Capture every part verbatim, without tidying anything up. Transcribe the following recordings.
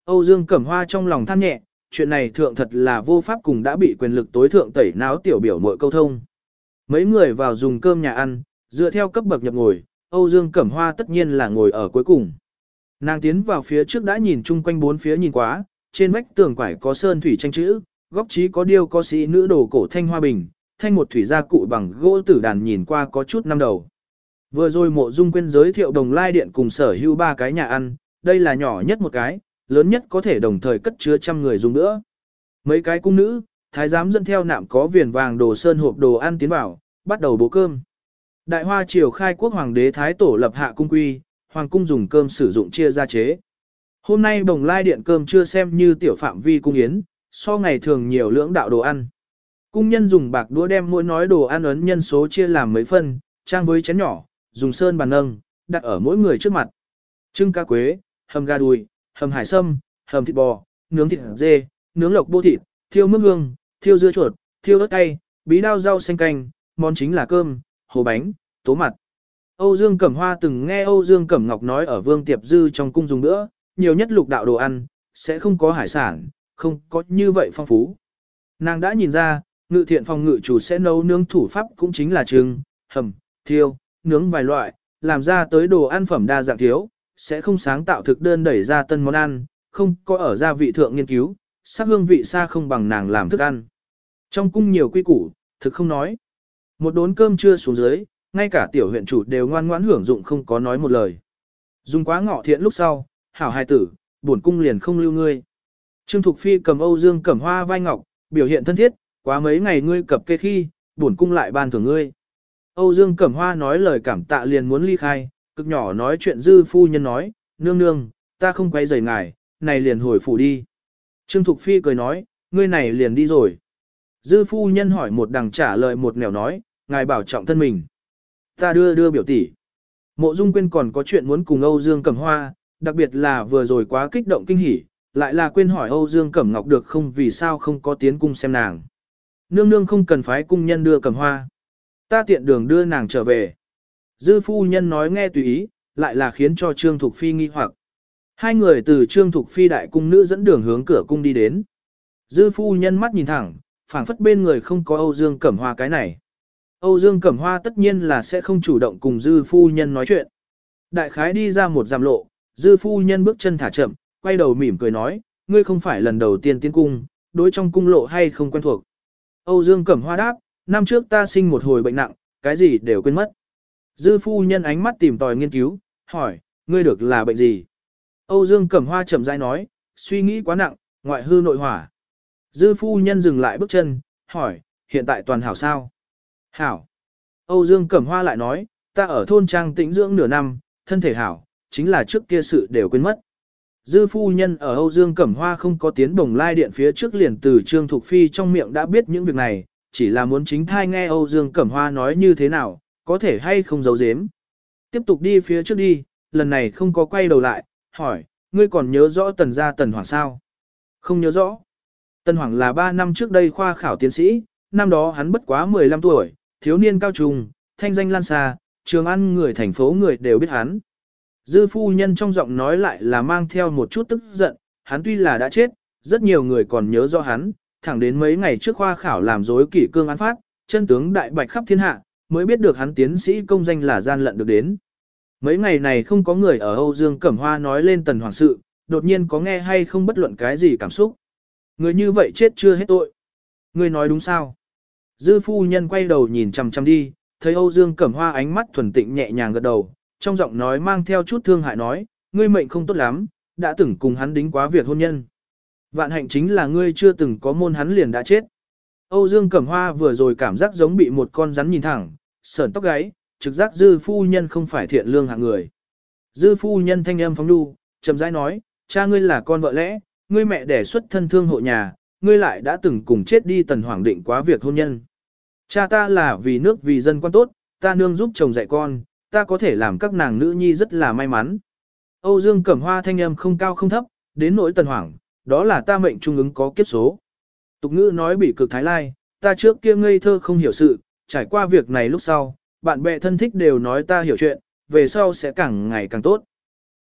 Âu Dương Cẩm Hoa trong lòng than nhẹ, chuyện này thượng thật là vô pháp cùng đã bị quyền lực tối thượng tẩy náo tiểu biểu muội câu thông. Mấy người vào dùng cơm nhà ăn, dựa theo cấp bậc nhập ngồi, Âu Dương Cẩm Hoa tất nhiên là ngồi ở cuối cùng. Nàng tiến vào phía trước đã nhìn chung quanh bốn phía nhìn quá, trên vách tường quải có sơn thủy tranh chữ, góc trí có điêu có sĩ nữ đồ cổ thanh hoa bình, thanh một thủy gia cụ bằng gỗ tử đàn nhìn qua có chút năm đầu. Vừa rồi Mộ Dung Quyên giới thiệu Đồng Lai Điện cùng sở hữu ba cái nhà ăn, đây là nhỏ nhất một cái, lớn nhất có thể đồng thời cất chứa trăm người dùng nữa. Mấy cái cung nữ, thái giám dẫn theo nạm có viền vàng đồ sơn hộp đồ ăn tiến vào, bắt đầu bố cơm. Đại Hoa triều khai quốc hoàng đế thái tổ lập hạ cung quy, hoàng cung dùng cơm sử dụng chia ra chế. Hôm nay Đồng Lai Điện cơm chưa xem như tiểu phạm vi cung yến, so ngày thường nhiều lưỡng đạo đồ ăn. Cung nhân dùng bạc đũa đem mỗi nói đồ ăn ấn nhân số chia làm mấy phân, trang với chén nhỏ, dùng sơn bàn nâng, đặt ở mỗi người trước mặt. Trưng cá quế, hầm gà đùi, hầm hải sâm, hầm thịt bò, nướng thịt dê, nướng lộc bô thịt, thiêu mướp hương, thiêu dưa chuột, thiêu ớt cay, bí đao rau xanh canh, món chính là cơm, hồ bánh, tố mặt. Âu Dương Cẩm Hoa từng nghe Âu Dương Cẩm Ngọc nói ở Vương Tiệp Dư trong cung dùng nữa, nhiều nhất lục đạo đồ ăn, sẽ không có hải sản, không có như vậy phong phú. Nàng đã nhìn ra, ngự thiện phòng ngự chủ sẽ nấu nướng thủ pháp cũng chính là trưng, hầm, thiêu, nướng vài loại, làm ra tới đồ ăn phẩm đa dạng thiếu, sẽ không sáng tạo thực đơn đẩy ra tân món ăn, không có ở gia vị thượng nghiên cứu, sắc hương vị xa không bằng nàng làm thức ăn. Trong cung nhiều quy củ, thực không nói. Một đốn cơm trưa xuống dưới, ngay cả tiểu huyện chủ đều ngoan ngoãn hưởng dụng không có nói một lời. Dùng quá ngọ thiện lúc sau, hảo hài tử, bổn cung liền không lưu ngươi. Trương Thục Phi cầm Âu Dương Cẩm Hoa vai ngọc, biểu hiện thân thiết, quá mấy ngày ngươi cập kê khi, bổn cung lại ban thưởng ngươi. Âu Dương Cẩm Hoa nói lời cảm tạ liền muốn ly khai, cực nhỏ nói chuyện dư phu nhân nói, nương nương, ta không quay rời ngài, này liền hồi phủ đi. Trương Thục Phi cười nói, ngươi này liền đi rồi. Dư phu nhân hỏi một đằng trả lời một nẻo nói, ngài bảo trọng thân mình. Ta đưa đưa biểu tỷ. Mộ Dung Quyên còn có chuyện muốn cùng Âu Dương Cẩm Hoa, đặc biệt là vừa rồi quá kích động kinh hỉ, lại là quên hỏi Âu Dương Cẩm Ngọc được không vì sao không có tiến cung xem nàng. Nương nương không cần phái cung nhân đưa Cẩm Hoa. Ta tiện đường đưa nàng trở về. Dư phu nhân nói nghe tùy ý, lại là khiến cho Trương Thục Phi nghi hoặc. Hai người từ Trương Thục Phi đại cung nữ dẫn đường hướng cửa cung đi đến. Dư phu nhân mắt nhìn thẳng, phảng phất bên người không có Âu Dương Cẩm Hoa cái này. Âu Dương Cẩm Hoa tất nhiên là sẽ không chủ động cùng dư phu nhân nói chuyện. Đại khái đi ra một giảm lộ, dư phu nhân bước chân thả chậm, quay đầu mỉm cười nói, ngươi không phải lần đầu tiên tiến cung, đối trong cung lộ hay không quen thuộc. Âu Dương Cẩm Hoa đáp, năm trước ta sinh một hồi bệnh nặng, cái gì đều quên mất. Dư phu nhân ánh mắt tìm tòi nghiên cứu, hỏi, ngươi được là bệnh gì? Âu Dương Cẩm Hoa chậm rãi nói, suy nghĩ quá nặng, ngoại hư nội hỏa. Dư phu nhân dừng lại bước chân, hỏi, hiện tại toàn hảo sao? Hảo. Âu Dương Cẩm Hoa lại nói, ta ở thôn trang tĩnh dưỡng nửa năm, thân thể hảo, chính là trước kia sự đều quên mất. Dư phu nhân ở Âu Dương Cẩm Hoa không có tiến Bồng Lai Điện phía trước liền từ Trương Thục Phi trong miệng đã biết những việc này, chỉ là muốn chính thai nghe Âu Dương Cẩm Hoa nói như thế nào, có thể hay không giấu giếm. Tiếp tục đi phía trước đi, lần này không có quay đầu lại, hỏi, ngươi còn nhớ rõ Tần gia Tần Hoàng sao? Không nhớ rõ. Tần Hoàng là ba năm trước đây khoa khảo tiến sĩ, năm đó hắn bất quá mười lăm tuổi, thiếu niên cao trùng, thanh danh lan xa, Trường An người thành phố người đều biết hắn. Dư phu nhân trong giọng nói lại là mang theo một chút tức giận, hắn tuy là đã chết, rất nhiều người còn nhớ rõ hắn, thẳng đến mấy ngày trước khoa khảo làm dối kỷ cương án phát, chân tướng đại bạch khắp thiên hạ, mới biết được hắn tiến sĩ công danh là gian lận được đến. Mấy ngày này không có người ở Âu Dương Cẩm Hoa nói lên Tần Hoàng sự, đột nhiên có nghe hay không bất luận cái gì cảm xúc. Người như vậy chết chưa hết tội. Người nói đúng sao? Dư phu nhân quay đầu nhìn chằm chằm đi, thấy Âu Dương Cẩm Hoa ánh mắt thuần tịnh nhẹ nhàng gật đầu, trong giọng nói mang theo chút thương hại nói, ngươi mệnh không tốt lắm, đã từng cùng hắn đính quá việc hôn nhân. Vạn hạnh chính là ngươi chưa từng có môn hắn liền đã chết. Âu Dương Cẩm Hoa vừa rồi cảm giác giống bị một con rắn nhìn thẳng, sởn tóc gáy, trực giác dư phu nhân không phải thiện lương hạng người. Dư phu nhân thanh âm phóng đu, chậm rãi nói, cha ngươi là con vợ lẽ, ngươi mẹ đẻ xuất thân thương hộ nhà, ngươi lại đã từng cùng chết đi Tần Hoàng định quá việc hôn nhân. Cha ta là vì nước vì dân quan tốt, ta nương giúp chồng dạy con, ta có thể làm các nàng nữ nhi rất là may mắn. Âu Dương Cẩm Hoa thanh âm không cao không thấp, đến nỗi Tần Hoàng, đó là ta mệnh trung ứng có kiếp số. Tục ngữ nói bị cực thái lai, ta trước kia ngây thơ không hiểu sự, trải qua việc này lúc sau, bạn bè thân thích đều nói ta hiểu chuyện, về sau sẽ càng ngày càng tốt.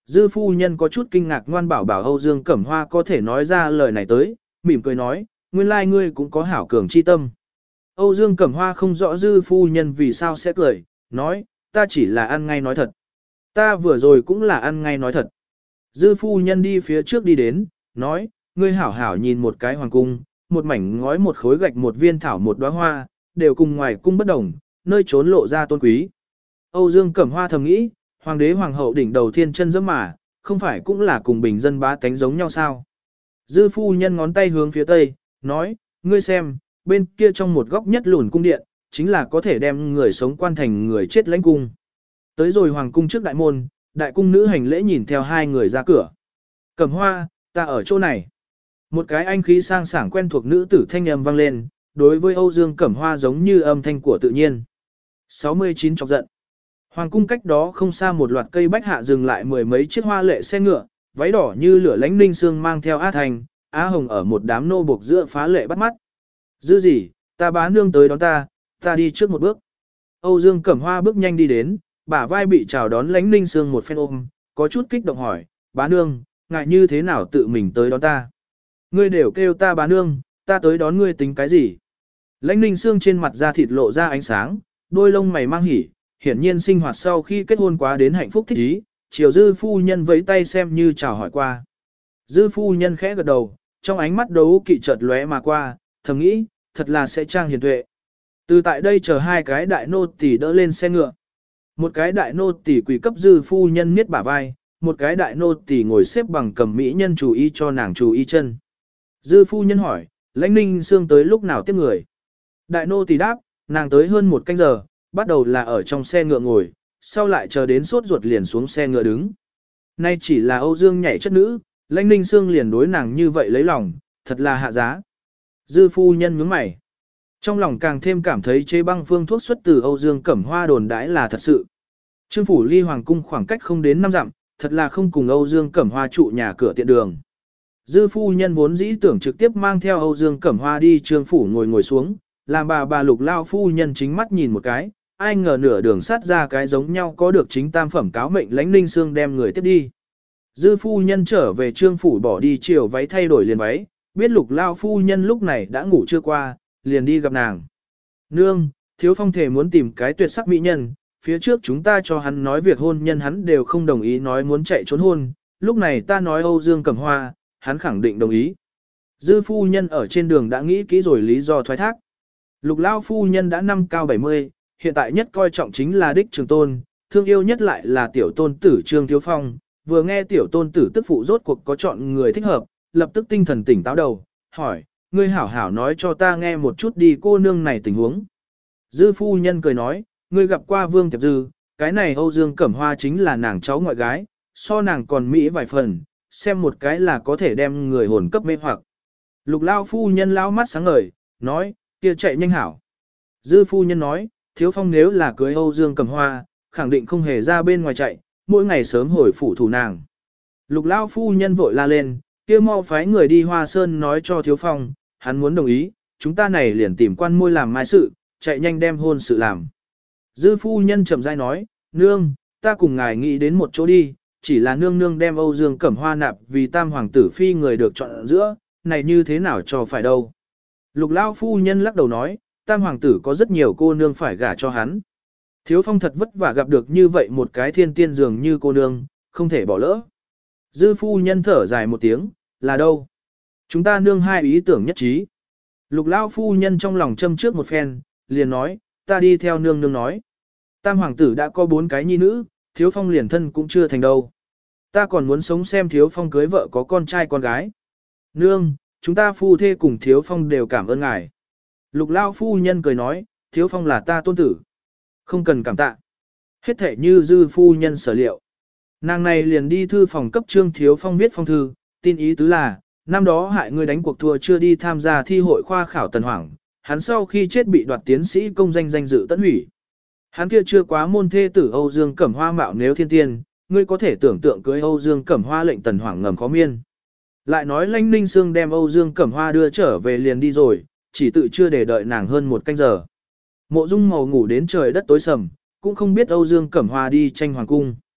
Dư phu nhân có chút kinh ngạc ngoan bảo bảo Âu Dương Cẩm Hoa có thể nói ra lời này tới, mỉm cười nói, nguyên lai ngươi cũng có hảo cường chi tâm. Âu Dương Cẩm Hoa không rõ dư phu nhân vì sao sẽ cười, nói, ta chỉ là ăn ngay nói thật. Ta vừa rồi cũng là ăn ngay nói thật. Dư phu nhân đi phía trước đi đến, nói, ngươi hảo hảo nhìn một cái hoàng cung, một mảnh ngói một khối gạch một viên thảo một đóa hoa, đều cùng ngoài cung bất đồng, nơi trốn lộ ra tôn quý. Âu Dương Cẩm Hoa thầm nghĩ, hoàng đế hoàng hậu đỉnh đầu thiên chân dẫm mà, không phải cũng là cùng bình dân bá tánh giống nhau sao. Dư phu nhân ngón tay hướng phía tây, nói, ngươi xem, bên kia trong một góc nhất lùn cung điện, chính là có thể đem người sống quan thành người chết lãnh cung. Tới rồi hoàng cung trước đại môn, đại cung nữ hành lễ nhìn theo hai người ra cửa. Cẩm Hoa, ta ở chỗ này. Một cái anh khí sang sảng quen thuộc nữ tử thanh âm vang lên, đối với Âu Dương Cẩm Hoa giống như âm thanh của tự nhiên. sáu mươi chín chọc giận. Hoàng cung cách đó không xa một loạt cây bách hạ dừng lại mười mấy chiếc hoa lệ xe ngựa, váy đỏ như lửa lánh ninh sương mang theo Á Thành, Á Hồng ở một đám nô buộc giữa phá lệ bắt mắt. Dư gì, ta bá nương tới đón ta, ta đi trước một bước. Âu Dương Cẩm Hoa bước nhanh đi đến, bả vai bị chào đón lánh ninh sương một phen ôm, có chút kích động hỏi, bá nương, ngại như thế nào tự mình tới đón ta. Ngươi đều kêu ta bá nương, ta tới đón ngươi tính cái gì. Lãnh ninh sương trên mặt da thịt lộ ra ánh sáng, đôi lông mày mang hỉ, hiển nhiên sinh hoạt sau khi kết hôn quá đến hạnh phúc thích ý, chiều dư phu nhân vẫy tay xem như chào hỏi qua. Dư phu nhân khẽ gật đầu, trong ánh mắt đấu kỵ chợt lóe mà qua, thầm nghĩ, thật là sẽ trang hiền tuệ. Từ tại đây chờ hai cái đại nô tỳ đỡ lên xe ngựa. Một cái đại nô tỳ quỳ cấp dư phu nhân miết bả vai, một cái đại nô tỳ ngồi xếp bằng cầm mỹ nhân chủ y cho nàng chủ y chân. Dư phu nhân hỏi, lãnh ninh xương tới lúc nào tiếp người. Đại nô tỳ đáp, nàng tới hơn một canh giờ, bắt đầu là ở trong xe ngựa ngồi, sau lại chờ đến sốt ruột liền xuống xe ngựa đứng. Nay chỉ là Âu Dương nhảy chất nữ, lãnh ninh xương liền đối nàng như vậy lấy lòng, thật là hạ giá. Dư phu nhân nhướng mày. Trong lòng càng thêm cảm thấy chế băng phương thuốc xuất từ Âu Dương Cẩm Hoa đồn đãi là thật sự. Trương phủ ly hoàng cung khoảng cách không đến năm dặm, thật là không cùng Âu Dương Cẩm Hoa trụ nhà cửa tiện đường. Dư phu nhân vốn dĩ tưởng trực tiếp mang theo Âu Dương Cẩm Hoa đi trương phủ ngồi ngồi xuống, làm bà bà Lục lao phu nhân chính mắt nhìn một cái, ai ngờ nửa đường sát ra cái giống nhau có được chính tam phẩm cáo mệnh lãnh ninh xương đem người tiếp đi. Dư phu nhân trở về trương phủ bỏ đi chiều váy thay đổi liền váy, biết Lục lao phu nhân lúc này đã ngủ chưa qua, liền đi gặp nàng. Nương, thiếu phong thể muốn tìm cái tuyệt sắc mỹ nhân, phía trước chúng ta cho hắn nói việc hôn nhân hắn đều không đồng ý nói muốn chạy trốn hôn, lúc này ta nói Âu Dương Cẩm Hoa, hắn khẳng định đồng ý. Dư phu nhân ở trên đường đã nghĩ kỹ rồi lý do thoái thác. Lục lao phu nhân đã năm cao bảy mươi, hiện tại nhất coi trọng chính là đích trường tôn, thương yêu nhất lại là tiểu tôn tử Trương Thiếu Phong, vừa nghe tiểu tôn tử tức phụ rốt cuộc có chọn người thích hợp, lập tức tinh thần tỉnh táo đầu, hỏi, ngươi hảo hảo nói cho ta nghe một chút đi cô nương này tình huống. Dư phu nhân cười nói, ngươi gặp qua Vương Tiệp Dư, cái này Âu Dương Cẩm Hoa chính là nàng cháu ngoại gái, so nàng còn mỹ vài phần, xem một cái là có thể đem người hồn cấp mê hoặc. Lục lao phu nhân lao mắt sáng ngời, nói, kia chạy nhanh hảo. Dư phu nhân nói, Thiếu Phong nếu là cưới Âu Dương Cẩm Hoa, khẳng định không hề ra bên ngoài chạy, mỗi ngày sớm hồi phủ thủ nàng. Lục lao phu nhân vội la lên, kia mau phái người đi Hoa Sơn nói cho Thiếu Phong, hắn muốn đồng ý, chúng ta này liền tìm quan môi làm mai sự, chạy nhanh đem hôn sự làm. Dư phu nhân chậm rãi nói, nương, ta cùng ngài nghĩ đến một chỗ đi, chỉ là nương nương đem Âu Dương Cẩm Hoa nạp vì tam hoàng tử phi người được chọn giữa, này như thế nào cho phải đâu. Lục lao phu nhân lắc đầu nói, tam hoàng tử có rất nhiều cô nương phải gả cho hắn. Thiếu Phong thật vất vả gặp được như vậy một cái thiên tiên dường như cô nương, không thể bỏ lỡ. Dư phu nhân thở dài một tiếng, là đâu? Chúng ta nương hai ý tưởng nhất trí. Lục lao phu nhân trong lòng châm trước một phen, liền nói, ta đi theo nương nương nói. Tam hoàng tử đã có bốn cái nhi nữ, Thiếu Phong liền thân cũng chưa thành đâu. Ta còn muốn sống xem Thiếu Phong cưới vợ có con trai con gái. Nương, chúng ta phu thê cùng Thiếu Phong đều cảm ơn ngài. Lục lao phu nhân cười nói, Thiếu Phong là ta tôn tử. Không cần cảm tạ. Hết thể như dư phu nhân sở liệu. Nàng này liền đi thư phòng cấp Trương Thiếu Phong viết phong thư, tin ý tứ là, năm đó hại người đánh cuộc thua chưa đi tham gia thi hội khoa khảo tần hoảng, hắn sau khi chết bị đoạt tiến sĩ công danh danh dự tận hủy. Hắn kia chưa quá môn thê tử Âu Dương Cẩm Hoa mạo nếu thiên tiên, ngươi có thể tưởng tượng cưới Âu Dương Cẩm Hoa lệnh tần hoảng ngầm khó miên. Lại nói Lãnh Ninh Sương đem Âu Dương Cẩm Hoa đưa trở về liền đi rồi, chỉ tự chưa để đợi nàng hơn một canh giờ. Mộ Dung Màu ngủ đến trời đất tối sầm, cũng không biết Âu Dương Cẩm Hoa đi tranh hoàng cung.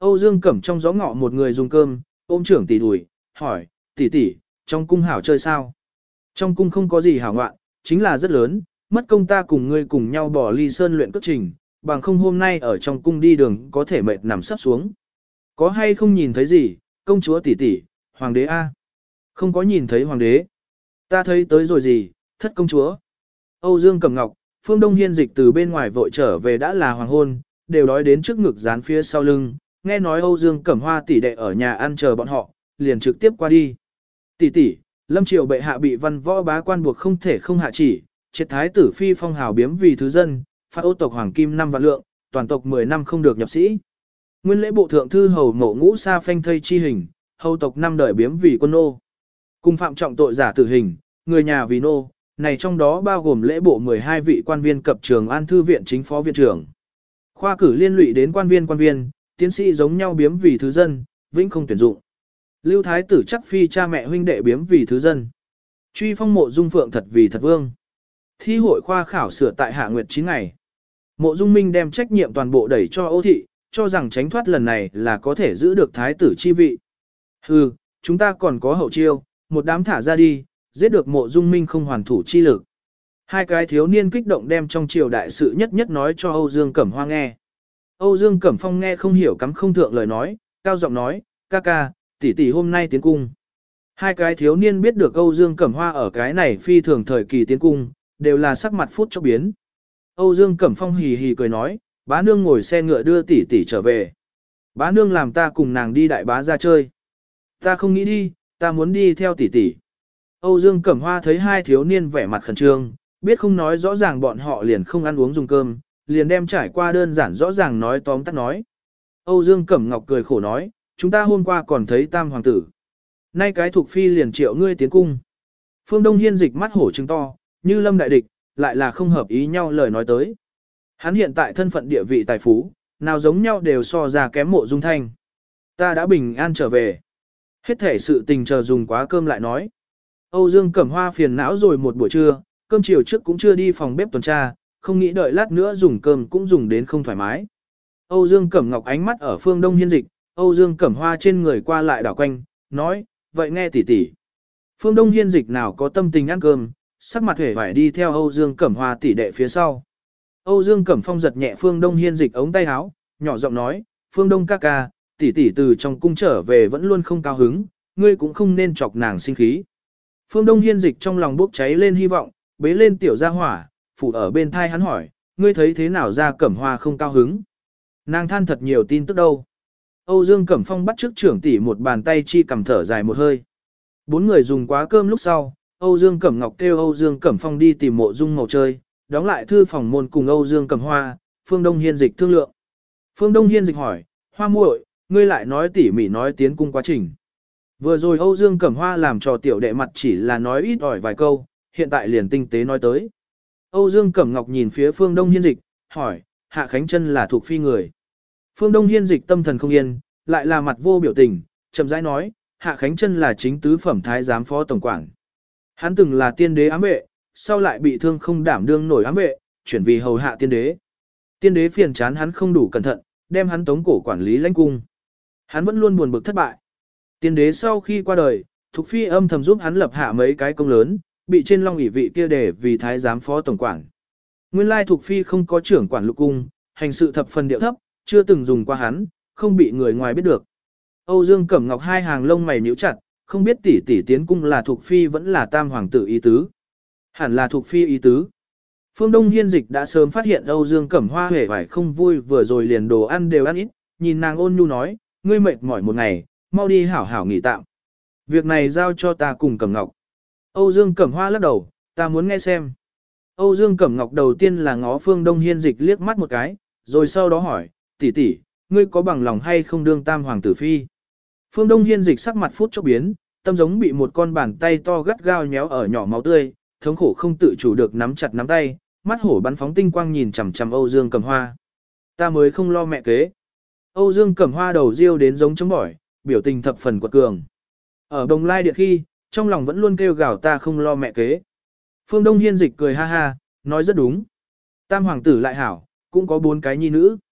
Âu Dương Cẩm trong gió ngọ một người dùng cơm, ôm trưởng tỷ đùi, hỏi, tỷ tỷ, trong cung hảo chơi sao? Trong cung không có gì hảo ngoạn, chính là rất lớn, mất công ta cùng ngươi cùng nhau bỏ ly sơn luyện cước trình, bằng không hôm nay ở trong cung đi đường có thể mệt nằm sắp xuống. Có hay không nhìn thấy gì, công chúa tỷ tỷ, hoàng đế A? Không có nhìn thấy hoàng đế. Ta thấy tới rồi gì, thất công chúa. Âu Dương Cẩm Ngọc, Phương Đông Hiên Dịch từ bên ngoài vội trở về đã là hoàng hôn, đều đói đến trước ngực dán phía sau lưng, nghe nói Âu Dương Cẩm Hoa tỷ đệ ở nhà ăn chờ bọn họ, liền trực tiếp qua đi. Tỷ tỷ, Lâm Triều bệ hạ bị văn võ bá quan buộc không thể không hạ chỉ, triệt thái tử phi phong hào biếm vì thứ dân, phạt ô tộc hoàng kim năm vạn lượng, toàn tộc mười năm không được nhập sĩ. Nguyên lễ bộ thượng thư hầu ngộ ngũ sa phanh thây chi hình, hầu tộc năm đời biếm vì quân nô. Cùng phạm trọng tội giả tử hình, người nhà vì nô, này trong đó bao gồm lễ bộ mười hai vị quan viên cập trường an thư viện chính phó viện trưởng. Khoa cử liên lụy đến quan viên quan viên, tiến sĩ giống nhau biếm vì thứ dân, vĩnh không tuyển dụng. Lưu thái tử chắc phi cha mẹ huynh đệ biếm vì thứ dân. Truy phong mộ dung phượng thật vì thật vương. Thi hội khoa khảo sửa tại hạ nguyệt chín ngày. Mộ dung minh đem trách nhiệm toàn bộ đẩy cho Ô thị, cho rằng tránh thoát lần này là có thể giữ được thái tử chi vị. Hừ, chúng ta còn có hậu chiêu, một đám thả ra đi, giết được mộ dung minh không hoàn thủ chi lực. Hai cái thiếu niên kích động đem trong triều đại sự nhất nhất nói cho Âu Dương Cẩm Hoa nghe. Âu Dương Cẩm Phong nghe không hiểu cắm không thượng lời nói, cao giọng nói, ca ca, tỷ tỷ hôm nay tiến cung. Hai cái thiếu niên biết được Âu Dương Cẩm Hoa ở cái này phi thường thời kỳ tiến cung, đều là sắc mặt phút chốc biến. Âu Dương Cẩm Phong hì hì cười nói, bá nương ngồi xe ngựa đưa tỷ tỷ trở về. Bá nương làm ta cùng nàng đi đại bá ra chơi. Ta không nghĩ đi, ta muốn đi theo tỷ tỷ. Âu Dương Cẩm Hoa thấy hai thiếu niên vẻ mặt khẩn trương, biết không nói rõ ràng bọn họ liền không ăn uống dùng cơm, liền đem trải qua đơn giản rõ ràng nói tóm tắt nói. Âu Dương Cẩm Ngọc cười khổ nói, chúng ta hôm qua còn thấy tam hoàng tử. Nay cái thuộc phi liền triệu ngươi tiến cung. Phương Đông Hiên Dịch mắt hổ trừng to, như lâm đại địch, lại là không hợp ý nhau lời nói tới. Hắn hiện tại thân phận địa vị tài phú, nào giống nhau đều so ra kém mộ dung thanh. Ta đã bình an trở về. Hết thể sự tình chờ dùng quá cơm lại nói. Âu Dương Cẩm Hoa phiền não rồi một buổi trưa, cơm chiều trước cũng chưa đi phòng bếp tuần tra, không nghĩ đợi lát nữa dùng cơm cũng dùng đến không thoải mái. Âu Dương Cẩm Ngọc ánh mắt ở Phương Đông Hiên Dịch, Âu Dương Cẩm Hoa trên người qua lại đảo quanh, nói, vậy nghe tỷ tỷ. Phương Đông Hiên Dịch nào có tâm tình ăn cơm, sắc mặt hề phải đi theo Âu Dương Cẩm Hoa tỷ đệ phía sau. Âu Dương Cẩm Phong giật nhẹ Phương Đông Hiên Dịch ống tay áo, nhỏ giọng nói, Phương Đông ca ca, tỷ tỷ từ trong cung trở về vẫn luôn không cao hứng, ngươi cũng không nên chọc nàng sinh khí. Phương Đông Hiên Dịch trong lòng bốc cháy lên hy vọng, bế lên tiểu gia hỏa, phủ ở bên thai hắn hỏi, ngươi thấy thế nào ra Cẩm Hoa không cao hứng? Nàng than thật nhiều tin tức đâu. Âu Dương Cẩm Phong bắt trước trưởng tỷ một bàn tay chi cầm thở dài một hơi. Bốn người dùng quá cơm lúc sau, Âu Dương Cẩm Ngọc kêu Âu Dương Cẩm Phong đi tìm mộ dung màu chơi, đóng lại thư phòng môn cùng Âu Dương Cẩm Hoa, Phương Đông Hiên Dịch thương lượng. Phương Đông Hiên Dịch hỏi, Hoa muội, ngươi lại nói tỉ mỉ nói tiến cung quá trình. Vừa rồi Âu Dương Cẩm Hoa làm trò tiểu đệ mặt chỉ là nói ít ỏi vài câu, hiện tại liền tinh tế nói tới. Âu Dương Cẩm Ngọc nhìn phía Phương Đông Hiên Dịch, hỏi, Hạ Khánh Chân là thuộc phi người. Phương Đông Hiên Dịch tâm thần không yên, lại là mặt vô biểu tình, chậm rãi nói, Hạ Khánh Chân là chính tứ phẩm thái giám phó tổng quản. Hắn từng là tiên đế ám vệ, sau lại bị thương không đảm đương nổi ám vệ, chuyển vì hầu hạ tiên đế. Tiên đế phiền chán hắn không đủ cẩn thận, đem hắn tống cổ quản lý lãnh cung. Hắn vẫn luôn buồn bực thất bại. Tiên đế sau khi qua đời, Thục Phi âm thầm giúp hắn lập hạ mấy cái công lớn, bị trên long ỷ vị kia để vì thái giám phó tổng quản. Nguyên lai Thục Phi không có trưởng quản lục cung, hành sự thập phần điệu thấp, chưa từng dùng qua hắn, không bị người ngoài biết được. Âu Dương Cẩm Ngọc hai hàng lông mày nhíu chặt, không biết tỷ tỷ tiến cung là Thục Phi vẫn là tam hoàng tử ý tứ. Hẳn là Thục Phi ý tứ. Phương Đông Hiên Dịch đã sớm phát hiện Âu Dương Cẩm Hoa hề vải không vui, vừa rồi liền đồ ăn đều ăn ít, nhìn nàng ôn nhu nói, ngươi mệt mỏi một ngày, mau đi hảo hảo nghỉ tạm. Việc này giao cho ta cùng Cẩm Ngọc. Âu Dương Cẩm Hoa lắc đầu, ta muốn nghe xem. Âu Dương Cẩm Ngọc đầu tiên là ngó Phương Đông Hiên Dịch liếc mắt một cái, rồi sau đó hỏi, tỷ tỷ, ngươi có bằng lòng hay không đương tam hoàng tử phi? Phương Đông Hiên Dịch sắc mặt phút chốc biến, tâm giống bị một con bàn tay to gắt gao nhéo ở nhỏ máu tươi, thống khổ không tự chủ được nắm chặt nắm tay, mắt hổ bắn phóng tinh quang nhìn chằm chằm Âu Dương Cẩm Hoa. Ta mới không lo mẹ kế. Âu Dương Cẩm Hoa đầu riêu đến giống chống bỏi, biểu tình thập phần quật cường. Ở Đồng Lai Điện khi, trong lòng vẫn luôn kêu gào ta không lo mẹ kế. Phương Đông Hiên Dịch cười ha ha, nói rất đúng. Tam hoàng tử lại hảo, cũng có bốn cái nhi nữ.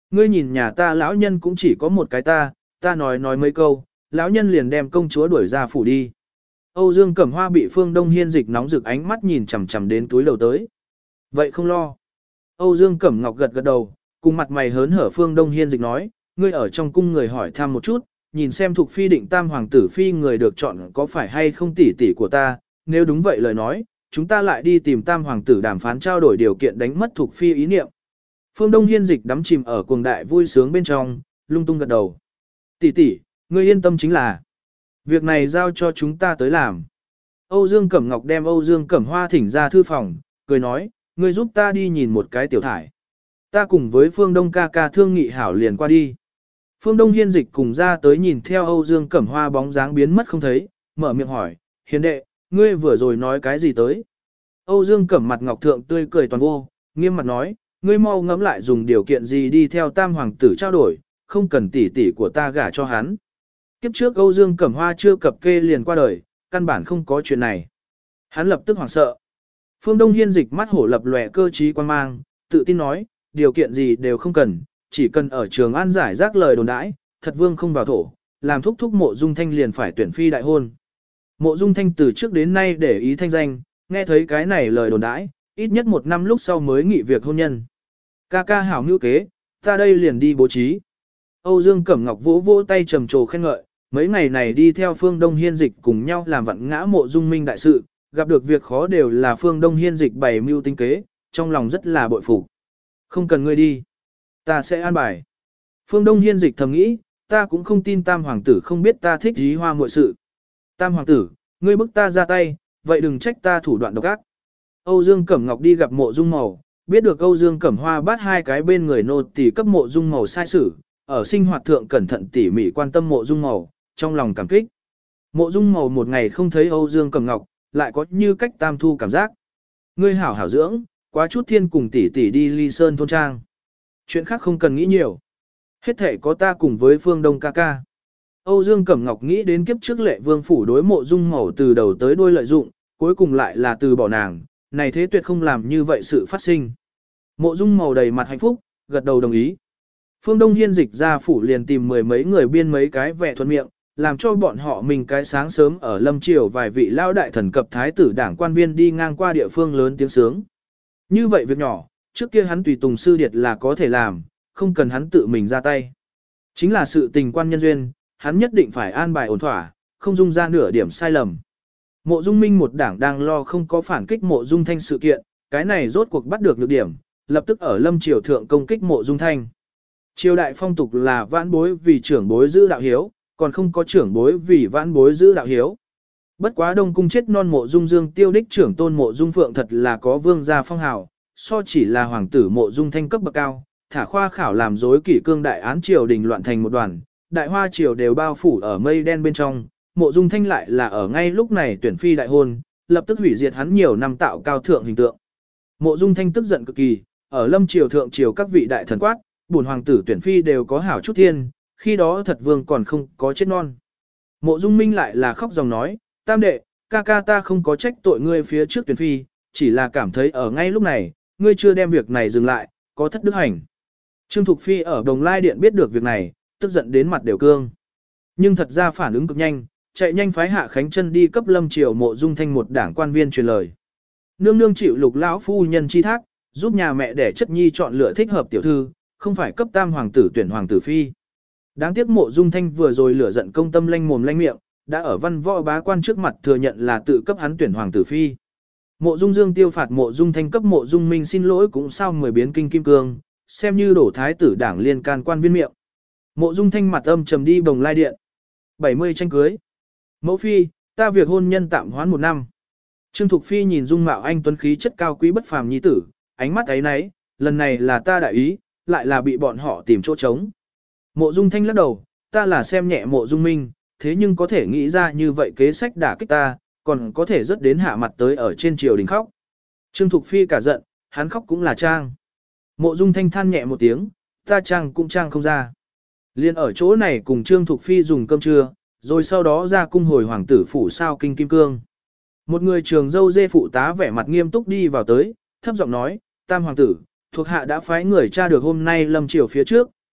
ngươi nhìn nhà ta lão nhân cũng chỉ có một cái ta, ta nói nói mấy câu, lão nhân liền đem công chúa đuổi ra phủ đi. Âu Dương Cẩm Hoa bị Phương Đông Hiên Dịch nóng rực ánh mắt nhìn chằm chằm đến túi đầu tới. Vậy không lo. Âu Dương Cẩm Ngọc gật gật đầu, cùng mặt mày hớn hở Phương Đông Hiên Dịch nói, ngươi ở trong cung người hỏi thăm một chút, nhìn xem thuộc phi định tam hoàng tử phi người được chọn có phải hay không tỷ tỷ của ta, nếu đúng vậy lời nói, chúng ta lại đi tìm tam hoàng tử đàm phán trao đổi điều kiện đánh mất thuộc phi ý niệm. Phương Đông Hiên Dịch đắm chìm ở cuồng đại vui sướng bên trong, lung tung gật đầu. Tỷ tỷ, ngươi yên tâm chính là, việc này giao cho chúng ta tới làm. Âu Dương Cẩm Ngọc đem Âu Dương Cẩm Hoa thỉnh ra thư phòng, cười nói, ngươi giúp ta đi nhìn một cái tiểu thải. Ta cùng với Phương Đông ca ca thương nghị hảo liền qua đi. Phương Đông Hiên Dịch cùng ra tới nhìn theo Âu Dương Cẩm Hoa bóng dáng biến mất không thấy, mở miệng hỏi, hiền đệ, ngươi vừa rồi nói cái gì tới? Âu Dương Cẩm mặt ngọc thượng tươi cười toàn vô, nghiêm mặt nói, ngươi mau ngẫm lại dùng điều kiện gì đi theo tam hoàng tử trao đổi, không cần tỷ tỷ của ta gả cho hắn. Kiếp trước Âu Dương Cẩm Hoa chưa cập kê liền qua đời, căn bản không có chuyện này. Hắn lập tức hoảng sợ. Phương Đông Hiên Dịch mắt hổ lập lòe cơ trí quan mang, tự tin nói, điều kiện gì đều không cần, chỉ cần ở Trường An giải rác lời đồn đãi, thật vương không vào thổ, làm thúc thúc Mộ Dung Thanh liền phải tuyển phi đại hôn. Mộ Dung Thanh từ trước đến nay để ý thanh danh, nghe thấy cái này lời đồn đãi, ít nhất một năm lúc sau mới nghị việc hôn nhân. Ca ca hảo mưu kế, ta đây liền đi bố trí. Âu Dương Cẩm Ngọc vỗ vỗ tay trầm trồ khen ngợi, mấy ngày này đi theo Phương Đông Hiên Dịch cùng nhau làm vặn ngã Mộ Dung Minh đại sự, gặp được việc khó đều là Phương Đông Hiên Dịch bày mưu tinh kế, trong lòng rất là bội phục. Không cần ngươi đi, ta sẽ an bài. Phương Đông Hiên Dịch thầm nghĩ, ta cũng không tin tam hoàng tử không biết ta thích dí hoa muội sự. Tam hoàng tử, ngươi bức ta ra tay, vậy đừng trách ta thủ đoạn độc ác. Âu Dương Cẩm Ngọc đi gặp Mộ Dung Mầu, biết được Âu Dương Cẩm Hoa bắt hai cái bên người nô tỳ cấp Mộ Dung Mầu sai sử, ở sinh hoạt thượng cẩn thận tỉ mỉ quan tâm Mộ Dung Mầu, trong lòng cảm kích. Mộ Dung Mầu một ngày không thấy Âu Dương Cẩm Ngọc, lại có như cách tam thu cảm giác. Ngươi hảo hảo dưỡng, quá chút thiên cùng tỷ tỷ đi Ly Sơn thôn trang. Chuyện khác không cần nghĩ nhiều. Hết thể có ta cùng với Phương Đông ca ca. Âu Dương Cẩm Ngọc nghĩ đến kiếp trước Lệ Vương phủ đối Mộ Dung Mầu từ đầu tới đuôi lợi dụng, cuối cùng lại là từ bỏ nàng, này thế tuyệt không làm như vậy sự phát sinh. Mộ Dung Mầu đầy mặt hạnh phúc, gật đầu đồng ý. Phương Đông Hiên Dịch ra phủ liền tìm mười mấy người biên mấy cái vẻ thuận miệng, làm cho bọn họ mình cái sáng sớm ở Lâm Triều vài vị lao đại thần cập thái tử đảng quan viên đi ngang qua địa phương lớn tiếng sướng. Như vậy việc nhỏ, trước kia hắn tùy tùng sư điệt là có thể làm, không cần hắn tự mình ra tay. Chính là sự tình quan nhân duyên, hắn nhất định phải an bài ổn thỏa, không dung ra nửa điểm sai lầm. Mộ Dung Minh một đảng đang lo không có phản kích Mộ Dung Thanh sự kiện, cái này rốt cuộc bắt được lược điểm, lập tức ở Lâm Triều thượng công kích Mộ Dung Thanh. Triều đại phong tục là vãn bối vì trưởng bối giữ đạo hiếu, còn không có trưởng bối vì vãn bối giữ đạo hiếu. Bất quá Đông cung chết non Mộ Dung Dương tiêu đích trưởng tôn Mộ Dung Phượng thật là có vương gia phong hào, so chỉ là hoàng tử Mộ Dung Thanh cấp bậc cao, thả khoa khảo làm dối kỷ cương đại án triều đình loạn thành một đoàn, đại hoa triều đều bao phủ ở mây đen bên trong, Mộ Dung Thanh lại là ở ngay lúc này tuyển phi đại hôn, lập tức hủy diệt hắn nhiều năm tạo cao thượng hình tượng. Mộ Dung Thanh tức giận cực kỳ, ở Lâm triều thượng triều các vị đại thần quát, bổn hoàng tử tuyển phi đều có hảo chút thiên, khi đó thật vương còn không có chết non. Mộ Dung Minh lại là khóc dòng nói, tam đệ, ca ca ta không có trách tội ngươi phía trước tuyển phi, chỉ là cảm thấy ở ngay lúc này, ngươi chưa đem việc này dừng lại, có thất đức hành. Trương Thục Phi ở Đồng Lai Điện biết được việc này, tức giận đến mặt đều cương. Nhưng thật ra phản ứng cực nhanh, chạy nhanh phái Hạ Khánh Chân đi cấp Lâm Triều Mộ Dung Thanh một đảng quan viên truyền lời. Nương nương chịu Lục lão phu nhân chi thác, giúp nhà mẹ để chất nhi chọn lựa thích hợp tiểu thư, không phải cấp tam hoàng tử tuyển hoàng tử phi. Đáng tiếc Mộ Dung Thanh vừa rồi lửa giận công tâm lanh mồm lanh miệng, đã ở văn võ bá quan trước mặt thừa nhận là tự cấp hắn tuyển hoàng tử phi. Mộ Dung Dương tiêu phạt Mộ Dung Thanh cấp Mộ Dung Minh xin lỗi cũng sao mười biến kinh kim cương, xem như đổ thái tử đảng liên can quan viên miệng. Mộ Dung Thanh mặt âm trầm đi Bồng Lai Điện. bảy mươi tranh cưới. Mẫu phi, ta việc hôn nhân tạm hoãn một năm. Trương Thục Phi nhìn dung mạo anh tuấn khí chất cao quý bất phàm nhi tử, ánh mắt ấy nấy, lần này là ta đại ý, lại là bị bọn họ tìm chỗ trống. Mộ Dung Thanh lắc đầu, ta là xem nhẹ Mộ Dung Minh, thế nhưng có thể nghĩ ra như vậy kế sách đả kích ta, còn có thể rất đến hạ mặt tới ở trên triều đình khóc. Trương Thục Phi cả giận, hắn khóc cũng là trang. Mộ Dung Thanh than nhẹ một tiếng, ta trang cũng trang không ra. Liên ở chỗ này cùng Trương Thục Phi dùng cơm trưa, rồi sau đó ra cung hồi hoàng tử phủ sao kinh kim cương. Một người trường dâu dê phụ tá vẻ mặt nghiêm túc đi vào tới, thấp giọng nói, tam hoàng tử, thuộc hạ đã phái người tra được hôm nay Lâm Triều phía trước,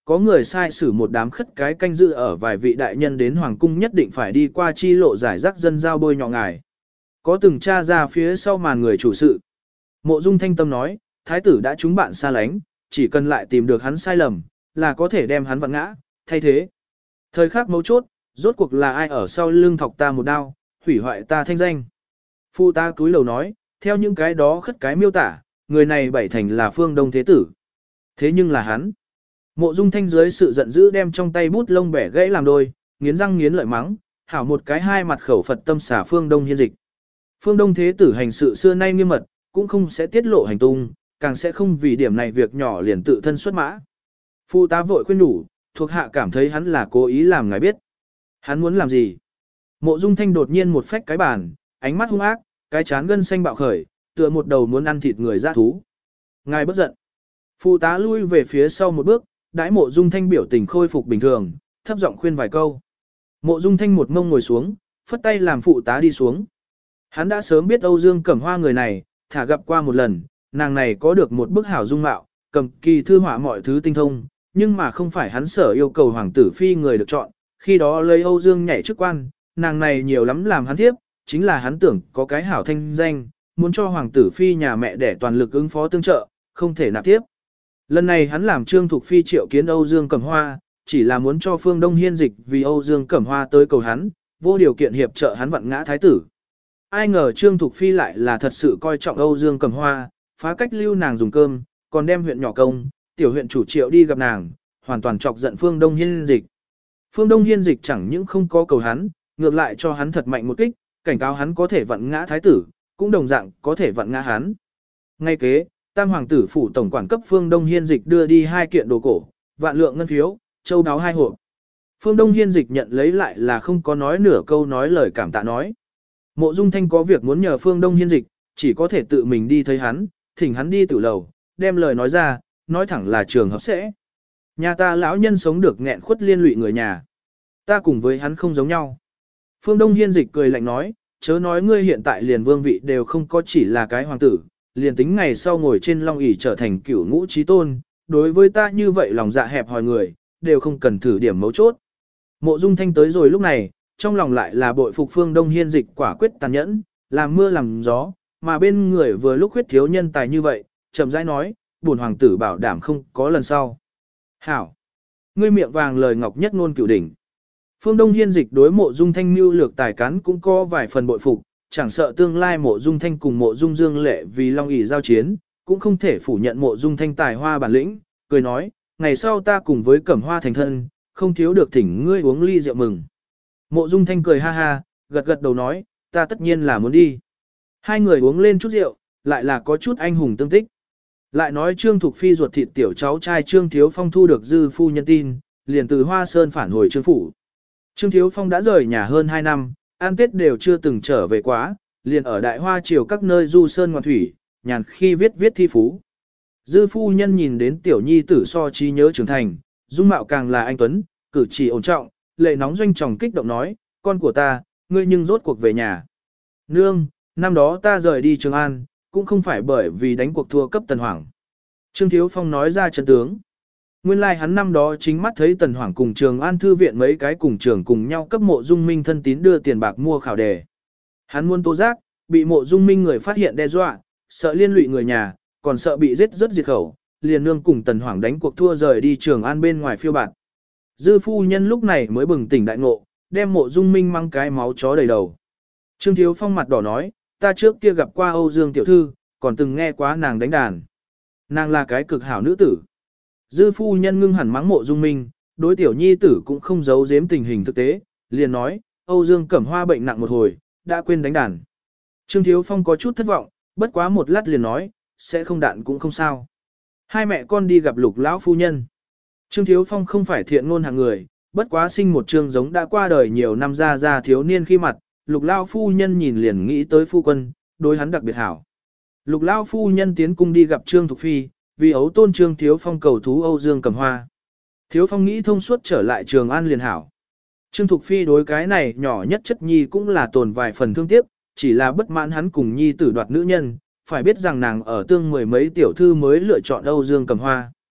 có người sai xử một đám khất cái canh giữ ở vài vị đại nhân đến hoàng cung nhất định phải đi qua chi lộ giải rác dân giao bôi nhọ ngài. Có từng tra ra phía sau màn người chủ sự. Mộ Dung Thanh Tâm nói, thái tử đã trúng bạn xa lánh, chỉ cần lại tìm được hắn sai lầm, là có thể đem hắn vặn ngã, thay thế. Thời khắc mấu chốt, rốt cuộc là ai ở sau lưng thọc ta một đao, hủy hoại ta thanh danh. Phu ta cúi lầu nói, theo những cái đó khất cái miêu tả, người này bảy thành là Phương Đông Thế Tử. Thế nhưng là hắn. Mộ Dung Thanh dưới sự giận dữ đem trong tay bút lông bẻ gãy làm đôi, nghiến răng nghiến lợi mắng, hảo một cái hai mặt khẩu Phật tâm xả Phương Đông Hiên Dịch. Phương Đông Thế Tử hành sự xưa nay nghiêm mật, cũng không sẽ tiết lộ hành tung, càng sẽ không vì điểm này việc nhỏ liền tự thân xuất mã. Phu tá vội khuyên nhủ, thuộc hạ cảm thấy hắn là cố ý làm ngài biết. Hắn muốn làm gì? Mộ Dung Thanh đột nhiên một phách cái bàn, ánh mắt hung ác, cái chán gân xanh bạo khởi, tựa một đầu muốn ăn thịt người dã thú. Ngài bất giận. Phu tá lui về phía sau một bước, đãi Mộ Dung Thanh biểu tình khôi phục bình thường, thấp giọng khuyên vài câu. Mộ Dung Thanh một ngông ngồi xuống, phất tay làm phụ tá đi xuống. Hắn đã sớm biết Âu Dương Cẩm Hoa người này, thả gặp qua một lần, nàng này có được một bức hảo dung mạo, cầm kỳ thư họa mọi thứ tinh thông, nhưng mà không phải hắn sở yêu cầu hoàng tử phi người được chọn, khi đó lấy Âu Dương nhảy chức quan, nàng này nhiều lắm làm hắn thiếp, chính là hắn tưởng có cái hảo thanh danh, muốn cho hoàng tử phi nhà mẹ để toàn lực ứng phó tương trợ, không thể nạp tiếp. Lần này hắn làm Trương Thục Phi triệu kiến Âu Dương Cẩm Hoa, chỉ là muốn cho Phương Đông Hiên Dịch vì Âu Dương Cẩm Hoa tới cầu hắn, vô điều kiện hiệp trợ hắn vặn ngã thái tử. Ai ngờ Trương Thục Phi lại là thật sự coi trọng Âu Dương Cẩm Hoa, phá cách lưu nàng dùng cơm, còn đem huyện nhỏ công, tiểu huyện chủ triệu đi gặp nàng, hoàn toàn chọc giận Phương Đông Hiên Dịch. Phương Đông Hiên Dịch chẳng những không có cầu hắn, ngược lại cho hắn thật mạnh một kích, cảnh cáo hắn có thể vặn ngã thái tử, cũng đồng dạng có thể vặn ngã hắn. Ngay kế, Tam hoàng tử phủ tổng quản cấp Phương Đông Hiên Dịch đưa đi hai kiện đồ cổ, vạn lượng ngân phiếu, châu đáo hai hộp. Phương Đông Hiên Dịch nhận lấy lại là không có nói nửa câu nói lời cảm tạ nói. Mộ Dung Thanh có việc muốn nhờ Phương Đông Hiên Dịch, chỉ có thể tự mình đi thấy hắn, thỉnh hắn đi tử lầu, đem lời nói ra, nói thẳng là trường hợp sẽ. Nhà ta lão nhân sống được nghẹn khuất liên lụy người nhà. Ta cùng với hắn không giống nhau. Phương Đông Hiên Dịch cười lạnh nói, chớ nói ngươi hiện tại liền vương vị đều không có chỉ là cái hoàng tử, liền tính ngày sau ngồi trên long ỷ trở thành cửu ngũ trí tôn, đối với ta như vậy lòng dạ hẹp hòi người, đều không cần thử điểm mấu chốt. Mộ Dung Thanh tới rồi lúc này, trong lòng lại là bội phục Phương Đông Hiên Dịch quả quyết tàn nhẫn, làm mưa làm gió, mà bên người vừa lúc huyết thiếu nhân tài như vậy, chậm rãi nói, bổn hoàng tử bảo đảm không có lần sau. Hảo! Ngươi miệng vàng lời ngọc nhất ngôn cửu đỉnh. Phương Đông Hiên Dịch đối Mộ Dung Thanh mưu lược tài cán cũng có vài phần bội phục, chẳng sợ tương lai Mộ Dung Thanh cùng Mộ Dung Dương Lệ vì long ỷ giao chiến, cũng không thể phủ nhận Mộ Dung Thanh tài hoa bản lĩnh, cười nói, ngày sau ta cùng với Cẩm Hoa thành thân, không thiếu được thỉnh ngươi uống ly rượu mừng. Mộ Dung Thanh cười ha ha, gật gật đầu nói, ta tất nhiên là muốn đi. Hai người uống lên chút rượu, lại là có chút anh hùng tương tích. Lại nói Trương Thục Phi ruột thịt tiểu cháu trai Trương Thiếu Phong thu được dư phu nhân tin, liền từ Hoa Sơn phản hồi Trương Phủ. Trương Thiếu Phong đã rời nhà hơn hai năm, ăn Tết đều chưa từng trở về quá, liền ở Đại Hoa Triều các nơi du sơn ngoạn thủy, nhàn khi viết viết thi phú. Dư phu nhân nhìn đến tiểu nhi tử so trí nhớ trưởng thành, dung mạo càng là anh tuấn, cử chỉ ổn trọng, lệ nóng doanh tròng kích động nói, con của ta, ngươi nhưng rốt cuộc về nhà. Nương, năm đó ta rời đi Trường An, cũng không phải bởi vì đánh cuộc thua cấp Tần Hoàng. Trương Thiếu Phong nói ra chân tướng. Nguyên lai like hắn năm đó chính mắt thấy Tần Hoàng cùng Trường An thư viện mấy cái cùng trường cùng nhau cấp Mộ Dung Minh thân tín đưa tiền bạc mua khảo đề. Hắn muốn tố giác, bị Mộ Dung Minh người phát hiện đe dọa, sợ liên lụy người nhà, còn sợ bị giết rất diệt khẩu, liền nương cùng Tần Hoàng đánh cuộc thua rời đi Trường An bên ngoài phiêu bạt. Dư phu nhân lúc này mới bừng tỉnh đại ngộ, đem Mộ Dung Minh mang cái máu chó đầy đầu. Trương Thiếu Phong mặt đỏ nói, ta trước kia gặp qua Âu Dương tiểu thư, còn từng nghe quá nàng đánh đàn. Nàng là cái cực hảo nữ tử. Dư phu nhân ngưng hẳn mắng Mộ Dung Minh, đối tiểu nhi tử cũng không giấu giếm tình hình thực tế, liền nói, Âu Dương Cẩm Hoa bệnh nặng một hồi, đã quên đánh đàn. Trương Thiếu Phong có chút thất vọng, bất quá một lát liền nói, sẽ không đạn cũng không sao. Hai mẹ con đi gặp Lục lão phu nhân. Trương Thiếu Phong không phải thiện ngôn hạng người, bất quá sinh một trương giống đã qua đời nhiều năm ra ra thiếu niên khi mặt, Lục lão phu nhân nhìn liền nghĩ tới phu quân, đối hắn đặc biệt hảo. Lục lão phu nhân tiến cung đi gặp Trương Thục Phi, vì ấu tôn Trương Thiếu Phong cầu thú Âu Dương Cẩm Hoa. Thiếu Phong nghĩ thông suốt trở lại Trường An liền hảo. Trương Thục Phi đối cái này nhỏ nhất chất nhi cũng là tồn vài phần thương tiếc, chỉ là bất mãn hắn cùng nhi tử đoạt nữ nhân, phải biết rằng nàng ở tương mười mấy tiểu thư mới lựa chọn Âu Dương Cẩm Hoa.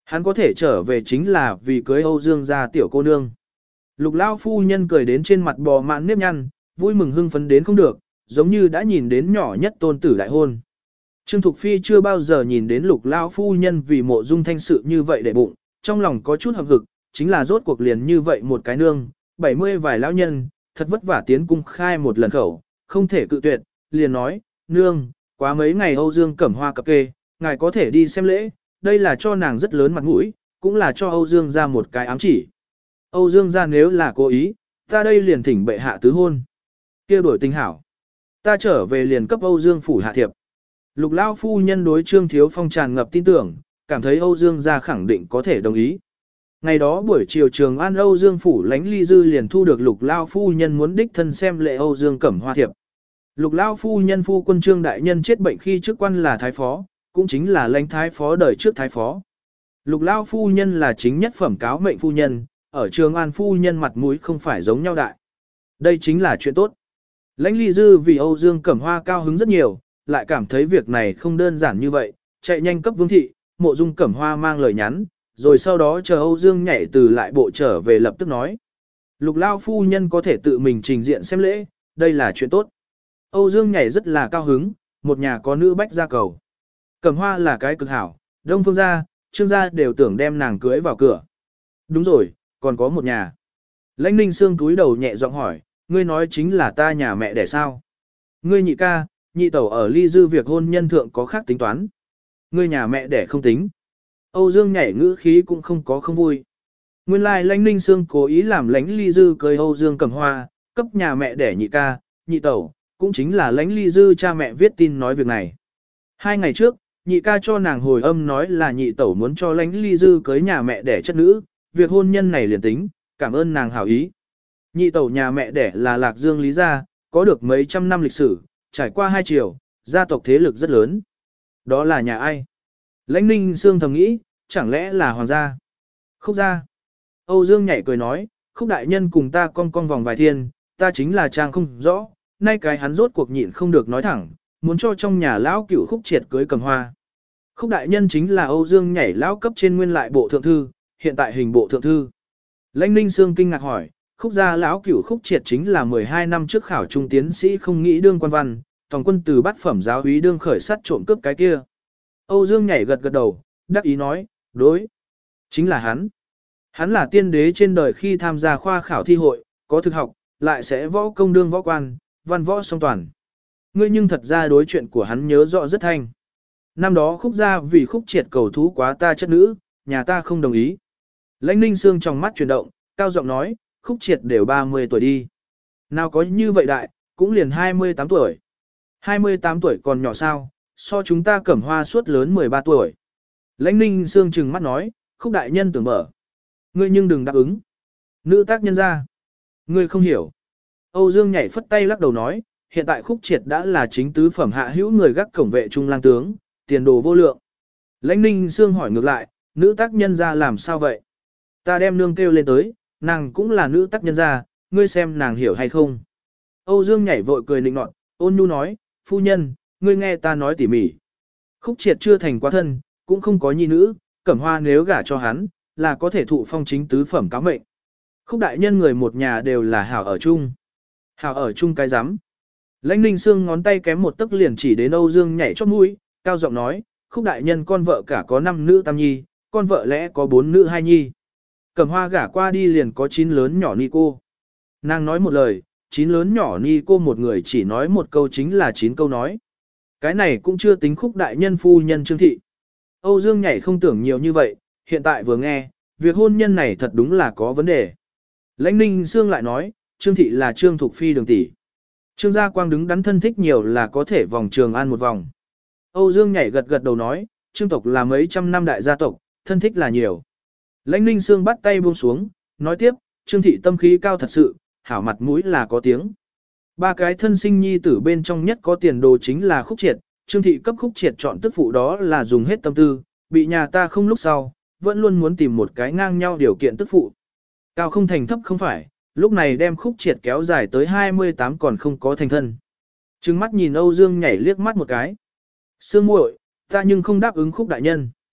Hắn có thể trở về chính là vì cưới Âu Dương gia tiểu cô nương. Lục lao phu nhân cười đến trên mặt bò mạn nếp nhăn, vui mừng hưng phấn đến không được, giống như đã nhìn đến nhỏ nhất tôn tử đại hôn. Trương Thục Phi chưa bao giờ nhìn đến lục lao phu nhân vì mộ dung thanh sự như vậy để bụng, trong lòng có chút hậm hực, chính là rốt cuộc liền như vậy một cái nương, bảy mươi vài lão nhân, thật vất vả tiến cung khai một lần khẩu, không thể cự tuyệt, liền nói, nương, quá mấy ngày Âu Dương Cẩm Hoa cập kê, ngài có thể đi xem lễ, đây là cho nàng rất lớn mặt mũi, cũng là cho Âu Dương ra một cái ám chỉ. Âu Dương ra nếu là cố ý, ta đây liền thỉnh bệ hạ tứ hôn. Kêu đổi tình hảo. Ta trở về liền cấp Âu Dương phủ hạ thiệp. Lục lao phu nhân đối Trương Thiếu Phong tràn ngập tin tưởng, cảm thấy Âu Dương gia khẳng định có thể đồng ý. Ngày đó buổi chiều trường An Âu Dương phủ lãnh ly dư liền thu được lục lao phu nhân muốn đích thân xem lễ Âu Dương Cẩm Hoa thiệp. Lục lao phu nhân phu quân Trương đại nhân chết bệnh khi chức quan là thái phó, cũng chính là lãnh thái phó đời trước thái phó. Lục lao phu nhân là chính nhất phẩm cáo mệnh phu nhân, ở trường An phu nhân mặt mũi không phải giống nhau đại. Đây chính là chuyện tốt. Lãnh ly dư vì Âu Dương Cẩm Hoa cao hứng rất nhiều, lại cảm thấy việc này không đơn giản như vậy, chạy nhanh cấp vương thị, mộ dung Cẩm Hoa mang lời nhắn, rồi sau đó chờ Âu Dương nhảy từ lại bộ trở về lập tức nói. Lục lao phu nhân có thể tự mình trình diện xem lễ, đây là chuyện tốt. Âu Dương nhảy rất là cao hứng, một nhà có nữ bách gia cầu. Cẩm Hoa là cái cực hảo, Đông Phương gia, Trương gia đều tưởng đem nàng cưới vào cửa. Đúng rồi, còn có một nhà. Lãnh Ninh Sương túi đầu nhẹ giọng hỏi, ngươi nói chính là ta nhà mẹ đẻ sao? Ngươi nhị ca, nhị tẩu ở ly dư việc hôn nhân thượng có khác tính toán. Ngươi nhà mẹ đẻ không tính. Âu Dương nhảy ngữ khí cũng không có không vui. Nguyên lai Lãnh Ninh Sương cố ý làm Lãnh ly dư cưới Âu Dương Cẩm Hoa, cấp nhà mẹ đẻ nhị ca, nhị tẩu, cũng chính là Lãnh ly dư cha mẹ viết tin nói việc này. Hai ngày trước, nhị ca cho nàng hồi âm nói là nhị tẩu muốn cho Lãnh ly dư cưới nhà mẹ đẻ chất nữ, việc hôn nhân này liền tính, cảm ơn nàng hảo ý. Nhị tẩu nhà mẹ đẻ là Lạc Dương Lý gia, có được mấy trăm năm lịch sử, trải qua hai triều, gia tộc thế lực rất lớn. Đó là nhà ai? Lãnh Ninh Sương thầm nghĩ, chẳng lẽ là hoàng gia? Khúc gia. Âu Dương nhảy cười nói, Khúc đại nhân cùng ta cong cong vòng vài thiên, ta chính là trang không rõ, nay cái hắn rốt cuộc nhịn không được nói thẳng, muốn cho trong nhà lão cửu Khúc Triệt cưới Cẩm Hoa. Khúc đại nhân chính là Âu Dương nhảy lão cấp trên nguyên lại bộ thượng thư, hiện tại hình bộ thượng thư. Lãnh Ninh Sương kinh ngạc hỏi, Khúc gia lão cửu Khúc Triệt chính là mười hai năm trước khảo trung tiến sĩ không nghĩ đương quan văn, toàn quân từ bát phẩm giáo úy đương khởi sát trộm cướp cái kia. Âu Dương nhảy gật gật đầu, đắc ý nói, đối, chính là hắn. Hắn là tiên đế trên đời khi tham gia khoa khảo thi hội, có thực học, lại sẽ võ công đương võ quan, văn võ song toàn. Ngươi nhưng thật ra đối chuyện của hắn nhớ rõ rất thanh. Năm đó Khúc gia vì Khúc Triệt cầu thú quá ta chất nữ, nhà ta không đồng ý. Lãnh Ninh Sương trong mắt chuyển động, cao giọng nói, Khúc Triệt đều ba mươi tuổi đi. Nào có như vậy đại, cũng liền hai mươi tám tuổi. hai mươi tám tuổi còn nhỏ sao, so chúng ta Cẩm Hoa suốt lớn mười ba tuổi. Lãnh Ninh Sương trừng mắt nói, Khúc đại nhân tưởng mở. Ngươi nhưng đừng đáp ứng. Nữ tác nhân ra. Ngươi không hiểu. Âu Dương nhảy phất tay lắc đầu nói, hiện tại Khúc Triệt đã là chính tứ phẩm hạ hữu người gác cổng vệ trung lang tướng, tiền đồ vô lượng. Lãnh Ninh Sương hỏi ngược lại, nữ tác nhân ra làm sao vậy? Ta đem nương kêu lên tới, nàng cũng là nữ tác nhân ra, ngươi xem nàng hiểu hay không? Âu Dương nhảy vội cười nịnh nọt, ôn nhu nói, phu nhân, ngươi nghe ta nói tỉ mỉ. Khúc Triệt chưa thành quá thân, cũng không có nhi nữ, Cẩm Hoa nếu gả cho hắn, là có thể thụ phong chính tứ phẩm cáo mệnh. Khúc đại nhân người một nhà đều là hảo ở chung. Hảo ở chung cái rắm. Lãnh Ninh Sương ngón tay kém một tấc liền chỉ đến Âu Dương nhảy chót mũi, cao giọng nói, Khúc đại nhân con vợ cả có năm nữ tam nhi, con vợ lẽ có bốn nữ hai nhi. Cẩm Hoa gả qua đi liền có chín lớn nhỏ ni cô. Nàng nói một lời, chín lớn nhỏ ni cô một người chỉ nói một câu chính là chín câu nói. Cái này cũng chưa tính Khúc đại nhân phu nhân Trương thị. Âu Dương nhảy không tưởng nhiều như vậy, hiện tại vừa nghe, việc hôn nhân này thật đúng là có vấn đề. Lãnh Ninh Sương lại nói, Trương thị là Trương Thục Phi đường tỷ. Trương gia quang đứng đắn thân thích nhiều là có thể vòng Trường An một vòng. Âu Dương nhảy gật gật đầu nói, Trương tộc là mấy trăm năm đại gia tộc, thân thích là nhiều. Lãnh Ninh Sương bắt tay buông xuống, nói tiếp, Trương thị tâm khí cao thật sự, hảo mặt mũi là có tiếng. Ba cái thân sinh nhi tử bên trong nhất có tiền đồ chính là Khúc Triệt, Trương thị cấp Khúc Triệt chọn tức phụ đó là dùng hết tâm tư, bị nhà ta không lúc sau, vẫn luôn muốn tìm một cái ngang nhau điều kiện tức phụ. Cao không thành thấp không phải, lúc này đem Khúc Triệt kéo dài tới hai mươi tám còn không có thành thân. Trừng mắt nhìn Âu Dương nhảy liếc mắt một cái. Sương muội, ta nhưng không đáp ứng Khúc đại nhân.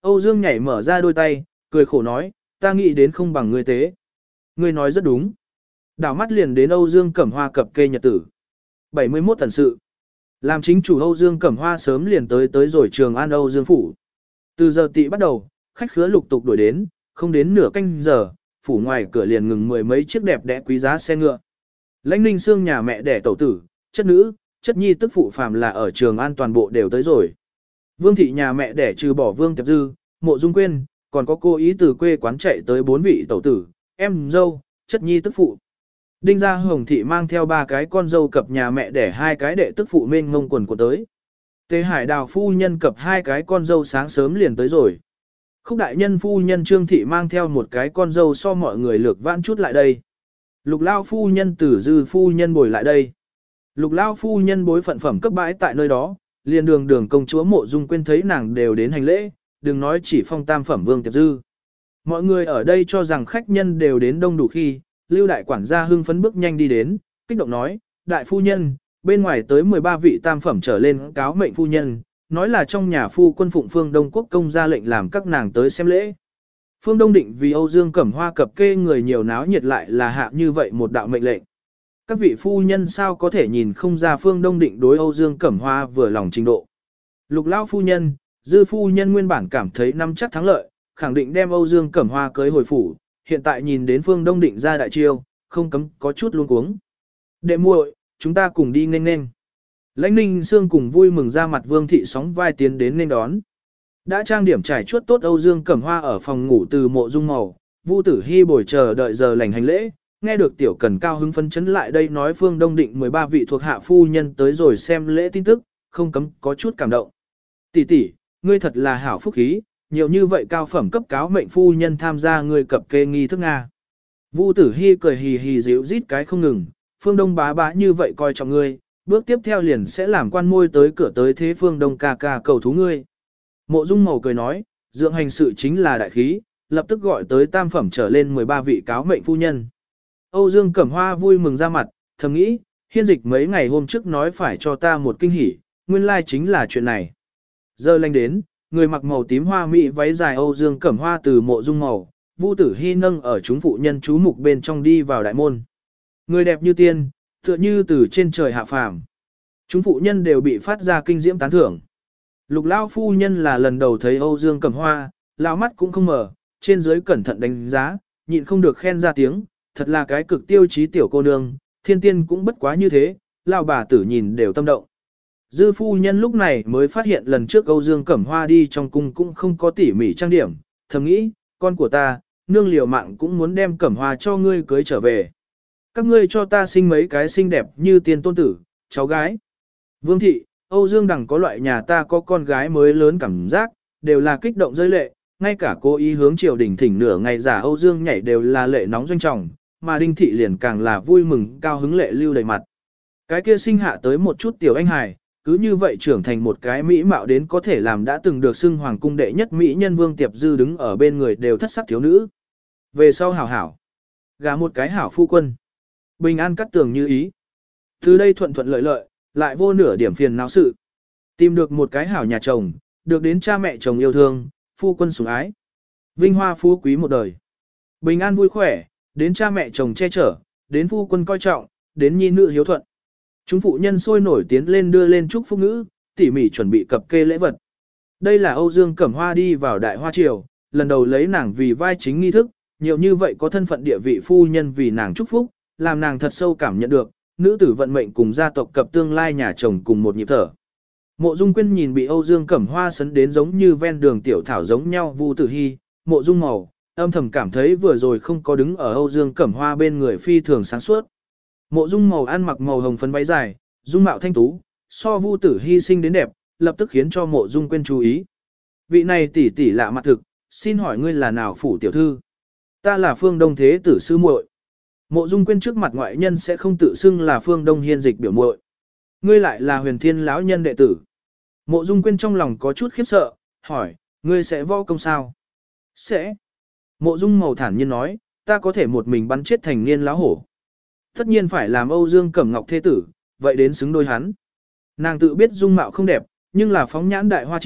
Âu Dương nhảy mở ra đôi tay, cười khổ nói, ta nghĩ đến không bằng ngươi tế. Ngươi nói rất đúng. Đảo mắt liền đến Âu Dương Cẩm Hoa cập kê nhật tử. bảy mươi mốt thần sự. Làm chính chủ Âu Dương Cẩm Hoa sớm liền tới tới rồi Trường An Âu Dương phủ. Từ giờ tị bắt đầu, khách khứa lục tục đuổi đến, không đến nửa canh giờ, phủ ngoài cửa liền ngừng mười mấy chiếc đẹp đẽ quý giá xe ngựa. Lãnh Ninh Xương nhà mẹ đẻ tẩu tử, chất nữ, chất nhi tức phụ phàm là ở Trường An toàn bộ đều tới rồi. Vương thị nhà mẹ đẻ trừ bỏ Vương Tiệp Dư, Mộ Dung Quyên, còn có cô ý từ quê quán chạy tới bốn vị tẩu tử, em dâu, chất nhi tức phụ. Đinh gia Hồng thị mang theo ba cái con dâu cập nhà mẹ đẻ hai cái đệ tức phụ mênh ngông quần của tới. Tề Hải Đào phu nhân cập hai cái con dâu sáng sớm liền tới rồi. Khúc đại nhân phu nhân Trương thị mang theo một cái con dâu so mọi người lược vãn chút lại đây. Lục lao phu nhân Tử Dư phu nhân bồi lại đây. Lục lao phu nhân bối phận phẩm cấp bãi tại nơi đó, liền đường đường công chúa Mộ Dung Quyên thấy nàng đều đến hành lễ, đừng nói chỉ phong tam phẩm Vương Tiệp Dư. Mọi người ở đây cho rằng khách nhân đều đến đông đủ khi, Lưu đại quản gia hưng phấn bước nhanh đi đến, kích động nói, đại phu nhân, bên ngoài tới mười ba vị tam phẩm trở lên cáo mệnh phu nhân, nói là trong nhà phu quân phụng Phương Đông Quốc công ra lệnh làm các nàng tới xem lễ. Phương Đông định vì Âu Dương Cẩm Hoa cập kê người nhiều náo nhiệt lại là hạ như vậy một đạo mệnh lệnh. Các vị phu nhân sao có thể nhìn không ra Phương Đông định đối Âu Dương Cẩm Hoa vừa lòng trình độ. Lục lao phu nhân, Dư phu nhân nguyên bản cảm thấy năm chắc thắng lợi, khẳng định đem Âu Dương Cẩm Hoa cưới hồi phủ, hiện tại nhìn đến Phương Đông định ra đại chiêu, không cấm có chút luống cuống. Đệ muội, chúng ta cùng đi nghênh nghênh. Lãnh Ninh Sương cùng vui mừng ra mặt Vương thị sóng vai tiến đến nghênh đón. Đã trang điểm trải chuốt tốt Âu Dương Cẩm Hoa ở phòng ngủ từ Mộ Dung màu, Vu Tử Hi bồi chờ đợi giờ lành hành lễ, nghe được tiểu cần cao hứng phấn chấn lại đây nói Phương Đông định mười ba vị thuộc hạ phu nhân tới rồi xem lễ tin tức, không cấm có chút cảm động. Tỷ tỷ, ngươi thật là hảo phúc khí, nhiều như vậy cao phẩm cấp cáo mệnh phu nhân tham gia ngươi cập kê nghi thức Nga. Vu Tử Hi cười hì hì dịu rít cái không ngừng, Phương Đông bá bá như vậy coi trọng ngươi, bước tiếp theo liền sẽ làm quan môi tới cửa tới thế Phương Đông ca ca cầu thú ngươi. Mộ Dung màu cười nói, dưỡng hành sự chính là đại khí, lập tức gọi tới tam phẩm trở lên mười ba vị cáo mệnh phu nhân. Âu Dương Cẩm Hoa vui mừng ra mặt, thầm nghĩ, hiên dịch mấy ngày hôm trước nói phải cho ta một kinh hỉ, nguyên lai chính là chuyện này. Giờ lành đến, người mặc màu tím hoa mỹ váy dài Âu Dương Cẩm Hoa từ Mộ Dung màu, Vu Tử Hi nâng ở chúng phụ nhân chú mục bên trong đi vào đại môn. Người đẹp như tiên, tựa như từ trên trời hạ phàm. Chúng phụ nhân đều bị phát ra kinh diễm tán thưởng. Lục lao phu nhân là lần đầu thấy Âu Dương Cẩm Hoa, lao mắt cũng không mở, trên dưới cẩn thận đánh giá, nhịn không được khen ra tiếng, thật là cái cực tiêu chí tiểu cô nương, thiên tiên cũng bất quá như thế, lao bà tử nhìn đều tâm động. Dư phu nhân lúc này mới phát hiện lần trước Âu Dương Cẩm Hoa đi trong cung cũng không có tỉ mỉ trang điểm, thầm nghĩ, con của ta, nương liều mạng cũng muốn đem Cẩm Hoa cho ngươi cưới trở về. Các ngươi cho ta sinh mấy cái xinh đẹp như tiên tôn tử, cháu gái. Vương thị, Âu Dương đằng có loại nhà ta có con gái mới lớn cảm giác, đều là kích động rơi lệ, ngay cả cố ý hướng triều đình thỉnh nửa ngày giả Âu Dương nhảy đều là lệ nóng doanh trọng, mà Đinh thị liền càng là vui mừng cao hứng lệ lưu đầy mặt. Cái kia sinh hạ tới một chút tiểu anh hài, cứ như vậy trưởng thành một cái mỹ mạo đến có thể làm đã từng được xưng hoàng cung đệ nhất mỹ nhân Vương Tiệp Dư đứng ở bên người đều thất sắc thiếu nữ. Về sau hảo hảo, gả một cái hảo phu quân, bình an cắt tường như ý. Từ đây thuận thuận lợi lợi, lại vô nửa điểm phiền não sự. Tìm được một cái hảo nhà chồng, được đến cha mẹ chồng yêu thương, phu quân sủng ái. Vinh hoa phú quý một đời. Bình an vui khỏe, đến cha mẹ chồng che chở, đến phu quân coi trọng, đến nhi nữ hiếu thuận. Chúng phụ nhân sôi nổi tiến lên đưa lên chúc phúc ngữ, tỉ mỉ chuẩn bị cập kê lễ vật. Đây là Âu Dương Cẩm Hoa đi vào Đại Hoa Triều, lần đầu lấy nàng vì vai chính nghi thức, nhiều như vậy có thân phận địa vị phu nhân vì nàng chúc phúc, làm nàng thật sâu cảm nhận được, nữ tử vận mệnh cùng gia tộc cập tương lai nhà chồng cùng một nhịp thở. Mộ Dung Quyên nhìn bị Âu Dương Cẩm Hoa sấn đến giống như ven đường tiểu thảo giống nhau Vu Tử Hi, Mộ Dung màu, âm thầm cảm thấy vừa rồi không có đứng ở Âu Dương Cẩm Hoa bên người phi thường sáng suốt. Mộ Dung màu ăn mặc màu hồng phấn váy dài, dung mạo thanh tú, so Vu Tử Hi xinh đến đẹp, lập tức khiến cho Mộ Dung Quyên chú ý. Vị này tỷ tỷ lạ mặt thực, xin hỏi ngươi là nào phủ tiểu thư? Ta là Phương Đông Thế tử sư muội. Mộ Dung Quyên trước mặt ngoại nhân sẽ không tự xưng là Phương Đông Hiên dịch biểu muội. Ngươi lại là Huyền Thiên lão nhân đệ tử. Mộ Dung Quyên trong lòng có chút khiếp sợ, hỏi, ngươi sẽ võ công sao? Sẽ. Mộ Dung màu thản nhiên nói, ta có thể một mình bắn chết thành niên lão hổ. Tất nhiên phải làm Âu Dương Cẩm Ngọc thế tử, vậy đến xứng đôi hắn. Nàng tự biết dung mạo không đẹp, nhưng là phóng nhãn Đại Hoa Triều,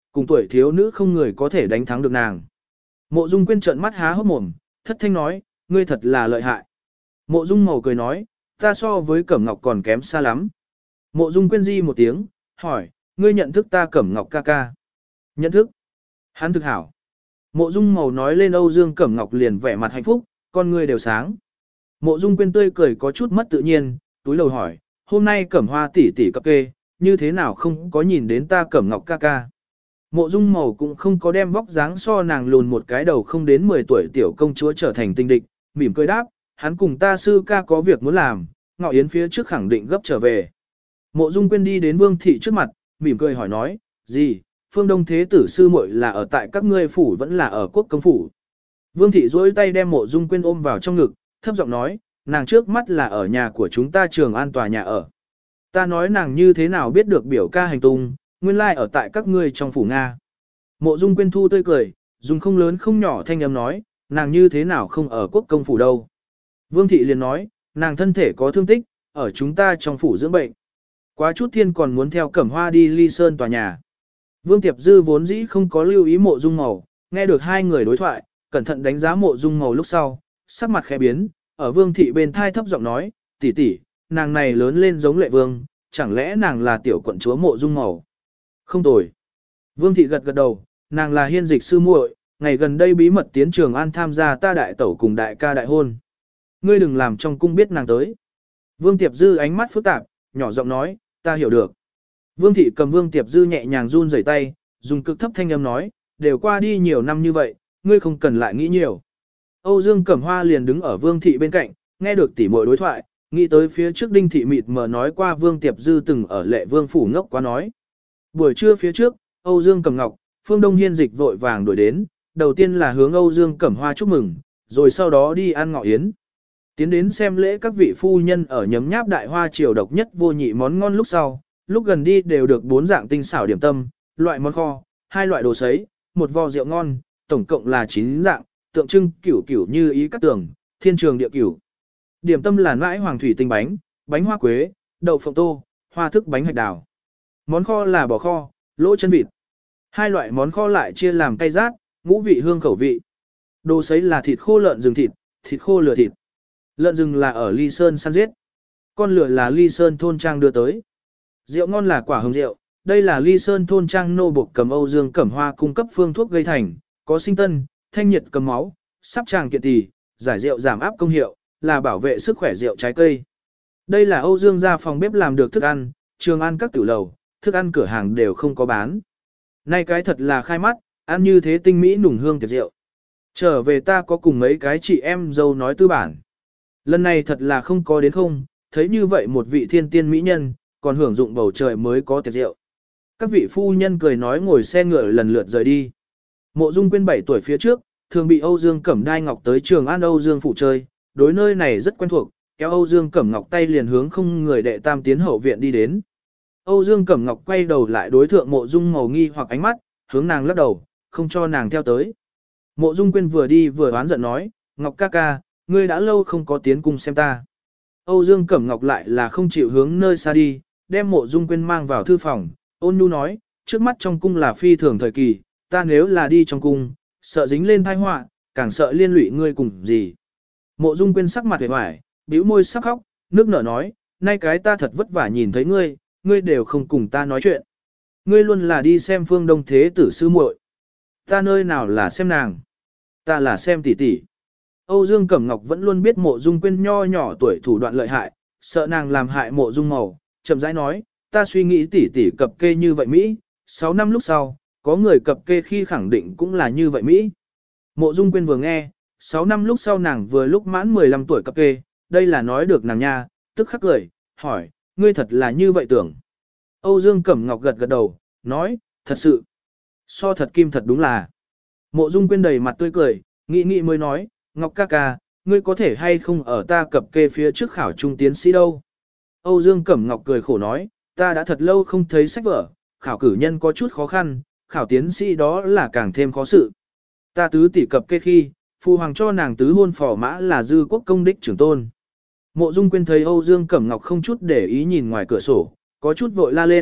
cùng tuổi thiếu nữ không người có thể đánh thắng được nàng. Mộ Dung Quyên trợn mắt há hốc mồm, thất thanh nói, ngươi thật là lợi hại. Mộ Dung Mầu cười nói, ta so với Cẩm Ngọc còn kém xa lắm. Mộ Dung Quyên di một tiếng, hỏi, ngươi nhận thức ta Cẩm Ngọc ca ca? Nhận thức. Hắn thực hảo. Mộ Dung Mầu nói lên Âu Dương Cẩm Ngọc liền vẻ mặt hạnh phúc, con ngươi đều sáng. Mộ Dung Quyên tươi cười có chút mất tự nhiên, túi lầu hỏi, hôm nay Cẩm Hoa tỷ tỷ cập kê, như thế nào không có nhìn đến ta Cẩm Ngọc ca ca? Mộ Dung Mầu cũng không có đem vóc dáng so nàng lùn một cái đầu không đến mười tuổi tiểu công chúa trở thành tinh địch, mỉm cười đáp, hắn cùng ta sư ca có việc muốn làm, Ngọ Yến phía trước khẳng định gấp trở về. Mộ Dung Quyên đi đến Vương thị trước mặt, mỉm cười hỏi nói, gì, Phương Đông Thế tử sư muội là ở tại các ngươi phủ vẫn là ở quốc công phủ? Vương thị duỗi tay đem Mộ Dung Quyên ôm vào trong ngực, thấp giọng nói, nàng trước mắt là ở nhà của chúng ta Trường An tòa nhà ở. Ta nói nàng như thế nào biết được biểu ca hành tung, nguyên lai ở tại các ngươi trong phủ Nga. Mộ Dung Quyên thu tươi cười, dùng không lớn không nhỏ thanh âm nói, nàng như thế nào không ở quốc công phủ đâu. Vương thị liền nói, nàng thân thể có thương tích, ở chúng ta trong phủ dưỡng bệnh. Quá chút thiên còn muốn theo Cẩm Hoa đi Ly Sơn tòa nhà. Vương Tiệp Dư vốn dĩ không có lưu ý Mộ Dung Mầu, nghe được hai người đối thoại, cẩn thận đánh giá Mộ Dung Mầu lúc sau, sắc mặt khẽ biến, ở Vương thị bên thai thấp giọng nói, tỷ tỷ, nàng này lớn lên giống Lệ Vương, chẳng lẽ nàng là tiểu quận chúa Mộ Dung Mầu? Không tồi. Vương thị gật gật đầu, nàng là hiên dịch sư muội, ngày gần đây bí mật tiến Trường An tham gia ta đại tẩu cùng đại ca đại hôn. Ngươi đừng làm trong cung biết nàng tới. Vương Tiệp Dư ánh mắt phức tạp, nhỏ giọng nói, ta hiểu được. Vương thị cầm Vương Tiệp Dư nhẹ nhàng run rẩy tay, dùng cực thấp thanh âm nói, đều qua đi nhiều năm như vậy, ngươi không cần lại nghĩ nhiều. Âu Dương Cẩm Hoa liền đứng ở Vương thị bên cạnh, nghe được tỉ muội đối thoại, nghĩ tới phía trước Đinh thị mịt mờ nói qua Vương Tiệp Dư từng ở Lệ Vương phủ ngốc quá nói. Buổi trưa phía trước, Âu Dương Cẩm Ngọc, Phương Đông Hiên Dịch vội vàng đuổi đến, đầu tiên là hướng Âu Dương Cẩm Hoa chúc mừng, rồi sau đó đi ăn ngọ yến. Tiến đến xem lễ các vị phu nhân ở nhấm nháp đại hoa triều độc nhất vô nhị món ngon lúc sau, lúc gần đi đều được bốn dạng tinh xảo điểm tâm, loại món kho, hai loại đồ sấy, một vò rượu ngon, tổng cộng là chín dạng, tượng trưng cửu cửu như ý các tường, thiên trường địa cửu. Điểm tâm là nãi hoàng thủy tinh bánh, bánh hoa quế, đậu phộng tô, hoa thức bánh hạch đào. Món kho là bò kho, lỗ chân vịt. Hai loại món kho lại chia làm cay rát, ngũ vị hương khẩu vị. Đồ sấy là thịt khô lợn rừng thịt, thịt khô lửa thịt. Lợn rừng là ở Ly Sơn săn giết. Con lửa là Ly Sơn thôn trang đưa tới. Rượu ngon là quả hồng rượu, đây là Ly Sơn thôn trang nô buộc cầm Âu Dương Cẩm Hoa cung cấp phương thuốc gây thành, có sinh tân, thanh nhiệt cầm máu, sắp tràng kiện tỳ, giải rượu giảm áp công hiệu, là bảo vệ sức khỏe rượu trái cây. Đây là Âu Dương gia phòng bếp làm được thức ăn, Trường An các tiểu lầu, thức ăn cửa hàng đều không có bán. Nay cái thật là khai mắt, ăn như thế tinh mỹ nùng hương tiệc rượu. Trở về ta có cùng mấy cái chị em dâu nói tư bản. Lần này thật là không có đến không, thấy như vậy một vị thiên tiên mỹ nhân, còn hưởng dụng bầu trời mới có tiệc rượu. Các vị phu nhân cười nói ngồi xe ngựa lần lượt rời đi. Mộ Dung Quyên bảy tuổi phía trước, thường bị Âu Dương Cẩm Đai Ngọc tới Trường An Âu Dương phủ chơi, đối nơi này rất quen thuộc, kéo Âu Dương Cẩm Ngọc tay liền hướng không người đệ tam tiến hậu viện đi đến. Âu Dương Cẩm Ngọc quay đầu lại đối thượng Mộ Dung màu nghi hoặc ánh mắt, hướng nàng lắc đầu, không cho nàng theo tới. Mộ Dung Quyên vừa đi vừa oán giận nói, Ngọc ca ca, ngươi đã lâu không có tiến cung xem ta. Âu Dương Cẩm Ngọc lại là không chịu hướng nơi xa đi, đem Mộ Dung Quyên mang vào thư phòng, ôn nhu nói, trước mắt trong cung là phi thường thời kỳ, ta nếu là đi trong cung, sợ dính lên tai họa, càng sợ liên lụy ngươi cùng gì. Mộ Dung Quyên sắc mặt vẻ vải, bĩu môi sắc khóc, nước nở nói, nay cái ta thật vất vả nhìn thấy ngươi, ngươi đều không cùng ta nói chuyện. Ngươi luôn là đi xem Phương Đông Thế tử sư muội. Ta nơi nào là xem nàng, ta là xem tỷ tỷ. Âu Dương Cẩm Ngọc vẫn luôn biết Mộ Dung Quyên nho nhỏ tuổi thủ đoạn lợi hại, sợ nàng làm hại Mộ Dung màu, chậm rãi nói, ta suy nghĩ tỷ tỷ cập kê như vậy Mỹ, sáu năm lúc sau, có người cập kê khi khẳng định cũng là như vậy Mỹ. Mộ Dung Quyên vừa nghe, sáu năm lúc sau nàng vừa lúc mãn mười lăm tuổi cập kê, đây là nói được nàng nha, tức khắc cười, hỏi, ngươi thật là như vậy tưởng. Âu Dương Cẩm Ngọc gật gật đầu, nói, thật sự, so thật kim thật đúng là. Mộ Dung Quyên đầy mặt tươi cười, nghĩ nghĩ mới nói, Ngọc ca ca, ngươi có thể hay không ở ta cập kê phía trước khảo trung tiến sĩ đâu. Âu Dương Cẩm Ngọc cười khổ nói, ta đã thật lâu không thấy sách vở, khảo cử nhân có chút khó khăn, khảo tiến sĩ đó là càng thêm khó sự. Ta tứ tỷ cập kê khi, phụ hoàng cho nàng tứ hôn phò mã là dư quốc công đích trưởng tôn. Mộ Dung Quyên thấy Âu Dương Cẩm Ngọc không chút để ý nhìn ngoài cửa sổ, có chút vội la lên,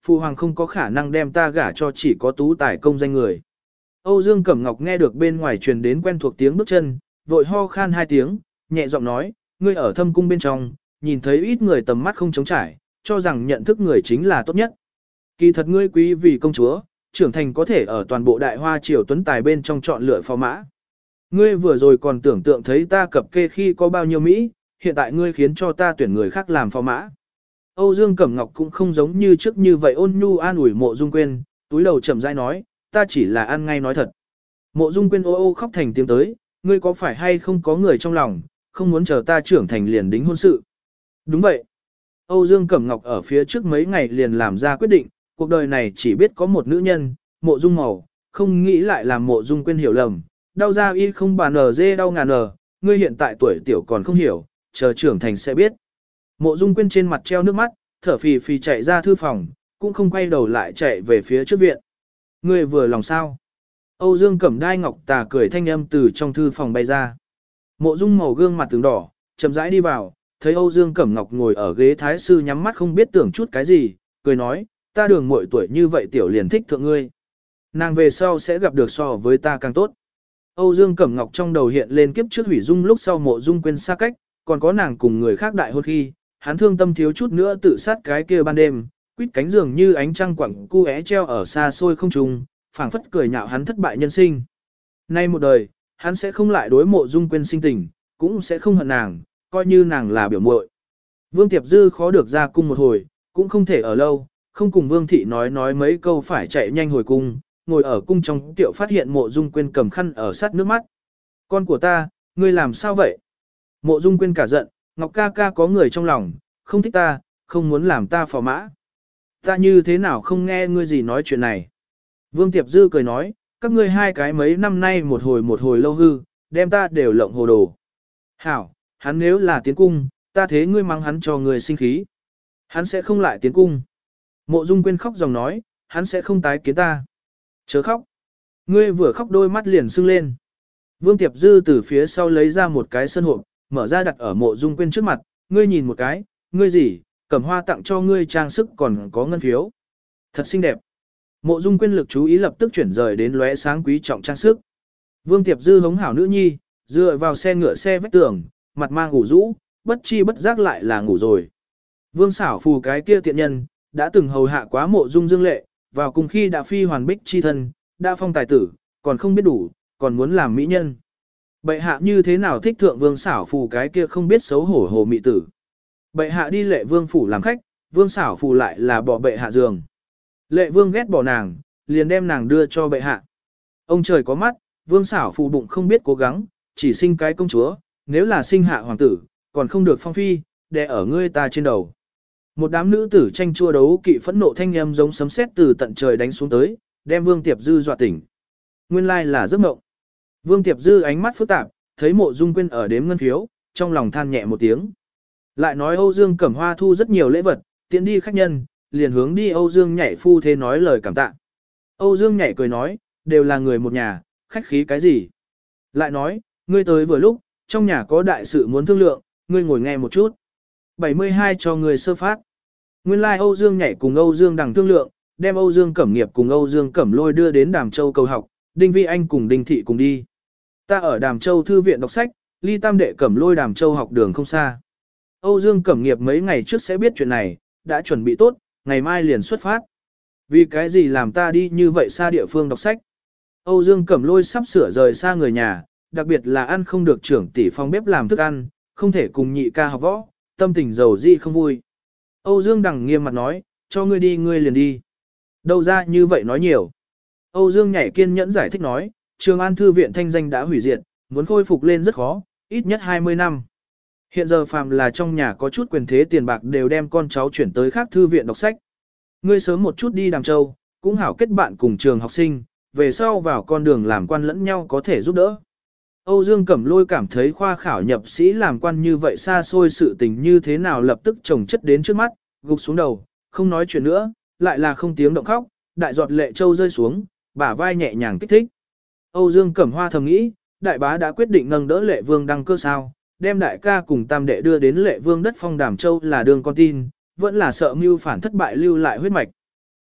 phụ hoàng không có khả năng đem ta gả cho chỉ có tú tài công danh người. Âu Dương Cẩm Ngọc nghe được bên ngoài truyền đến quen thuộc tiếng bước chân, vội ho khan hai tiếng, nhẹ giọng nói, ngươi ở thâm cung bên trong, nhìn thấy ít người tầm mắt không chống trải, cho rằng nhận thức người chính là tốt nhất. Kỳ thật ngươi quý vì công chúa, trưởng thành có thể ở toàn bộ đại hoa triều tuấn tài bên trong chọn lựa phò mã. Ngươi vừa rồi còn tưởng tượng thấy ta cập kê khi có bao nhiêu Mỹ, hiện tại ngươi khiến cho ta tuyển người khác làm phò mã. Âu Dương Cẩm Ngọc cũng không giống như trước như vậy ôn nhu an ủi Mộ Dung Quyên, túi đầu chậm rãi nói, ta chỉ là ăn ngay nói thật. Mộ Dung Quyên ô ô khóc thành tiếng tới, ngươi có phải hay không có người trong lòng, không muốn chờ ta trưởng thành liền đính hôn sự. Đúng vậy. Âu Dương Cẩm Ngọc ở phía trước mấy ngày liền làm ra quyết định, cuộc đời này chỉ biết có một nữ nhân, Mộ Dung Màu, không nghĩ lại làm Mộ Dung Quyên hiểu lầm. Đau ra y không bàn nở dê đau ngàn nở, ngươi hiện tại tuổi tiểu còn không hiểu, chờ trưởng thành sẽ biết. Mộ Dung Quyên trên mặt treo nước mắt, thở phì phì chạy ra thư phòng, cũng không quay đầu lại chạy về phía trước viện. Ngươi vừa lòng sao? Âu Dương Cẩm Đai Ngọc Tà cười thanh âm từ trong thư phòng bay ra. Mộ Dung Màu gương mặt tướng đỏ, chậm rãi đi vào, thấy Âu Dương Cẩm Ngọc ngồi ở ghế thái sư nhắm mắt không biết tưởng chút cái gì, cười nói, ta đường muội tuổi như vậy tiểu liền thích thượng ngươi. Nàng về sau sẽ gặp được so với ta càng tốt. Âu Dương Cẩm Ngọc trong đầu hiện lên kiếp trước hủy dung lúc sau Mộ Dung Quyên xa cách, còn có nàng cùng người khác đại hôn khi, hắn thương tâm thiếu chút nữa tự sát cái kia ban đêm, quýt cánh giường như ánh trăng quẳng cu é treo ở xa xôi không trung, phảng phất cười nhạo hắn thất bại nhân sinh. Nay một đời, hắn sẽ không lại đối Mộ Dung Quyên sinh tình, cũng sẽ không hận nàng, coi như nàng là biểu muội. Vương Tiệp Dư khó được ra cung một hồi, cũng không thể ở lâu, không cùng Vương Thị nói nói mấy câu phải chạy nhanh hồi cung, ngồi ở cung trong tiệu phát hiện Mộ Dung Quyên cầm khăn ở sát nước mắt. Con của ta, ngươi làm sao vậy? Mộ Dung Quyên cả giận, Ngọc ca ca có người trong lòng, không thích ta, không muốn làm ta phò mã. Ta như thế nào không nghe ngươi gì nói chuyện này? Vương Tiệp Dư cười nói, các ngươi hai cái mấy năm nay một hồi một hồi lâu hư, đem ta đều lộng hồ đồ. Hảo, hắn nếu là tiến cung, ta thế ngươi mắng hắn cho ngươi sinh khí. Hắn sẽ không lại tiến cung. Mộ Dung Quyên khóc dòng nói, hắn sẽ không tái kiến ta. Chớ khóc. Ngươi vừa khóc đôi mắt liền sưng lên. Vương Tiệp Dư từ phía sau lấy ra một cái sơn hộp, mở ra đặt ở Mộ Dung Quyên trước mặt, ngươi nhìn một cái, ngươi gì, Cẩm Hoa tặng cho ngươi trang sức còn có ngân phiếu. Thật xinh đẹp. Mộ Dung Quyên lực chú ý lập tức chuyển rời đến lóe sáng quý trọng trang sức. Vương Tiệp Dư hống hảo nữ nhi, dựa vào xe ngựa xe vách tường, mặt mang ngủ rũ, bất chi bất giác lại là ngủ rồi. Vương xảo phù cái kia tiện nhân, đã từng hầu hạ quá Mộ Dung Dương Lệ, vào cùng khi đã phi hoàn bích chi thân, đã phong tài tử, còn không biết đủ, còn muốn làm mỹ nhân. Bệ hạ như thế nào thích thượng Vương xảo phù cái kia không biết xấu hổ hồ mị tử. Bệ hạ đi Lệ Vương phủ làm khách, Vương xảo phù lại là bỏ bệ hạ giường. Lệ Vương ghét bỏ nàng, liền đem nàng đưa cho bệ hạ. Ông trời có mắt, Vương xảo phù bụng không biết cố gắng, chỉ sinh cái công chúa, nếu là sinh hạ hoàng tử, còn không được phong phi, đè ở ngươi ta trên đầu. Một đám nữ tử tranh chua đấu kỵ phẫn nộ thanh âm giống sấm sét từ tận trời đánh xuống tới, đem Vương Tiệp Dư dọa tỉnh. Nguyên lai là giấc mộng. Vương Tiệp Dư ánh mắt phức tạp, thấy Mộ Dung Quyên ở đếm ngân phiếu, trong lòng than nhẹ một tiếng. Lại nói Âu Dương Cẩm Hoa thu rất nhiều lễ vật, tiện đi khách nhân, liền hướng đi Âu Dương Nhảy phu thê nói lời cảm tạ. Âu Dương Nhảy cười nói, đều là người một nhà, khách khí cái gì. Lại nói, ngươi tới vừa lúc, trong nhà có đại sự muốn thương lượng, ngươi ngồi nghe một chút. bảy mươi hai cho người sơ phát. Nguyên lai like Âu Dương Nhảy cùng Âu Dương Đằng thương lượng, đem Âu Dương Cẩm Nghiệp cùng Âu Dương Cẩm Lôi đưa đến Đàm Châu cầu học, Đinh Vi Anh cùng Đinh Thị cùng đi. Ta ở Đàm Châu thư viện đọc sách, ly tam đệ Cẩm Lôi Đàm Châu học đường không xa. Âu Dương Cẩm Nghiệp mấy ngày trước sẽ biết chuyện này, đã chuẩn bị tốt, ngày mai liền xuất phát. Vì cái gì làm ta đi như vậy xa địa phương đọc sách? Âu Dương Cẩm Lôi sắp sửa rời xa người nhà, đặc biệt là ăn không được trưởng tỷ phòng bếp làm thức ăn, không thể cùng nhị ca học võ, tâm tình giàu dị không vui. Âu Dương Đằng nghiêm mặt nói, cho ngươi đi ngươi liền đi. Đâu ra như vậy nói nhiều. Âu Dương Nhảy kiên nhẫn giải thích nói, Trường An Thư viện thanh danh đã hủy diệt, muốn khôi phục lên rất khó, ít nhất hai mươi năm. Hiện giờ phàm là trong nhà có chút quyền thế tiền bạc đều đem con cháu chuyển tới khác thư viện đọc sách. Ngươi sớm một chút đi Đàm Châu, cũng hảo kết bạn cùng trường học sinh, về sau vào con đường làm quan lẫn nhau có thể giúp đỡ. Âu Dương Cẩm Lôi cảm thấy khoa khảo nhập sĩ làm quan như vậy xa xôi sự tình như thế nào lập tức chồng chất đến trước mắt, gục xuống đầu, không nói chuyện nữa, lại là không tiếng động khóc, đại giọt lệ châu rơi xuống, bả vai nhẹ nhàng kích thích. Âu Dương Cẩm Hoa thầm nghĩ, đại bá đã quyết định nâng đỡ Lệ Vương đăng cơ sao, đem đại ca cùng tam đệ đưa đến Lệ Vương đất phong Đàm Châu là đường con tin, vẫn là sợ mưu phản thất bại lưu lại huyết mạch.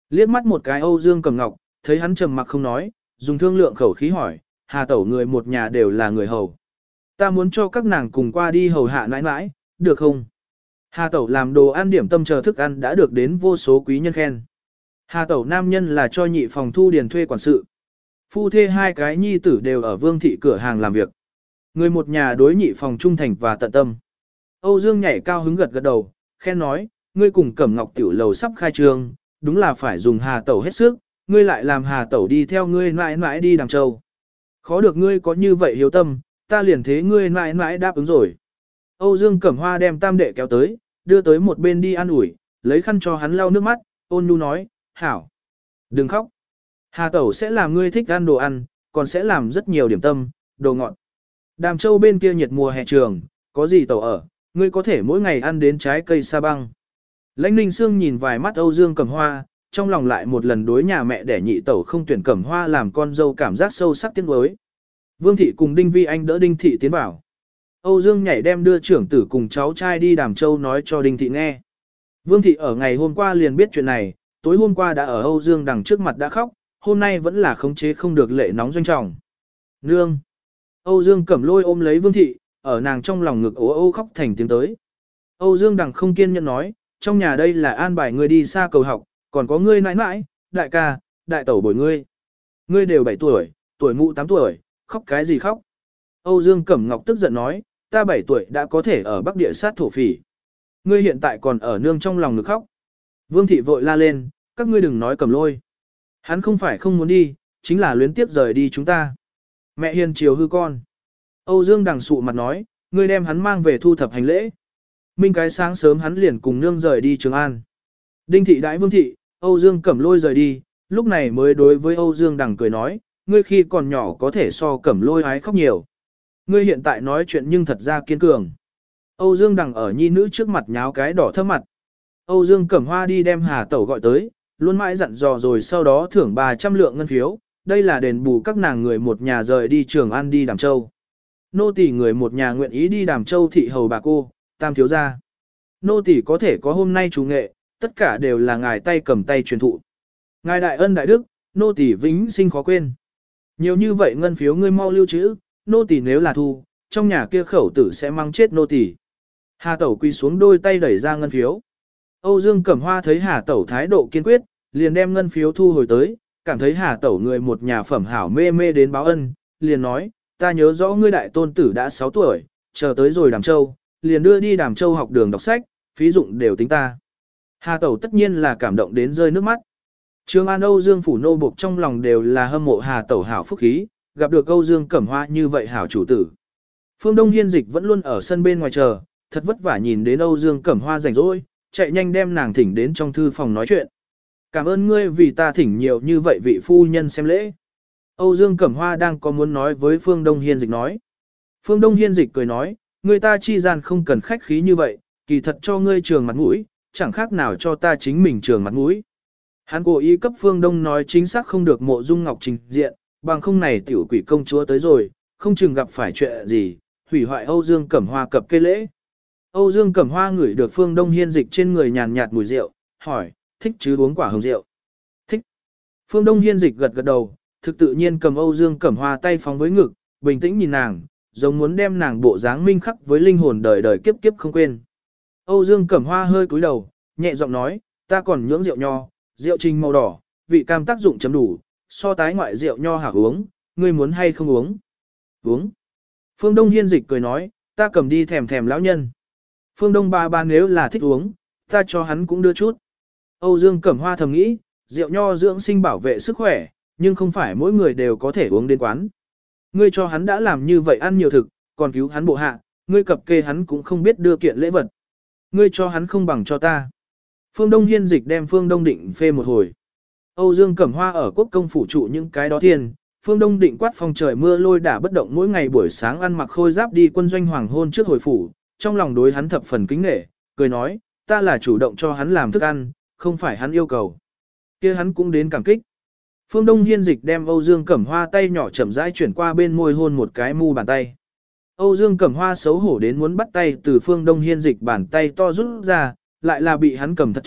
Liếc mắt một cái Âu Dương Cẩm Ngọc, thấy hắn trầm mặc không nói, dùng thương lượng khẩu khí hỏi, Hà tẩu người một nhà đều là người hầu. Ta muốn cho các nàng cùng qua đi hầu hạ nãi nãi, được không? Hà tẩu làm đồ ăn điểm tâm chờ thức ăn đã được đến vô số quý nhân khen. Hà tẩu nam nhân là cho nhị phòng thu điền thuê quản sự. Phu thê hai cái nhi tử đều ở vương thị cửa hàng làm việc. Người một nhà đối nhị phòng trung thành và tận tâm. Âu Dương nhảy cao hứng gật gật đầu, khen nói, ngươi cùng Cẩm Ngọc tiểu lầu sắp khai trương, đúng là phải dùng Hà tẩu hết sức, ngươi lại làm Hà tẩu đi theo ngươi mãi mãi đi Đàm Châu. Khó được ngươi có như vậy hiếu tâm, ta liền thế ngươi mãi mãi đáp ứng rồi. Âu Dương Cẩm Hoa đem tam đệ kéo tới, đưa tới một bên đi ăn ủi, lấy khăn cho hắn lau nước mắt, ôn nhu nói, hảo, đừng khóc. Hà tẩu sẽ làm ngươi thích ăn đồ ăn, còn sẽ làm rất nhiều điểm tâm, đồ ngọt. Đàm Châu bên kia nhiệt mùa hè trường, có gì tẩu ở, ngươi có thể mỗi ngày ăn đến trái cây sa băng. Lãnh Ninh Sương nhìn vài mắt Âu Dương Cẩm Hoa, trong lòng lại một lần đối nhà mẹ để nhị tẩu không tuyển Cẩm Hoa làm con dâu cảm giác sâu sắc tiếc nuối. Vương thị cùng Đinh Vi Anh đỡ Đinh thị tiến vào. Âu Dương nhảy đem đưa trưởng tử cùng cháu trai đi Đàm Châu nói cho Đinh thị nghe. Vương thị ở ngày hôm qua liền biết chuyện này, tối hôm qua đã ở Âu Dương đằng trước mặt đã khóc, hôm nay vẫn là khống chế không được lệ nóng doanh trọng. Nương! Âu Dương Cẩm Lôi ôm lấy Vương thị, ở nàng trong lòng ngực ố ô khóc thành tiếng tới. Âu Dương đằng không kiên nhẫn nói, trong nhà đây là an bài ngươi đi xa cầu học, còn có ngươi nãi nãi, đại ca, đại tẩu bồi ngươi. Ngươi đều bảy tuổi, tuổi mụ tám tuổi, khóc cái gì khóc? Âu Dương Cẩm Ngọc tức giận nói, ta bảy tuổi đã có thể ở Bắc Địa sát thổ phỉ. Ngươi hiện tại còn ở nương trong lòng ngực khóc. Vương thị vội la lên, các ngươi đừng nói Cẩm Lôi. Hắn không phải không muốn đi, chính là luyến tiếp rời đi chúng ta. Mẹ hiền chiều hư con. Âu Dương đằng sụ mặt nói, ngươi đem hắn mang về thu thập hành lễ. Minh cái sáng sớm hắn liền cùng nương rời đi Trường An. Đinh thị đãi Vương thị, Âu Dương Cẩm Lôi rời đi, lúc này mới đối với Âu Dương đằng cười nói, ngươi khi còn nhỏ có thể so Cẩm Lôi ái khóc nhiều. Ngươi hiện tại nói chuyện nhưng thật ra kiên cường. Âu Dương đằng ở nhi nữ trước mặt nháo cái đỏ thấp mặt. Âu Dương Cẩm Hoa đi đem Hà tẩu gọi tới, luôn mãi dặn dò rồi sau đó thưởng ba trăm lượng ngân phiếu, đây là đền bù các nàng người một nhà rời đi Trường An đi Đàm Châu. Nô tỳ người một nhà nguyện ý đi Đàm Châu thị hầu bà cô, tam thiếu gia. Nô tỳ có thể có hôm nay chủ nghệ, tất cả đều là ngài tay cầm tay truyền thụ. Ngài đại ân đại đức, nô tỳ vĩnh sinh khó quên. Nhiều như vậy ngân phiếu ngươi mau lưu trữ, nô tỳ nếu là thu, trong nhà kia khẩu tử sẽ mang chết nô tỳ. Hà tẩu quy xuống đôi tay đẩy ra ngân phiếu. Âu Dương Cẩm Hoa thấy Hà tẩu thái độ kiên quyết, liền đem ngân phiếu thu hồi tới, cảm thấy Hà tẩu người một nhà phẩm hảo mê mê đến báo ân, liền nói, ta nhớ rõ ngươi đại tôn tử đã sáu tuổi, chờ tới rồi Đàm Châu, liền đưa đi Đàm Châu học đường đọc sách, phí dụng đều tính ta. Hà tẩu tất nhiên là cảm động đến rơi nước mắt. Trường An Âu Dương phủ nô buộc trong lòng đều là hâm mộ Hà tẩu hảo phúc khí, gặp được Âu Dương Cẩm Hoa như vậy hảo chủ tử. Phương Đông Hiên Dịch vẫn luôn ở sân bên ngoài chờ, thật vất vả nhìn đến Âu Dương Cẩm Hoa rảnh rỗi, chạy nhanh đem nàng thỉnh đến trong thư phòng nói chuyện. Cảm ơn ngươi vì ta thỉnh nhiều như vậy vị phu nhân xem lễ. Âu Dương Cẩm Hoa đang có muốn nói với Phương Đông Hiên Dịch nói. Phương Đông Hiên Dịch cười nói, người ta chi gian không cần khách khí như vậy, kỳ thật cho ngươi trường mặt mũi, chẳng khác nào cho ta chính mình trường mặt mũi. Hắn cố ý cấp Phương Đông nói chính xác không được Mộ Dung Ngọc trình diện, bằng không này tiểu quỷ công chúa tới rồi, không chừng gặp phải chuyện gì, hủy hoại Âu Dương Cẩm Hoa cập kê lễ. Âu Dương Cẩm Hoa ngửi được Phương Đông Hiên Dịch trên người nhàn nhạt mùi rượu, hỏi, thích chứ uống quả hồng rượu? Thích. Phương Đông Hiên Dịch gật gật đầu, thực tự nhiên cầm Âu Dương Cẩm Hoa tay phóng với ngực, bình tĩnh nhìn nàng, giống muốn đem nàng bộ dáng minh khắc với linh hồn đời đời kiếp kiếp không quên. Âu Dương Cẩm Hoa hơi cúi đầu, nhẹ giọng nói, ta còn nhưỡng rượu nho, rượu trình màu đỏ, vị cam tác dụng chấm đủ, so tái ngoại rượu nho hảo uống, ngươi muốn hay không uống? Uống. Phương Đông Hiên Dịch cười nói, ta cầm đi thèm thèm lão nhân. Phương Đông ba ba nếu là thích uống, ta cho hắn cũng đưa chút. Âu Dương Cẩm Hoa thầm nghĩ, rượu nho dưỡng sinh bảo vệ sức khỏe, nhưng không phải mỗi người đều có thể uống đến quán. Ngươi cho hắn đã làm như vậy ăn nhiều thực, còn cứu hắn bộ hạ, ngươi cập kê hắn cũng không biết đưa kiện lễ vật. Ngươi cho hắn không bằng cho ta. Phương Đông Hiên Dịch đem Phương Đông Định phê một hồi. Âu Dương Cẩm Hoa ở quốc công phủ trụ những cái đó thiên, Phương Đông Định quát phong trời mưa lôi đả bất động mỗi ngày buổi sáng ăn mặc khôi giáp đi quân doanh hoàng hôn trước hồi phủ, trong lòng đối hắn thập phần kính nể, cười nói, ta là chủ động cho hắn làm thức ăn, không phải hắn yêu cầu. Kia hắn cũng đến cảm kích. Phương Đông Hiên Dịch đem Âu Dương Cẩm Hoa tay nhỏ chậm rãi chuyển qua bên môi hôn một cái mu bàn tay. Âu Dương Cẩm Hoa xấu hổ đến muốn bắt tay từ Phương Đông Hiên Dịch bàn tay to rút ra, lại là bị hắn cầm thật chặt,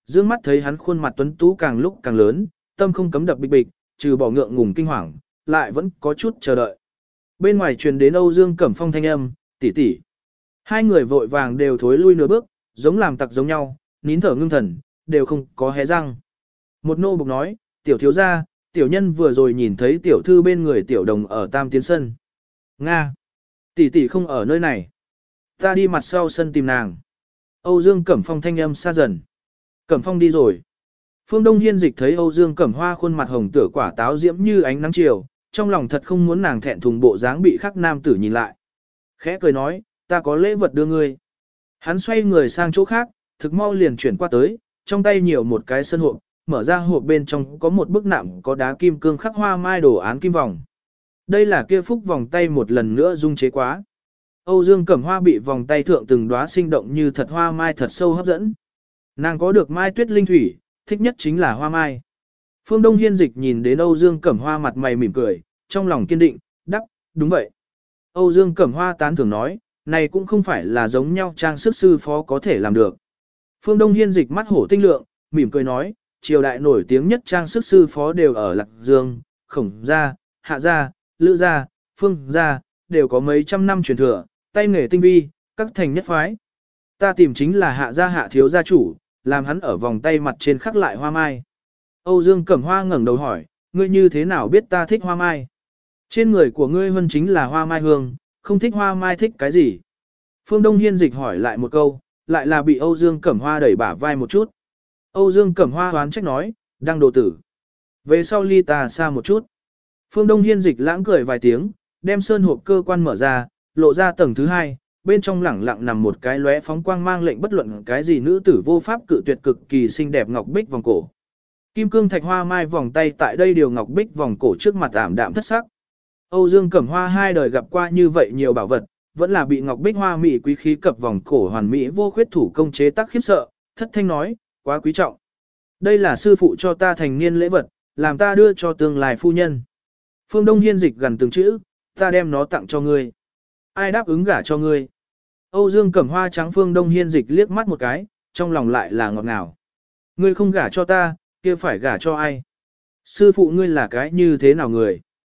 dương mắt thấy hắn khuôn mặt tuấn tú càng lúc càng lớn, tâm không cấm đập bịch bịch, trừ bỏ ngượng ngùng kinh hoàng, lại vẫn có chút chờ đợi. Bên ngoài truyền đến Âu Dương Cẩm Phong thanh âm, tỷ tỷ. Hai người vội vàng đều thối lui nửa bước, giống làm tặc giống nhau, nín thở ngưng thần, đều không có hé răng. Một nô bộc nói, tiểu thiếu gia, tiểu nhân vừa rồi nhìn thấy tiểu thư bên người tiểu đồng ở tam tiến sân. Nga! Tỷ tỷ không ở nơi này. Ta đi mặt sau sân tìm nàng. Âu Dương Cẩm Phong thanh âm xa dần. Cẩm Phong đi rồi. Phương Đông Hiên Dịch thấy Âu Dương Cẩm Hoa khuôn mặt hồng tựa quả táo diễm như ánh nắng chiều, trong lòng thật không muốn nàng thẹn thùng bộ dáng bị khắc nam tử nhìn lại. Khẽ cười nói, ta có lễ vật đưa ngươi. Hắn xoay người sang chỗ khác, thực mau liền chuyển qua tới, trong tay nhiều một cái sân hộp, mở ra hộp bên trong có một bức nạm có đá kim cương khắc hoa mai đồ án kim vòng. Đây là kia phúc vòng tay một lần nữa dung chế quá. Âu Dương Cẩm Hoa bị vòng tay thượng từng đóa sinh động như thật hoa mai thật sâu hấp dẫn. Nàng có được mai tuyết linh thủy, thích nhất chính là hoa mai. Phương Đông Hiên Dịch nhìn đến Âu Dương Cẩm Hoa mặt mày mỉm cười, trong lòng kiên định, đắp, đúng vậy. Âu Dương Cẩm Hoa tán thưởng nói, này cũng không phải là giống nhau trang sức sư phó có thể làm được. Phương Đông Hiên Dịch mắt hổ tinh lượng, mỉm cười nói, triều đại nổi tiếng nhất trang sức sư phó đều ở Lạc Dương, Khổng Gia, Hạ Gia, Lữ Gia, Phương Gia, đều có mấy trăm năm truyền thừa, tay nghề tinh vi, các thành nhất phái. Ta tìm chính là Hạ Gia Hạ thiếu gia chủ, làm hắn ở vòng tay mặt trên khắc lại hoa mai. Âu Dương Cẩm Hoa ngẩng đầu hỏi, ngươi như thế nào biết ta thích hoa mai? Trên người của ngươi hơn chính là hoa mai hương, không thích hoa mai thích cái gì? Phương Đông Hiên Dịch hỏi lại một câu, lại là bị Âu Dương Cẩm Hoa đẩy bả vai một chút. Âu Dương Cẩm Hoa hoán trách nói, đang đồ tử. Về sau ly ta xa một chút. Phương Đông Hiên Dịch lãng cười vài tiếng, đem sơn hộp cơ quan mở ra, lộ ra tầng thứ hai, bên trong lẳng lặng nằm một cái lóe phóng quang mang lệnh bất luận cái gì nữ tử vô pháp cự tuyệt cực kỳ xinh đẹp ngọc bích vòng cổ. Kim cương thạch hoa mai vòng tay tại đây điều ngọc bích vòng cổ trước mặt ảm đạm thất sắc. Âu Dương Cẩm Hoa hai đời gặp qua như vậy nhiều bảo vật, vẫn là bị ngọc bích hoa mỹ quý khí cập vòng cổ hoàn mỹ vô khuyết thủ công chế tác khiếp sợ, thất thanh nói, quá quý trọng. Đây là sư phụ cho ta thành niên lễ vật, làm ta đưa cho tương lai phu nhân. Phương Đông Hiên Dịch gần từng chữ, ta đem nó tặng cho ngươi. Ai đáp ứng gả cho ngươi? Âu Dương Cẩm Hoa trắng Phương Đông Hiên Dịch liếc mắt một cái, trong lòng lại là ngọt ngào. Ngươi không gả cho ta, kia phải gả cho ai? Sư phụ ngươi là cái như thế nào người?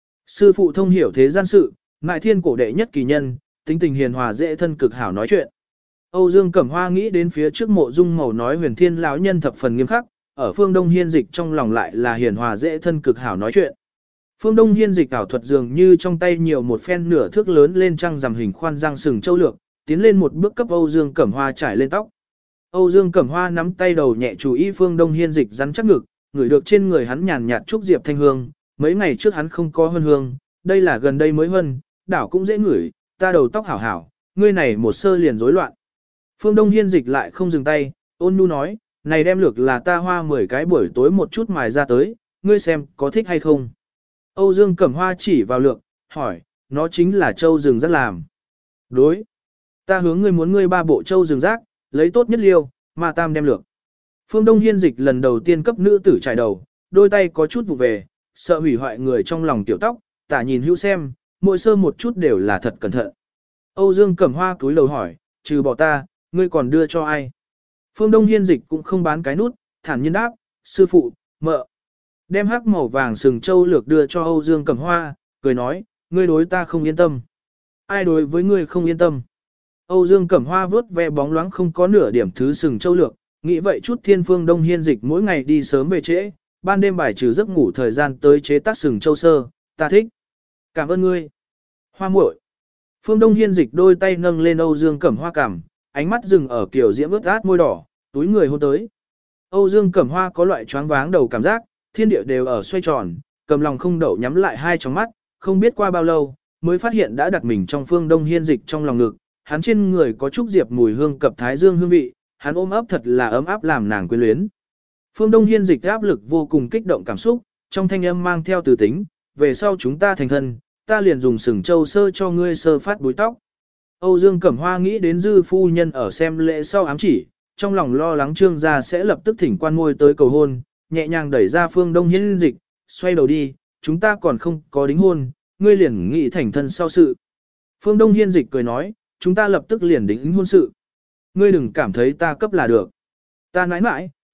Sư phụ thông hiểu thế gian sự, ngại thiên cổ đệ nhất kỳ nhân, tính tình hiền hòa dễ thân cực hảo nói chuyện. Âu Dương Cẩm Hoa nghĩ đến phía trước mộ dung màu nói huyền thiên lão nhân thập phần nghiêm khắc, ở Phương Đông Hiên Dịch trong lòng lại là hiền hòa dễ thân cực hảo nói chuyện. Phương Đông Hiên Dịch ảo thuật dường như trong tay nhiều một phen nửa thước lớn lên trăng rằm hình khoan răng sừng châu lược, tiến lên một bước cấp Âu Dương Cẩm Hoa trải lên tóc. Âu Dương Cẩm Hoa nắm tay đầu nhẹ chú ý Phương Đông Hiên Dịch rắn chắc ngực, ngửi được trên người hắn nhàn nhạt trúc diệp thanh hương, mấy ngày trước hắn không có hương hương, đây là gần đây mới hân, đảo cũng dễ ngửi, ta đầu tóc hảo hảo, ngươi này một sơ liền rối loạn. Phương Đông Hiên Dịch lại không dừng tay, ôn nhu nói, này đem lược là ta hoa mười cái buổi tối một chút mài ra tới, ngươi xem có thích hay không. Âu Dương Cẩm Hoa chỉ vào lược, hỏi, nó chính là châu rừng rác làm. Đối. Ta hướng ngươi muốn ngươi ba bộ châu rừng rác, lấy tốt nhất liêu, mà tam đem lược. Phương Đông Hiên Dịch lần đầu tiên cấp nữ tử trải đầu, đôi tay có chút vụ về, sợ hủy hoại người trong lòng tiểu tóc, tả nhìn hữu xem, mỗi sơ một chút đều là thật cẩn thận. Âu Dương Cẩm Hoa cúi đầu hỏi, trừ bỏ ta, ngươi còn đưa cho ai? Phương Đông Hiên Dịch cũng không bán cái nút, thản nhiên đáp, sư phụ, mợ. Đem hắc màu vàng sừng châu lược đưa cho Âu Dương Cẩm Hoa, cười nói, ngươi đối ta không yên tâm. Ai đối với ngươi không yên tâm? Âu Dương Cẩm Hoa vớt ve bóng loáng không có nửa điểm thứ sừng châu lược, nghĩ vậy chút thiên Phương Đông Hiên Dịch mỗi ngày đi sớm về trễ, ban đêm bài trừ giấc ngủ thời gian tới chế tác sừng châu sơ, ta thích. Cảm ơn ngươi. Hoa muội. Phương Đông Hiên Dịch đôi tay nâng lên Âu Dương Cẩm Hoa cằm, ánh mắt dừng ở kiểu diễm ướt át môi đỏ, túi người hôn tới. Âu Dương Cẩm Hoa có loại choáng váng đầu cảm giác, thiên địa đều ở xoay tròn, cầm lòng không đậu nhắm lại hai tròng mắt, không biết qua bao lâu, mới phát hiện đã đặt mình trong Phương Đông Hiên Dịch trong lòng ngực, hắn trên người có chút diệp mùi hương cập thái dương hương vị, hắn ôm ấp thật là ấm áp làm nàng quyến luyến. Phương Đông Hiên Dịch áp lực vô cùng kích động cảm xúc, trong thanh âm mang theo từ tính, về sau chúng ta thành thân, ta liền dùng sừng châu sơ cho ngươi sơ phát búi tóc. Âu Dương Cẩm Hoa nghĩ đến dư phu nhân ở xem lễ sau ám chỉ, trong lòng lo lắng trương gia sẽ lập tức thỉnh quan môi tới cầu hôn, nhẹ nhàng đẩy ra Phương Đông Hiên Dịch, xoay đầu đi, chúng ta còn không có đính hôn, ngươi liền nghĩ thành thân sau sự. Phương Đông Hiên Dịch cười nói, chúng ta lập tức liền đính hôn sự. Ngươi đừng cảm thấy ta cấp là được. Ta nãi nãi,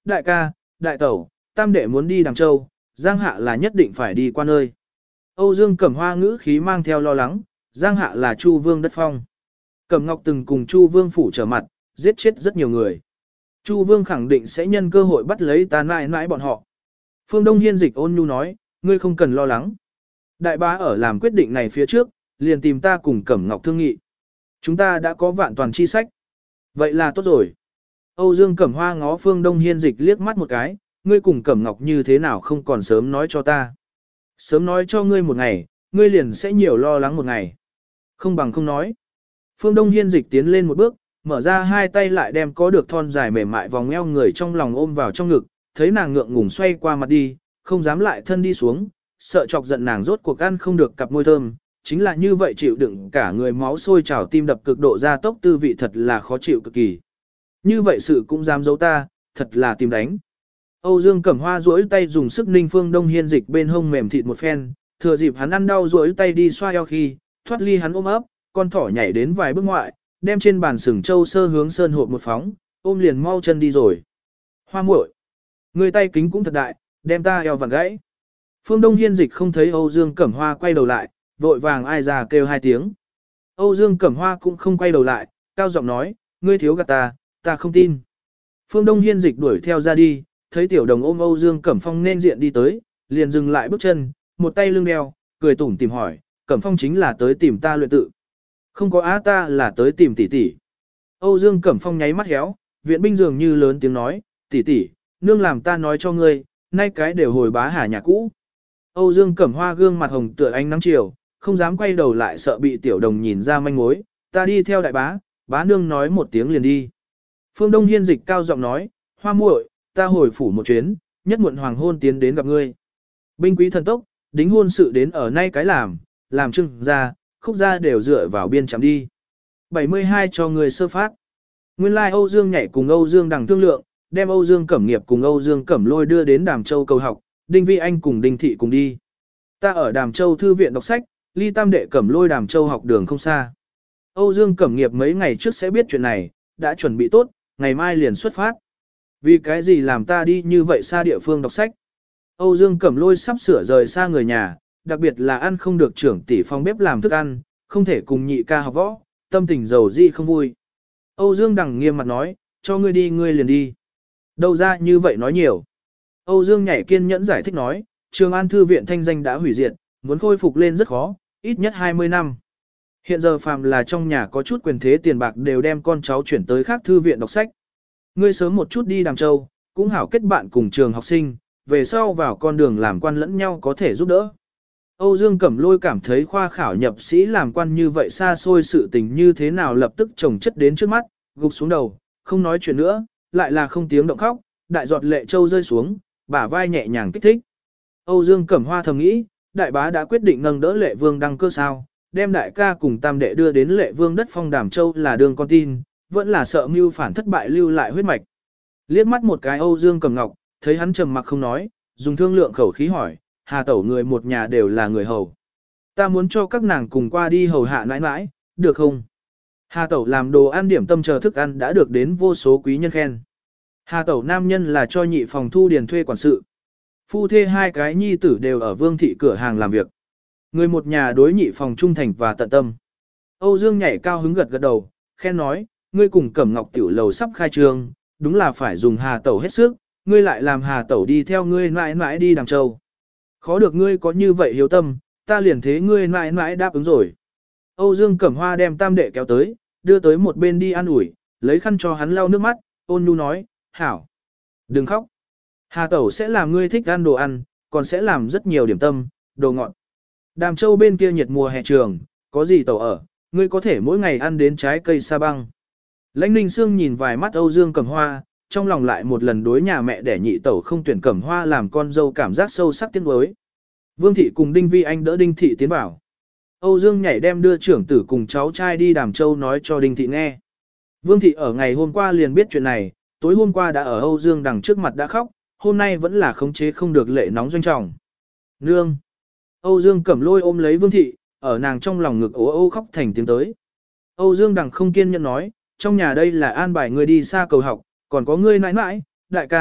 đại ca, đại tẩu, tam đệ muốn đi Đàm Châu, Giang Hạ là nhất định phải đi qua nơi. Âu Dương Cẩm Hoa ngữ khí mang theo lo lắng, Giang Hạ là Chu Vương đất phong. Cẩm Ngọc từng cùng Chu Vương phủ trở mặt, giết chết rất nhiều người. Chu Vương khẳng định sẽ nhân cơ hội bắt lấy ta nãi nãi bọn họ. Phương Đông Hiên dịch ôn nhu nói, ngươi không cần lo lắng. Đại bá ở làm quyết định này phía trước, liền tìm ta cùng Cẩm Ngọc thương nghị. Chúng ta đã có vạn toàn chi sách. Vậy là tốt rồi. Âu Dương Cẩm Hoa ngó Phương Đông Hiên dịch liếc mắt một cái, ngươi cùng Cẩm Ngọc như thế nào không còn sớm nói cho ta. Sớm nói cho ngươi một ngày, ngươi liền sẽ nhiều lo lắng một ngày. Không bằng không nói. Phương Đông Hiên dịch tiến lên một bước, mở ra hai tay lại đem có được thon dài mềm mại vòng eo người trong lòng ôm vào trong ngực, thấy nàng ngượng ngùng xoay qua mặt đi, không dám lại thân đi xuống, sợ chọc giận nàng rốt cuộc ăn không được cặp môi thơm, chính là như vậy chịu đựng cả người máu sôi trào tim đập cực độ gia tốc tư vị thật là khó chịu cực kỳ. Như vậy sự cũng dám giấu ta, thật là tìm đánh. Âu Dương Cẩm Hoa duỗi tay dùng sức ninh Phương Đông Hiên dịch bên hông mềm thịt một phen, thừa dịp hắn ăn đau duỗi tay đi xoa eo khi, thoát ly hắn ôm ấp, con thỏ nhảy đến vài bước ngoại, đem trên bàn sừng châu sơ hướng sơn hộp một phóng, ôm liền mau chân đi rồi. Hoa muội, người tay kính cũng thật đại, đem ta eo vặn gãy. Phương Đông Hiên dịch không thấy Âu Dương Cẩm Hoa quay đầu lại, vội vàng ai ra kêu hai tiếng. Âu Dương Cẩm Hoa cũng không quay đầu lại, cao giọng nói, ngươi thiếu gạt ta, ta không tin. Phương Đông Hiên dịch đuổi theo ra đi, thấy tiểu đồng ôm Âu Dương Cẩm Phong nên diện đi tới, liền dừng lại bước chân, một tay lưng đeo, cười tủm tìm hỏi, Cẩm Phong chính là tới tìm ta luyện tự. Không có á, ta là tới tìm tỷ tỷ. Âu Dương Cẩm Phong nháy mắt héo, viện binh dường như lớn tiếng nói, tỷ tỷ, nương làm ta nói cho ngươi, nay cái đều hồi bá hà nhà cũ. Âu Dương Cẩm Hoa gương mặt hồng tựa ánh nắng chiều, không dám quay đầu lại sợ bị tiểu đồng nhìn ra manh mối, ta đi theo đại bá, bá nương nói một tiếng liền đi. Phương Đông Hiên dịch cao giọng nói, Hoa muội, ta hồi phủ một chuyến, nhất muộn hoàng hôn tiến đến gặp ngươi. Binh quý thần tốc, đính hôn sự đến ở nay cái làm, làm trưng ra, khúc ra đều dựa vào biên chạm đi. bảy mươi hai cho người sơ phát. Nguyên lai like Âu Dương nhảy cùng Âu Dương đằng thương lượng, đem Âu Dương Cẩm Nghiệp cùng Âu Dương Cẩm Lôi đưa đến Đàm Châu cầu học, Đinh Vi Anh cùng Đinh Thị cùng đi. Ta ở Đàm Châu thư viện đọc sách, ly tam đệ Cẩm Lôi Đàm Châu học đường không xa. Âu Dương Cẩm Nghiệp mấy ngày trước sẽ biết chuyện này, đã chuẩn bị tốt, ngày mai liền xuất phát. Vì cái gì làm ta đi như vậy xa địa phương đọc sách? Âu Dương Cẩm Lôi sắp sửa rời xa người nhà, đặc biệt là ăn không được trưởng tỷ phong bếp làm thức ăn, không thể cùng nhị ca học võ, tâm tình giàu dị không vui. Âu Dương đằng nghiêm mặt nói, cho ngươi đi ngươi liền đi. Đâu ra như vậy nói nhiều. Âu Dương nhảy kiên nhẫn giải thích nói, Trường An Thư viện thanh danh đã hủy diệt, muốn khôi phục lên rất khó, ít nhất hai mươi năm. Hiện giờ phàm là trong nhà có chút quyền thế tiền bạc đều đem con cháu chuyển tới khác thư viện đọc sách. Ngươi sớm một chút đi Đàm Châu, cũng hảo kết bạn cùng trường học sinh, về sau vào con đường làm quan lẫn nhau có thể giúp đỡ. Âu Dương Cẩm Lôi cảm thấy khoa khảo nhập sĩ làm quan như vậy xa xôi sự tình như thế nào lập tức chồng chất đến trước mắt, gục xuống đầu, không nói chuyện nữa, lại là không tiếng động khóc, đại giọt lệ châu rơi xuống, bả vai nhẹ nhàng kích thích. Âu Dương Cẩm Hoa thầm nghĩ, đại bá đã quyết định nâng đỡ Lệ Vương đăng cơ sao, đem đại ca cùng tam đệ đưa đến Lệ Vương đất phong Đàm Châu là đường con tin, vẫn là sợ mưu phản thất bại lưu lại huyết mạch. Liếc mắt một cái Âu Dương Cẩm Ngọc, thấy hắn trầm mặc không nói, dùng thương lượng khẩu khí hỏi, Hà tẩu người một nhà đều là người hầu. Ta muốn cho các nàng cùng qua đi hầu hạ nãi nãi, được không? Hà tẩu làm đồ ăn điểm tâm chờ thức ăn đã được đến vô số quý nhân khen. Hà tẩu nam nhân là cho nhị phòng thu điền thuê quản sự. Phu thê hai cái nhi tử đều ở Vương thị cửa hàng làm việc. Người một nhà đối nhị phòng trung thành và tận tâm. Âu Dương nhảy cao hứng gật gật đầu, khen nói, ngươi cùng Cẩm Ngọc tiểu lầu sắp khai trương, đúng là phải dùng Hà tẩu hết sức, ngươi lại làm Hà tẩu đi theo ngươi mãi mãi đi Đàm Châu. Khó được ngươi có như vậy hiếu tâm, ta liền thế ngươi mãi mãi đáp ứng rồi. Âu Dương Cẩm Hoa đem tam đệ kéo tới, đưa tới một bên đi ăn ủi, lấy khăn cho hắn lau nước mắt, ôn nhu nói, hảo, đừng khóc. Hà tẩu sẽ làm ngươi thích ăn đồ ăn, còn sẽ làm rất nhiều điểm tâm, đồ ngọt. Đàm Châu bên kia nhiệt mùa hè trường, có gì tẩu ở, ngươi có thể mỗi ngày ăn đến trái cây sa băng. Lãnh Ninh Sương nhìn vài mắt Âu Dương Cẩm Hoa, trong lòng lại một lần đối nhà mẹ đẻ nhị tẩu không tuyển Cẩm Hoa làm con dâu cảm giác sâu sắc tiếc nuối. Vương thị cùng Đinh Vi Anh đỡ Đinh thị tiến vào. Âu Dương nhảy đem đưa trưởng tử cùng cháu trai đi Đàm Châu nói cho Đinh thị nghe. Vương thị ở ngày hôm qua liền biết chuyện này, tối hôm qua đã ở Âu Dương đằng trước mặt đã khóc, hôm nay vẫn là khống chế không được lệ nóng doanh trọng. Nương! Âu Dương Cẩm Lôi ôm lấy Vương thị, ở nàng trong lòng ngực ố ô khóc thành tiếng tới. Âu Dương đằng không kiên nhẫn nói, trong nhà đây là an bài người đi xa cầu học, còn có ngươi nãi nãi, đại ca,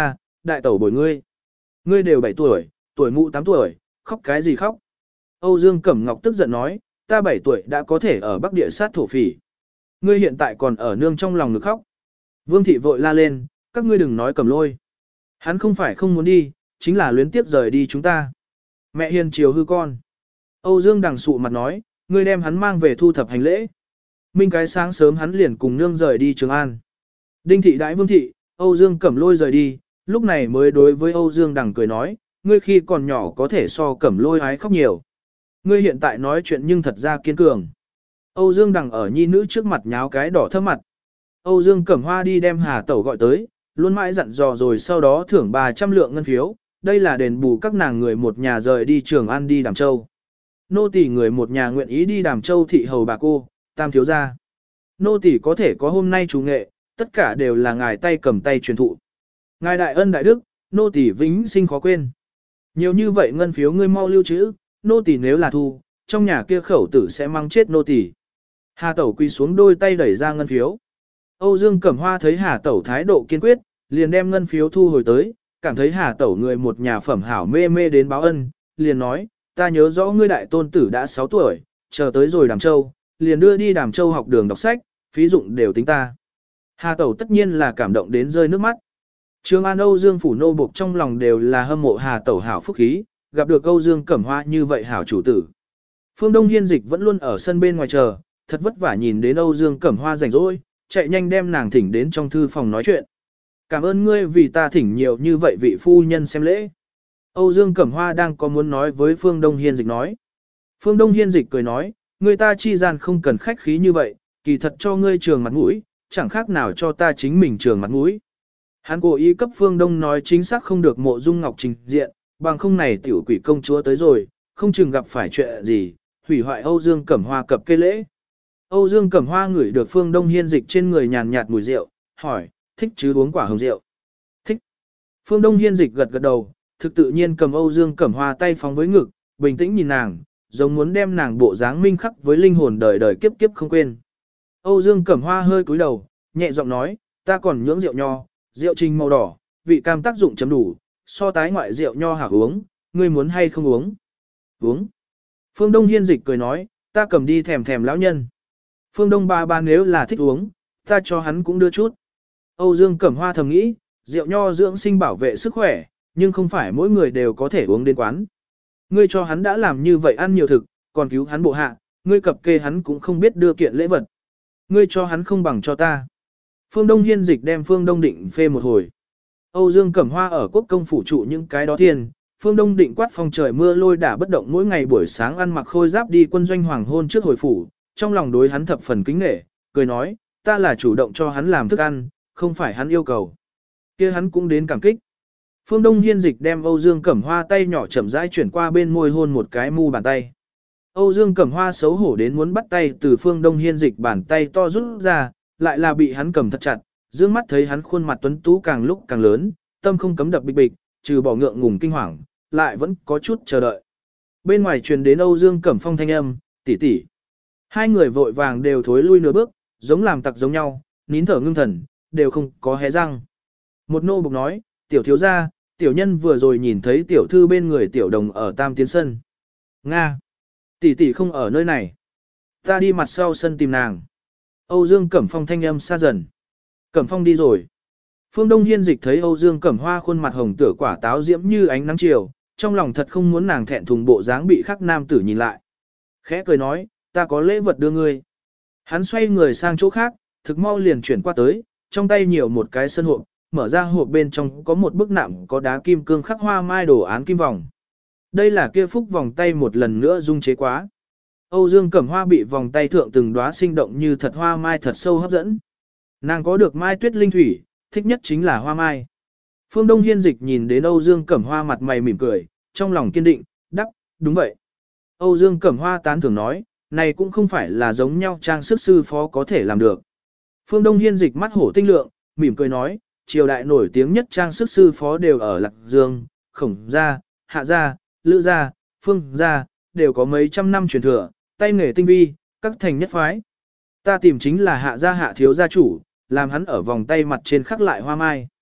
đại tẩu bồi ngươi. Ngươi đều bảy tuổi, tuổi mụ tám tuổi, khóc cái gì khóc. Âu Dương Cẩm Ngọc tức giận nói, ta bảy tuổi đã có thể ở Bắc Địa sát thổ phỉ. Ngươi hiện tại còn ở nương trong lòng ngực khóc. Vương thị vội la lên, các ngươi đừng nói Cẩm Lôi. Hắn không phải không muốn đi, chính là luyến tiếp rời đi chúng ta. Mẹ hiền chiều hư con. Âu Dương đằng sụ mặt nói, ngươi đem hắn mang về thu thập hành lễ. Minh cái sáng sớm hắn liền cùng nương rời đi Trường An. Đinh thị đãi Vương thị, Âu Dương Cẩm Lôi rời đi, lúc này mới đối với Âu Dương đằng cười nói, ngươi khi còn nhỏ có thể so Cẩm Lôi ái khóc nhiều. Ngươi hiện tại nói chuyện nhưng thật ra kiên cường. Âu Dương đằng ở nhi nữ trước mặt nháo cái đỏ thấp mặt. Âu Dương Cẩm Hoa đi đem Hà Tẩu gọi tới, luôn mãi dặn dò rồi sau đó thưởng ba trăm lượng ngân phiếu, đây là đền bù các nàng người một nhà rời đi Trường An đi Đàm Châu. Nô tỳ người một nhà nguyện ý đi Đàm Châu thị hầu bà cô, tam thiếu gia. Nô tỳ có thể có hôm nay chủ nghệ, tất cả đều là ngài tay cầm tay truyền thụ. Ngài đại ân đại đức, nô tỳ vĩnh sinh khó quên. Nhiều như vậy ngân phiếu ngươi mau lưu trữ, nô tỳ nếu là thu, trong nhà kia khẩu tử sẽ mang chết nô tỳ. Hà Tẩu quỳ xuống đôi tay đẩy ra ngân phiếu. Âu Dương Cẩm Hoa thấy Hà Tẩu thái độ kiên quyết, liền đem ngân phiếu thu hồi tới, cảm thấy Hà Tẩu người một nhà phẩm hảo mê mê đến báo ân, liền nói, ta nhớ rõ ngươi đại tôn tử đã sáu tuổi, chờ tới rồi Đàm Châu, liền đưa đi Đàm Châu học đường đọc sách, phí dụng đều tính ta. Hà Tẩu tất nhiên là cảm động đến rơi nước mắt. Trường An Âu Dương phủ nô buộc trong lòng đều là hâm mộ Hà Tẩu hảo phúc khí, gặp được Âu Dương Cẩm Hoa như vậy hảo chủ tử. Phương Đông Hiên Dịch vẫn luôn ở sân bên ngoài chờ, thật vất vả nhìn đến Âu Dương Cẩm Hoa rảnh rỗi, chạy nhanh đem nàng thỉnh đến trong thư phòng nói chuyện. Cảm ơn ngươi vì ta thỉnh nhiều như vậy vị phu nhân xem lễ. Âu Dương Cẩm Hoa đang có muốn nói với Phương Đông Hiên Dịch nói. Phương Đông Hiên Dịch cười nói, người ta chi gian không cần khách khí như vậy, kỳ thật cho ngươi trường mặt mũi, chẳng khác nào cho ta chính mình trường mặt mũi. Hắn cố ý cấp Phương Đông nói chính xác không được Mộ Dung Ngọc trình diện, bằng không này tiểu quỷ công chúa tới rồi, không chừng gặp phải chuyện gì, hủy hoại Âu Dương Cẩm Hoa cập cây lễ. Âu Dương Cẩm Hoa ngửi được Phương Đông Hiên Dịch trên người nhàn nhạt mùi rượu, hỏi, thích chứ uống quả hồng rượu? Thích. Phương Đông Hiên Dịch gật gật đầu, thực tự nhiên cầm Âu Dương Cẩm Hoa tay phóng với ngực, bình tĩnh nhìn nàng, giống muốn đem nàng bộ dáng minh khắc với linh hồn đời đời kiếp kiếp không quên. Âu Dương Cẩm Hoa hơi cúi đầu, nhẹ giọng nói, ta còn nhưỡng rượu nho, rượu trình màu đỏ, vị cam tác dụng chấm đủ, so tái ngoại rượu nho hảo uống, ngươi muốn hay không uống? Uống. Phương Đông Hiên Dịch cười nói, ta cầm đi thèm thèm lão nhân. Phương Đông ba ba nếu là thích uống, ta cho hắn cũng đưa chút. Âu Dương Cẩm Hoa thầm nghĩ, rượu nho dưỡng sinh bảo vệ sức khỏe, nhưng không phải mỗi người đều có thể uống đến quán. Ngươi cho hắn đã làm như vậy ăn nhiều thực, còn cứu hắn bộ hạ, ngươi cập kê hắn cũng không biết đưa kiện lễ vật. Ngươi cho hắn không bằng cho ta. Phương Đông Hiên Dịch đem Phương Đông Định phê một hồi. Âu Dương Cẩm Hoa ở quốc công phủ trụ những cái đó thiên, Phương Đông Định quát phong trời mưa lôi đả bất động mỗi ngày buổi sáng ăn mặc khôi giáp đi quân doanh hoàng hôn trước hồi phủ, trong lòng đối hắn thập phần kính nể, cười nói, ta là chủ động cho hắn làm thức ăn, không phải hắn yêu cầu. Kia hắn cũng đến cảm kích. Phương Đông Hiên Dịch đem Âu Dương Cẩm Hoa tay nhỏ chậm rãi chuyển qua bên môi hôn một cái mu bàn tay. Âu Dương Cẩm Hoa xấu hổ đến muốn bắt tay từ Phương Đông Hiên Dịch bàn tay to rút ra, lại là bị hắn cầm thật chặt, dương mắt thấy hắn khuôn mặt tuấn tú càng lúc càng lớn, tâm không cấm đập bịch bịch, trừ bỏ ngượng ngùng kinh hoàng, lại vẫn có chút chờ đợi. Bên ngoài truyền đến Âu Dương Cẩm Phong thanh âm, tỷ tỷ. Hai người vội vàng đều thối lui nửa bước, giống làm tặc giống nhau, nín thở ngưng thần, đều không có hé răng. Một nô bộc nói, tiểu thiếu gia, tiểu nhân vừa rồi nhìn thấy tiểu thư bên người tiểu đồng ở tam tiến sân. Nga! Tỷ tỷ không ở nơi này. Ta đi mặt sau sân tìm nàng. Âu Dương Cẩm Phong thanh âm xa dần. Cẩm Phong đi rồi. Phương Đông Hiên Dịch thấy Âu Dương Cẩm Hoa khuôn mặt hồng tựa quả táo diễm như ánh nắng chiều, trong lòng thật không muốn nàng thẹn thùng bộ dáng bị khắc nam tử nhìn lại. Khẽ cười nói, ta có lễ vật đưa ngươi. Hắn xoay người sang chỗ khác, thực mau liền chuyển qua tới, trong tay nhiều một cái sân hộp, mở ra hộp bên trong có một bức nạm có đá kim cương khắc hoa mai đồ án kim vòng. Đây là kia phúc vòng tay một lần nữa dung chế quá. Âu Dương Cẩm Hoa bị vòng tay thượng từng đóa sinh động như thật hoa mai thật sâu hấp dẫn. Nàng có được mai tuyết linh thủy, thích nhất chính là hoa mai. Phương Đông Hiên Dịch nhìn đến Âu Dương Cẩm Hoa mặt mày mỉm cười, trong lòng kiên định, đắc, đúng vậy. Âu Dương Cẩm Hoa tán thưởng nói, này cũng không phải là giống nhau trang sức sư phó có thể làm được. Phương Đông Hiên Dịch mắt hổ tinh lượng, mỉm cười nói, triều đại nổi tiếng nhất trang sức sư phó đều ở Lạc Dương, Khổng Gia, Hạ Gia, Lữ Gia, Phương Gia, đều có mấy trăm năm truyền thừa, tay nghề tinh vi, các thành nhất phái. Ta tìm chính là Hạ Gia Hạ thiếu gia chủ, làm hắn ở vòng tay mặt trên khắc lại hoa mai.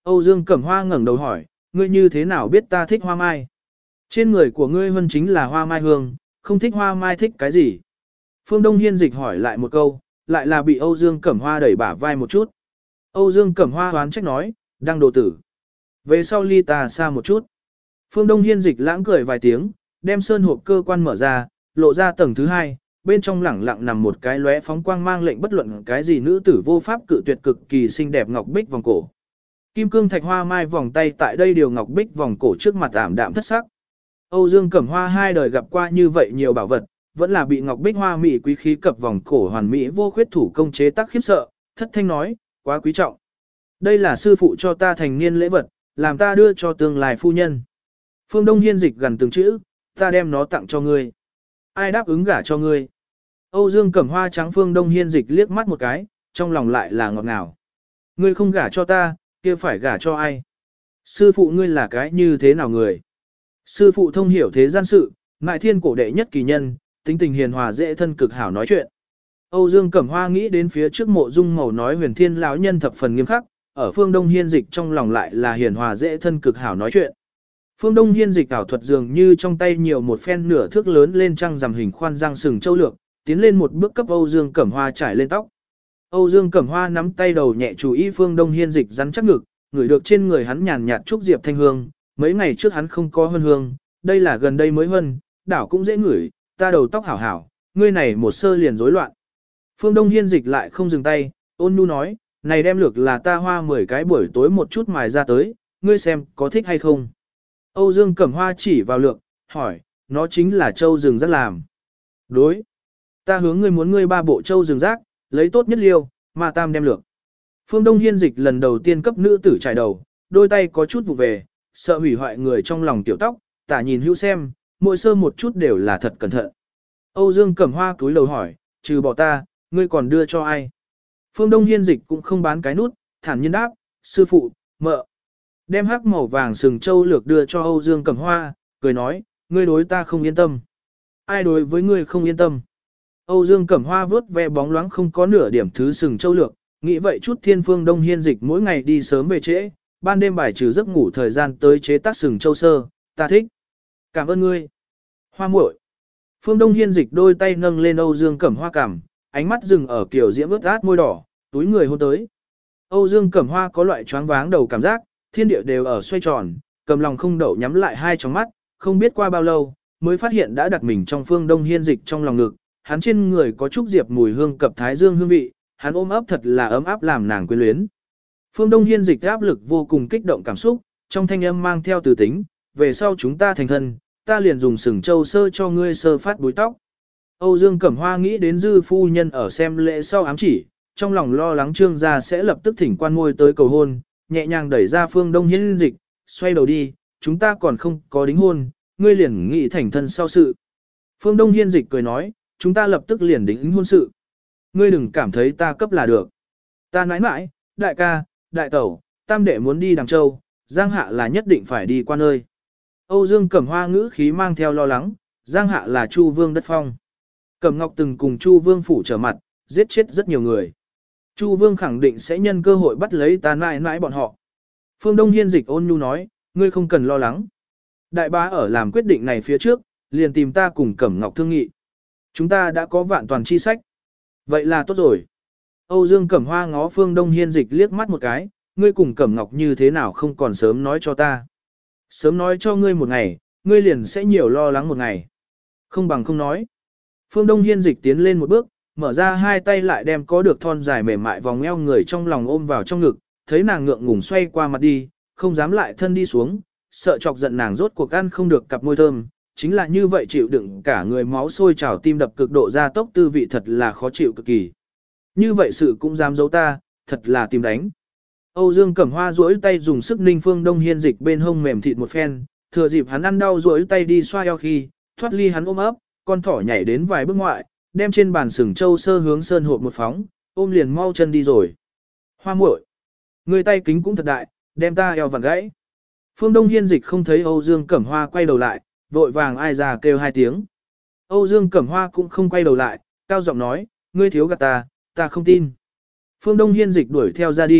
Âu Dương Cẩm Hoa ngẩng đầu hỏi, ngươi như thế nào biết ta thích hoa mai? Trên người của ngươi hơn chính là hoa mai hương, không thích hoa mai thích cái gì? Phương Đông Hiên dịch hỏi lại một câu, lại là bị Âu Dương Cẩm Hoa đẩy bả vai một chút. Âu Dương Cẩm Hoa hoán trách nói, đang đồ tử. Về sau ly ta xa một chút. Phương Đông Hiên dịch lãng cười vài tiếng, đem sơn hộp cơ quan mở ra, lộ ra tầng thứ hai, bên trong lẳng lặng nằm một cái lóe phóng quang mang lệnh bất luận cái gì nữ tử vô pháp cự tuyệt cực kỳ xinh đẹp ngọc bích vòng cổ. Kim cương thạch hoa mai vòng tay tại đây điều ngọc bích vòng cổ trước mặt ảm đạm thất sắc. Âu Dương Cẩm Hoa hai đời gặp qua như vậy nhiều bảo vật, vẫn là bị ngọc bích hoa mỹ quý khí cập vòng cổ hoàn mỹ vô khuyết thủ công chế tác khiếp sợ, thất thanh nói, quá quý trọng. Đây là sư phụ cho ta thành niên lễ vật, làm ta đưa cho tương lai phu nhân. Phương Đông Hiên dịch gần từng chữ, ta đem nó tặng cho ngươi. Ai đáp ứng gả cho ngươi? Âu Dương Cẩm Hoa trắng Phương Đông Hiên dịch liếc mắt một cái, trong lòng lại là ngọt ngào. Ngươi không gả cho ta, kia phải gả cho ai? Sư phụ ngươi là cái như thế nào người? Sư phụ thông hiểu thế gian sự, ngại thiên cổ đệ nhất kỳ nhân, tính tình hiền hòa dễ thân cực hảo nói chuyện. Âu Dương Cẩm Hoa nghĩ đến phía trước mộ dung màu nói huyền thiên lão nhân thập phần nghiêm khắc, ở phương Đông Hiên dịch trong lòng lại là hiền hòa dễ thân cực hảo nói chuyện. Phương Đông Hiên dịch ảo thuật dường như trong tay nhiều một phen nửa thước lớn lên trăng rằm hình khoan răng sừng châu lược, tiến lên một bước cấp Âu Dương Cẩm Hoa trải lên tóc. Âu Dương Cẩm Hoa nắm tay đầu nhẹ chú ý Phương Đông Hiên dịch rắn chắc ngực, ngửi được trên người hắn nhàn nhạt trúc diệp thanh hương, mấy ngày trước hắn không có hương hương, đây là gần đây mới hân, đảo cũng dễ ngửi, ta đầu tóc hảo hảo, ngươi này một sơ liền rối loạn. Phương Đông Hiên dịch lại không dừng tay, ôn nhu nói, này đem lược là ta hoa mười cái buổi tối một chút mài ra tới, ngươi xem có thích hay không. Âu Dương Cẩm Hoa chỉ vào lược, hỏi, nó chính là châu rừng rác làm. Đối. Ta hướng ngươi muốn ngươi ba bộ châu rừng rác, lấy tốt nhất liêu, mà tam đem lược. Phương Đông Hiên dịch lần đầu tiên cấp nữ tử trải đầu, đôi tay có chút vụ về, sợ hủy hoại người trong lòng tiểu tóc, tả nhìn hữu xem, mỗi sơ một chút đều là thật cẩn thận. Âu Dương Cẩm Hoa cúi đầu hỏi, trừ bỏ ta, ngươi còn đưa cho ai? Phương Đông Hiên dịch cũng không bán cái nút, thản nhiên đáp, sư phụ, mợ. Đem hắc màu vàng sừng châu lược đưa cho Âu Dương Cẩm Hoa, cười nói, ngươi đối ta không yên tâm. Ai đối với ngươi không yên tâm? Âu Dương Cẩm Hoa vớt ve bóng loáng không có nửa điểm thứ sừng châu lược, nghĩ vậy chút thiên Phương Đông Hiên dịch mỗi ngày đi sớm về trễ, ban đêm bài trừ giấc ngủ thời gian tới chế tác sừng châu sơ, ta thích. Cảm ơn ngươi. Hoa muội. Phương Đông Hiên dịch đôi tay nâng lên Âu Dương Cẩm Hoa cằm, ánh mắt dừng ở kiểu diễm ướt át môi đỏ, túi người hôn tới. Âu Dương Cẩm Hoa có loại choáng váng đầu cảm giác, thiên địa đều ở xoay tròn, cầm lòng không đậu nhắm lại hai tròng mắt, không biết qua bao lâu, mới phát hiện đã đặt mình trong Phương Đông Hiên dịch trong lòng ngực, hắn trên người có chút diệp mùi hương cập thái dương hương vị, hắn ôm ấp thật là ấm áp làm nàng quyến luyến. Phương Đông Hiên dịch áp lực vô cùng kích động cảm xúc, trong thanh âm mang theo từ tính, về sau chúng ta thành thân, ta liền dùng sừng châu sơ cho ngươi sơ phát búi tóc. Âu Dương Cẩm Hoa nghĩ đến dư phu nhân ở xem lễ sau ám chỉ, trong lòng lo lắng trương gia sẽ lập tức thỉnh quan ngôi tới cầu hôn, nhẹ nhàng đẩy ra Phương Đông Hiên dịch, xoay đầu đi, chúng ta còn không có đính hôn, ngươi liền nghĩ thành thân sau sự. Phương Đông Hiên dịch cười nói, chúng ta lập tức liền đính hôn sự. Ngươi đừng cảm thấy ta cấp là được. Ta nãi nãi, đại ca, đại tẩu, tam đệ muốn đi Đằng Châu, Giang Hạ là nhất định phải đi qua nơi. Âu Dương Cẩm Hoa ngữ khí mang theo lo lắng, Giang Hạ là Chu Vương đất phong. Cẩm Ngọc từng cùng Chu Vương phủ trở mặt, giết chết rất nhiều người. Chu Vương khẳng định sẽ nhân cơ hội bắt lấy ta nãi nãi bọn họ. Phương Đông Hiên dịch ôn nhu nói, ngươi không cần lo lắng. Đại bá ở làm quyết định này phía trước, liền tìm ta cùng Cẩm Ngọc thương nghị. Chúng ta đã có vạn toàn chi sách. Vậy là tốt rồi. Âu Dương Cẩm Hoa ngó Phương Đông Hiên dịch liếc mắt một cái, ngươi cùng Cẩm Ngọc như thế nào không còn sớm nói cho ta. Sớm nói cho ngươi một ngày, ngươi liền sẽ nhiều lo lắng một ngày. Không bằng không nói. Phương Đông Hiên dịch tiến lên một bước, mở ra hai tay lại đem có được thon dài mềm mại vòng eo người trong lòng ôm vào trong ngực, thấy nàng ngượng ngùng xoay qua mặt đi, không dám lại thân đi xuống, sợ chọc giận nàng rốt cuộc ăn không được cặp môi thơm, chính là như vậy chịu đựng cả người máu sôi trào tim đập cực độ gia tốc tư vị thật là khó chịu cực kỳ. Như vậy sự cũng dám giấu ta, thật là tìm đánh. Âu Dương Cẩm Hoa duỗi tay dùng sức ninh Phương Đông Hiên dịch bên hông mềm thịt một phen, thừa dịp hắn ăn đau duỗi tay đi xoa eo khi, thoát ly hắn ôm ấp, con thỏ nhảy đến vài bước ngoại, đem trên bàn sừng châu sơ hướng sơn hộp một phóng, ôm liền mau chân đi rồi. Hoa muội, người tay kính cũng thật đại, đem ta eo vặn gãy. Phương Đông Hiên dịch không thấy Âu Dương Cẩm Hoa quay đầu lại, vội vàng ai ra kêu hai tiếng. Âu Dương Cẩm Hoa cũng không quay đầu lại, cao giọng nói, ngươi thiếu gạt ta, ta không tin. Phương Đông Hiên dịch đuổi theo ra đi,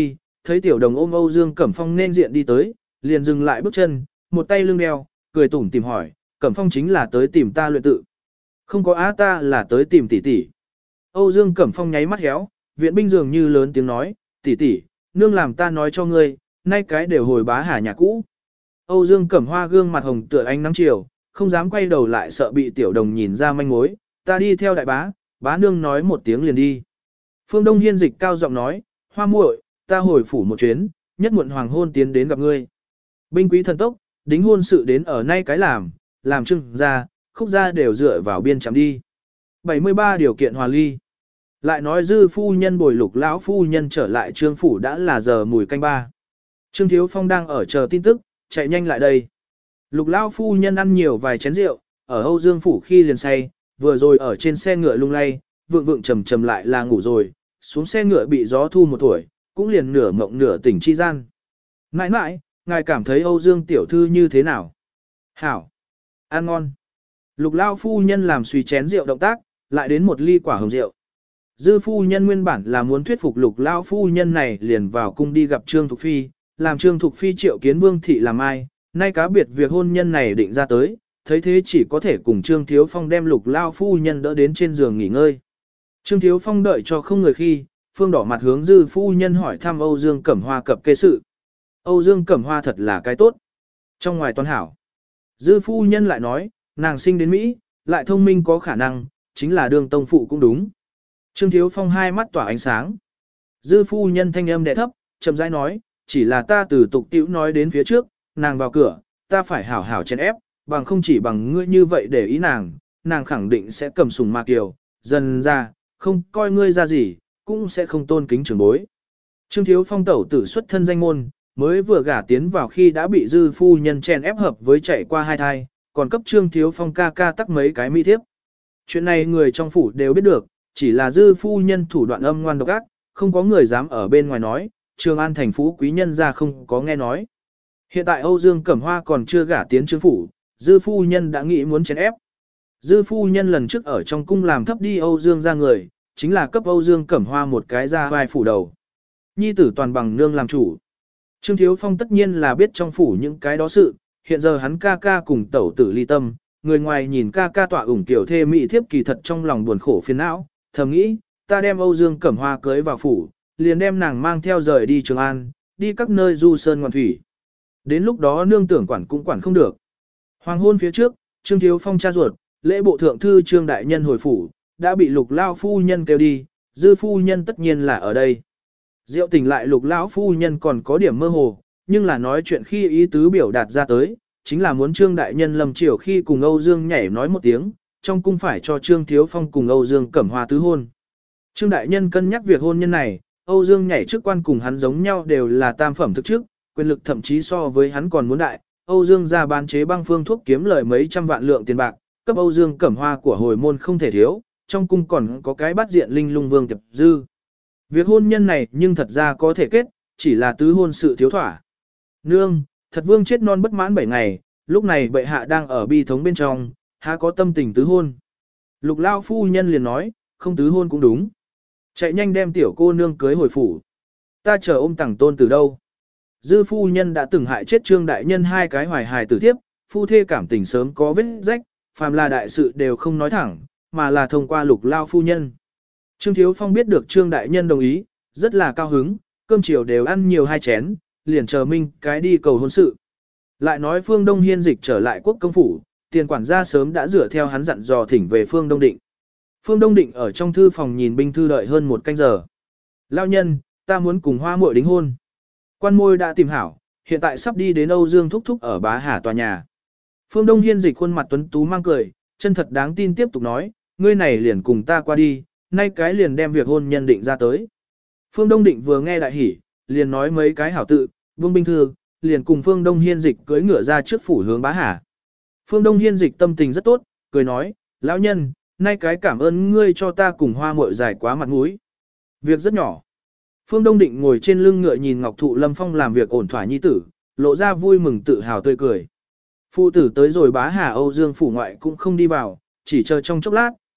thấy tiểu đồng ôm Âu Dương Cẩm Phong nên diện đi tới, liền dừng lại bước chân, một tay lưng đeo, cười tủm tìm hỏi, Cẩm Phong chính là tới tìm ta luyện tự. Không có á, ta là tới tìm tỷ tỷ. Âu Dương Cẩm Phong nháy mắt héo, viện binh dường như lớn tiếng nói, tỷ tỷ, nương làm ta nói cho ngươi, nay cái đều hồi bá hà nhà cũ. Âu Dương Cẩm Hoa gương mặt hồng tựa ánh nắng chiều, không dám quay đầu lại sợ bị tiểu đồng nhìn ra manh mối, ta đi theo đại bá, bá nương nói một tiếng liền đi. Phương Đông Hiên dịch cao giọng nói, Hoa muội, ta hồi phủ một chuyến, nhất muộn hoàng hôn tiến đến gặp ngươi. Binh quý thần tốc, đính hôn sự đến ở nay cái làm, làm trưng ra, khúc ra đều dựa vào biên chạm đi. bảy mươi ba điều kiện hòa ly. Lại nói dư phu nhân bồi lục lão phu nhân trở lại trương phủ đã là giờ mùi canh ba. Trương Thiếu Phong đang ở chờ tin tức, chạy nhanh lại đây. Lục lão phu nhân ăn nhiều vài chén rượu, ở Âu Dương phủ khi liền say, vừa rồi ở trên xe ngựa lung lay, vượng vượng trầm trầm lại là ngủ rồi, xuống xe ngựa bị gió thu một tuổi, cũng liền nửa mộng nửa tỉnh chi gian. Mãi mãi, ngài cảm thấy Âu Dương tiểu thư như thế nào? Hảo! Ăn ngon! Lục lao phu nhân làm suy chén rượu động tác, lại đến một ly quả hồng rượu. Dư phu nhân nguyên bản là muốn thuyết phục lục lao phu nhân này liền vào cung đi gặp Trương Thục Phi, làm Trương Thục Phi triệu kiến vương thị làm ai, nay cá biệt việc hôn nhân này định ra tới, thấy thế chỉ có thể cùng Trương Thiếu Phong đem lục lao phu nhân đỡ đến trên giường nghỉ ngơi. Trương Thiếu Phong đợi cho không người khi, phương đỏ mặt hướng dư phu nhân hỏi thăm Âu Dương Cẩm Hoa cập kê sự. Âu Dương Cẩm Hoa thật là cái tốt. Trong ngoài toàn hảo. Dư phu nhân lại nói, nàng sinh đến Mỹ, lại thông minh có khả năng, chính là đường tông phụ cũng đúng. Trương Thiếu Phong hai mắt tỏa ánh sáng. Dư phu nhân thanh âm đẽ thấp, chậm rãi nói, chỉ là ta từ tục tiểu nói đến phía trước, nàng vào cửa, ta phải hảo hảo chèn ép, bằng không chỉ bằng ngươi như vậy để ý nàng, nàng khẳng định sẽ cầm sùng ma kiều, dần ra, không coi ngươi ra gì, cũng sẽ không tôn kính trưởng bối. Trương Thiếu Phong tẩu tử xuất thân danh môn, mới vừa gả tiến vào khi đã bị dư phu nhân chèn ép hợp với chạy qua hai thai, còn cấp Trương Thiếu Phong ca ca tắc mấy cái mỹ thiếp. Chuyện này người trong phủ đều biết được, chỉ là dư phu nhân thủ đoạn âm ngoan độc ác, không có người dám ở bên ngoài nói, Trường An thành phú quý nhân ra không có nghe nói. Hiện tại Âu Dương Cẩm Hoa còn chưa gả tiến Trương phủ, dư phu nhân đã nghĩ muốn chèn ép. Dư phu nhân lần trước ở trong cung làm thấp đi Âu Dương ra người, chính là cấp Âu Dương Cẩm Hoa một cái ra vai phủ đầu. Nhi tử toàn bằng nương làm chủ. Trương Thiếu Phong tất nhiên là biết trong phủ những cái đó sự, hiện giờ hắn ca ca cùng tẩu tử ly tâm, người ngoài nhìn ca ca tọa ủng tiểu thê mỹ thiếp kỳ thật trong lòng buồn khổ phiền não, thầm nghĩ, ta đem Âu Dương Cẩm Hoa cưới vào phủ, liền đem nàng mang theo rời đi Trường An, đi các nơi du sơn ngoạn thủy. Đến lúc đó nương tưởng quản cũng quản không được. Hoàng hôn phía trước, Trương Thiếu Phong cha ruột, lễ bộ thượng thư Trương Đại Nhân hồi phủ, đã bị lục lao phu nhân kêu đi, dư phu nhân tất nhiên là ở đây. Diệu tỉnh lại lục lão phu nhân còn có điểm mơ hồ, nhưng là nói chuyện khi ý tứ biểu đạt ra tới, chính là muốn Trương Đại Nhân lâm triều khi cùng Âu Dương nhảy nói một tiếng, trong cung phải cho Trương Thiếu Phong cùng Âu Dương Cẩm Hoa tứ hôn. Trương Đại Nhân cân nhắc việc hôn nhân này, Âu Dương nhảy chức quan cùng hắn giống nhau đều là tam phẩm thực chức, quyền lực thậm chí so với hắn còn muốn đại. Âu Dương ra bán chế băng phương thuốc kiếm lời mấy trăm vạn lượng tiền bạc, cấp Âu Dương Cẩm Hoa của hồi môn không thể thiếu, trong cung còn có cái bắt diện linh lung vương tiệp dư. Việc hôn nhân này nhưng thật ra có thể kết, chỉ là tứ hôn sự thiếu thỏa. Nương, thật vương chết non bất mãn bảy ngày, lúc này bệ hạ đang ở bi thống bên trong, há có tâm tình tứ hôn. Lục lao phu nhân liền nói, không tứ hôn cũng đúng. Chạy nhanh đem tiểu cô nương cưới hồi phủ. Ta chờ ôm tẳng tôn từ đâu. Dư phu nhân đã từng hại chết Trương Đại Nhân hai cái hoài hài tử thiếp, phu thê cảm tình sớm có vết rách, phàm là đại sự đều không nói thẳng, mà là thông qua lục lao phu nhân. Trương Thiếu Phong biết được Trương Đại Nhân đồng ý, rất là cao hứng, cơm chiều đều ăn nhiều hai chén, liền chờ minh cái đi cầu hôn sự. Lại nói Phương Đông Hiên dịch trở lại quốc công phủ, tiền quản gia sớm đã rửa theo hắn dặn dò thỉnh về Phương Đông Định. Phương Đông Định ở trong thư phòng nhìn binh thư đợi hơn một canh giờ. Lao nhân, ta muốn cùng hoa muội đính hôn. Quan môi đã tìm hảo, hiện tại sắp đi đến Âu Dương thúc thúc ở Bá Hà tòa nhà. Phương Đông Hiên dịch khuôn mặt tuấn tú mang cười, chân thật đáng tin tiếp tục nói, ngươi này liền cùng ta qua đi, nay cái liền đem việc hôn nhân định ra tới. Phương Đông Định vừa nghe đại hỉ, liền nói mấy cái hảo tự, vương binh thư, liền cùng Phương Đông Hiên dịch cưỡi ngựa ra trước phủ hướng Bá Hà. Phương Đông Hiên dịch tâm tình rất tốt, cười nói, lão nhân, nay cái cảm ơn ngươi cho ta cùng hoa muội dài quá mặt mũi. Việc rất nhỏ. Phương Đông Định ngồi trên lưng ngựa nhìn Ngọc Thụ Lâm Phong làm việc ổn thỏa nhi tử, lộ ra vui mừng tự hào tươi cười. Phụ tử tới rồi Bá Hà Âu Dương phủ ngoại cũng không đi vào, chỉ chờ trong chốc lát,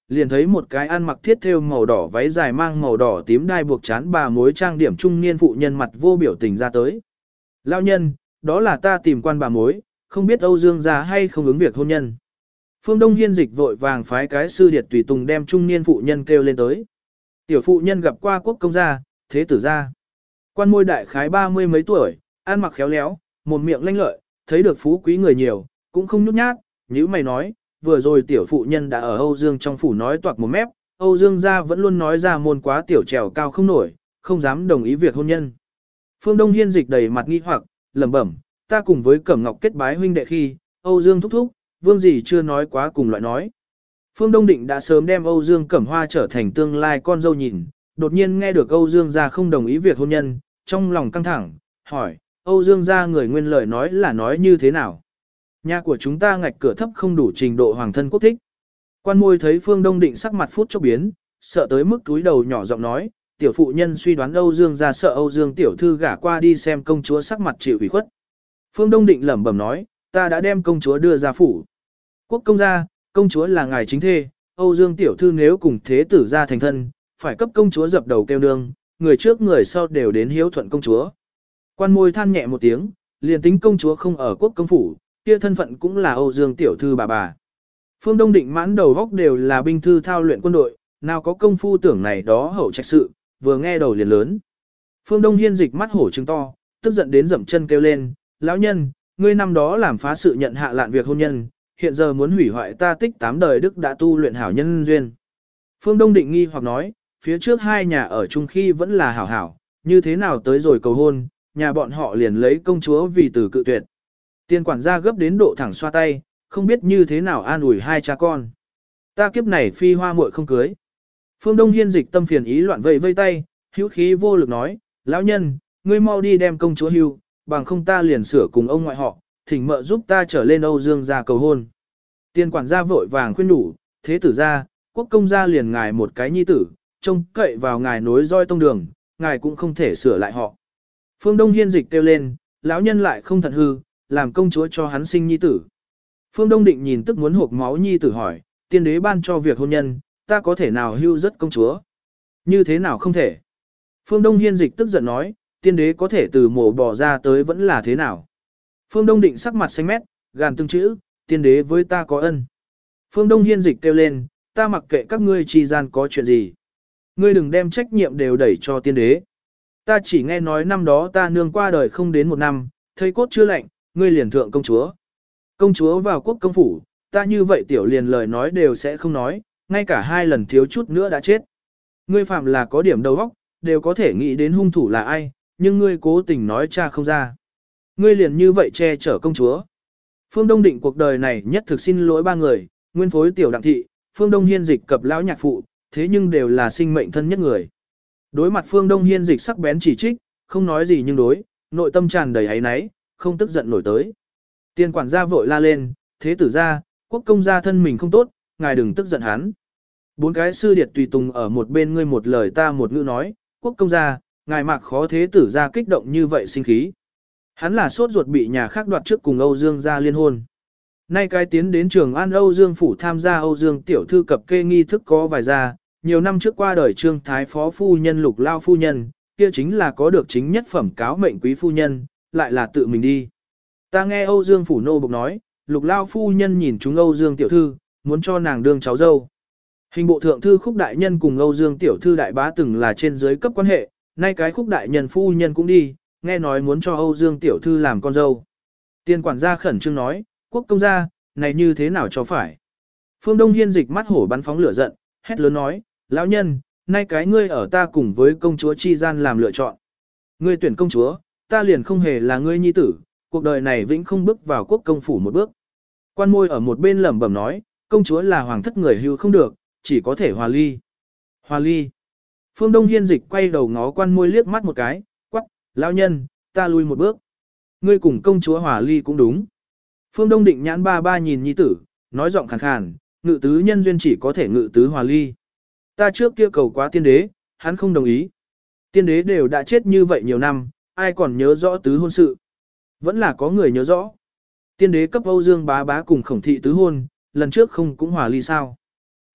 liền thấy một cái ăn mặc thiết thêu màu đỏ váy dài mang màu đỏ tím đai buộc chán bà mối trang điểm trung niên phụ nhân mặt vô biểu tình ra tới. Lão nhân, đó là ta tìm quan bà mối, không biết Âu Dương gia hay không ứng việc hôn nhân. Phương Đông Hiên dịch vội vàng phái cái sư điệt tùy tùng đem trung niên phụ nhân kêu lên tới. Tiểu phụ nhân gặp qua quốc công gia, thế tử gia. Quan môi đại khái ba mươi mấy tuổi, ăn mặc khéo léo, một miệng lanh lợi, thấy được phú quý người nhiều, cũng không nhút nhát, như mày nói, vừa rồi tiểu phụ nhân đã ở Âu Dương trong phủ nói toạc một mép, Âu Dương gia vẫn luôn nói ra môn quá tiểu trèo cao không nổi, không dám đồng ý việc hôn nhân. Phương Đông Hiên dịch đầy mặt nghi hoặc, lẩm bẩm, ta cùng với Cẩm Ngọc kết bái huynh đệ khi, Âu Dương thúc thúc, vương gì chưa nói quá cùng loại nói. Phương Đông Định đã sớm đem Âu Dương Cẩm Hoa trở thành tương lai con dâu nhìn, đột nhiên nghe được Âu Dương gia không đồng ý việc hôn nhân, trong lòng căng thẳng, hỏi, Âu Dương gia người nguyên lời nói là nói như thế nào? Nhà của chúng ta ngạch cửa thấp không đủ trình độ hoàng thân quốc thích. Quan môi thấy Phương Đông Định sắc mặt phút chốc biến, sợ tới mức túi đầu nhỏ giọng nói, tiểu phụ nhân suy đoán Âu Dương gia sợ Âu Dương tiểu thư gả qua đi xem công chúa sắc mặt chịu ủy khuất. Phương Đông Định lẩm bẩm nói, ta đã đem công chúa đưa ra phủ. Quốc công gia, công chúa là ngài chính thê, Âu Dương tiểu thư nếu cùng thế tử gia thành thân, phải cấp công chúa dập đầu kêu nương, người trước người sau đều đến hiếu thuận công chúa. Quan môi than nhẹ một tiếng, liền tính công chúa không ở quốc công phủ, kia thân phận cũng là Âu Dương tiểu thư bà bà. Phương Đông Định mãn đầu góc đều là binh thư thao luyện quân đội, nào có công phu tưởng này đó hậu trạch sự, vừa nghe đầu liền lớn. Phương Đông Hiên dịch mắt hổ trừng to, tức giận đến dậm chân kêu lên, lão nhân, ngươi năm đó làm phá sự nhận hạ lạn việc hôn nhân, hiện giờ muốn hủy hoại ta tích tám đời đức đã tu luyện hảo nhân duyên. Phương Đông Định nghi hoặc nói, phía trước hai nhà ở chung khi vẫn là hảo hảo, như thế nào tới rồi cầu hôn, nhà bọn họ liền lấy công chúa vì từ cự tuyệt. Tiên quản gia gấp đến độ thẳng xoa tay, không biết như thế nào an ủi hai cha con. Ta kiếp này phi hoa muội không cưới. Phương Đông Hiên dịch tâm phiền ý loạn vây vây tay, hữu khí vô lực nói, lão nhân, ngươi mau đi đem công chúa hưu, bằng không ta liền sửa cùng ông ngoại họ, thỉnh mợ giúp ta trở lên Âu Dương gia cầu hôn. Tiên quản gia vội vàng khuyên đủ, thế tử gia, quốc công gia liền ngài một cái nhi tử, trông cậy vào ngài nối roi tông đường, ngài cũng không thể sửa lại họ. Phương Đông Hiên dịch kêu lên, lão nhân lại không thận hư, làm công chúa cho hắn sinh nhi tử. Phương Đông Định nhìn tức muốn hộp máu nhi tử hỏi, tiên đế ban cho việc hôn nhân, ta có thể nào hưu rất công chúa? Như thế nào không thể? Phương Đông Hiên dịch tức giận nói, tiên đế có thể từ mổ bỏ ra tới vẫn là thế nào? Phương Đông Định sắc mặt xanh mét, gàn từng chữ, tiên đế với ta có ân. Phương Đông Hiên dịch kêu lên, ta mặc kệ các ngươi trì gian có chuyện gì. Ngươi đừng đem trách nhiệm đều đẩy cho tiên đế. Ta chỉ nghe nói năm đó ta nương qua đời không đến một năm, thây cốt chưa lạnh, ngươi liền thượng công chúa. Công chúa vào quốc công phủ, ta như vậy tiểu liền lời nói đều sẽ không nói, ngay cả hai lần thiếu chút nữa đã chết. Ngươi phạm là có điểm đầu óc, đều có thể nghĩ đến hung thủ là ai, nhưng ngươi cố tình nói cha không ra. Ngươi liền như vậy che chở công chúa. Phương Đông Định cuộc đời này nhất thực xin lỗi ba người, nguyên phối tiểu đặng thị, Phương Đông Hiên dịch cập lão nhạc phụ, thế nhưng đều là sinh mệnh thân nhất người. Đối mặt Phương Đông Hiên dịch sắc bén chỉ trích, không nói gì nhưng đối, nội tâm tràn đầy áy náy, không tức giận nổi tới. Tiên quản gia vội la lên, thế tử gia, quốc công gia thân mình không tốt, ngài đừng tức giận hắn. Bốn cái sư điệt tùy tùng ở một bên ngươi một lời ta một ngữ nói, quốc công gia, ngài mặc khó thế tử gia kích động như vậy sinh khí. Hắn là sốt ruột bị nhà khác đoạt trước cùng Âu Dương gia liên hôn. Nay cái tiến đến trường An Âu Dương phủ tham gia Âu Dương tiểu thư cập kê nghi thức có vài gia, nhiều năm trước qua đời trương thái phó phu nhân Lục Lao phu nhân, kia chính là có được chính nhất phẩm cáo mệnh quý phu nhân, lại là tự mình đi. Ta nghe Âu Dương phủ nô bộc nói, Lục Lao phu nhân nhìn chúng Âu Dương tiểu thư, muốn cho nàng đương cháu dâu. Hình bộ thượng thư Khúc đại nhân cùng Âu Dương tiểu thư đại bá từng là trên dưới cấp quan hệ, nay cái Khúc đại nhân phu nhân cũng đi, nghe nói muốn cho Âu Dương tiểu thư làm con dâu. Tiên quản gia khẩn trương nói, quốc công gia, này như thế nào cho phải. Phương Đông Hiên dịch mắt hổ bắn phóng lửa giận, hét lớn nói, lão nhân, nay cái ngươi ở ta cùng với công chúa chi gian làm lựa chọn. Ngươi tuyển công chúa, ta liền không hề là ngươi nhi tử, cuộc đời này vĩnh không bước vào quốc công phủ một bước. Quan môi ở một bên lẩm bẩm nói, công chúa là hoàng thất người hưu không được, chỉ có thể hòa ly. Hòa ly. Phương Đông Hiên dịch quay đầu ngó quan môi liếc mắt một cái, quắc, lão nhân, ta lui một bước. Ngươi cùng công chúa hòa ly cũng đúng. Phương Đông Định nhãn ba ba nhìn nhi tử, nói giọng khàn khàn, ngự tứ nhân duyên chỉ có thể ngự tứ hòa ly. Ta trước kia cầu quá tiên đế, hắn không đồng ý. Tiên đế đều đã chết như vậy nhiều năm, ai còn nhớ rõ tứ hôn sự. Vẫn là có người nhớ rõ. Tiên đế cấp Âu Dương bá bá cùng khổng thị tứ hôn, lần trước không cũng hòa ly sao.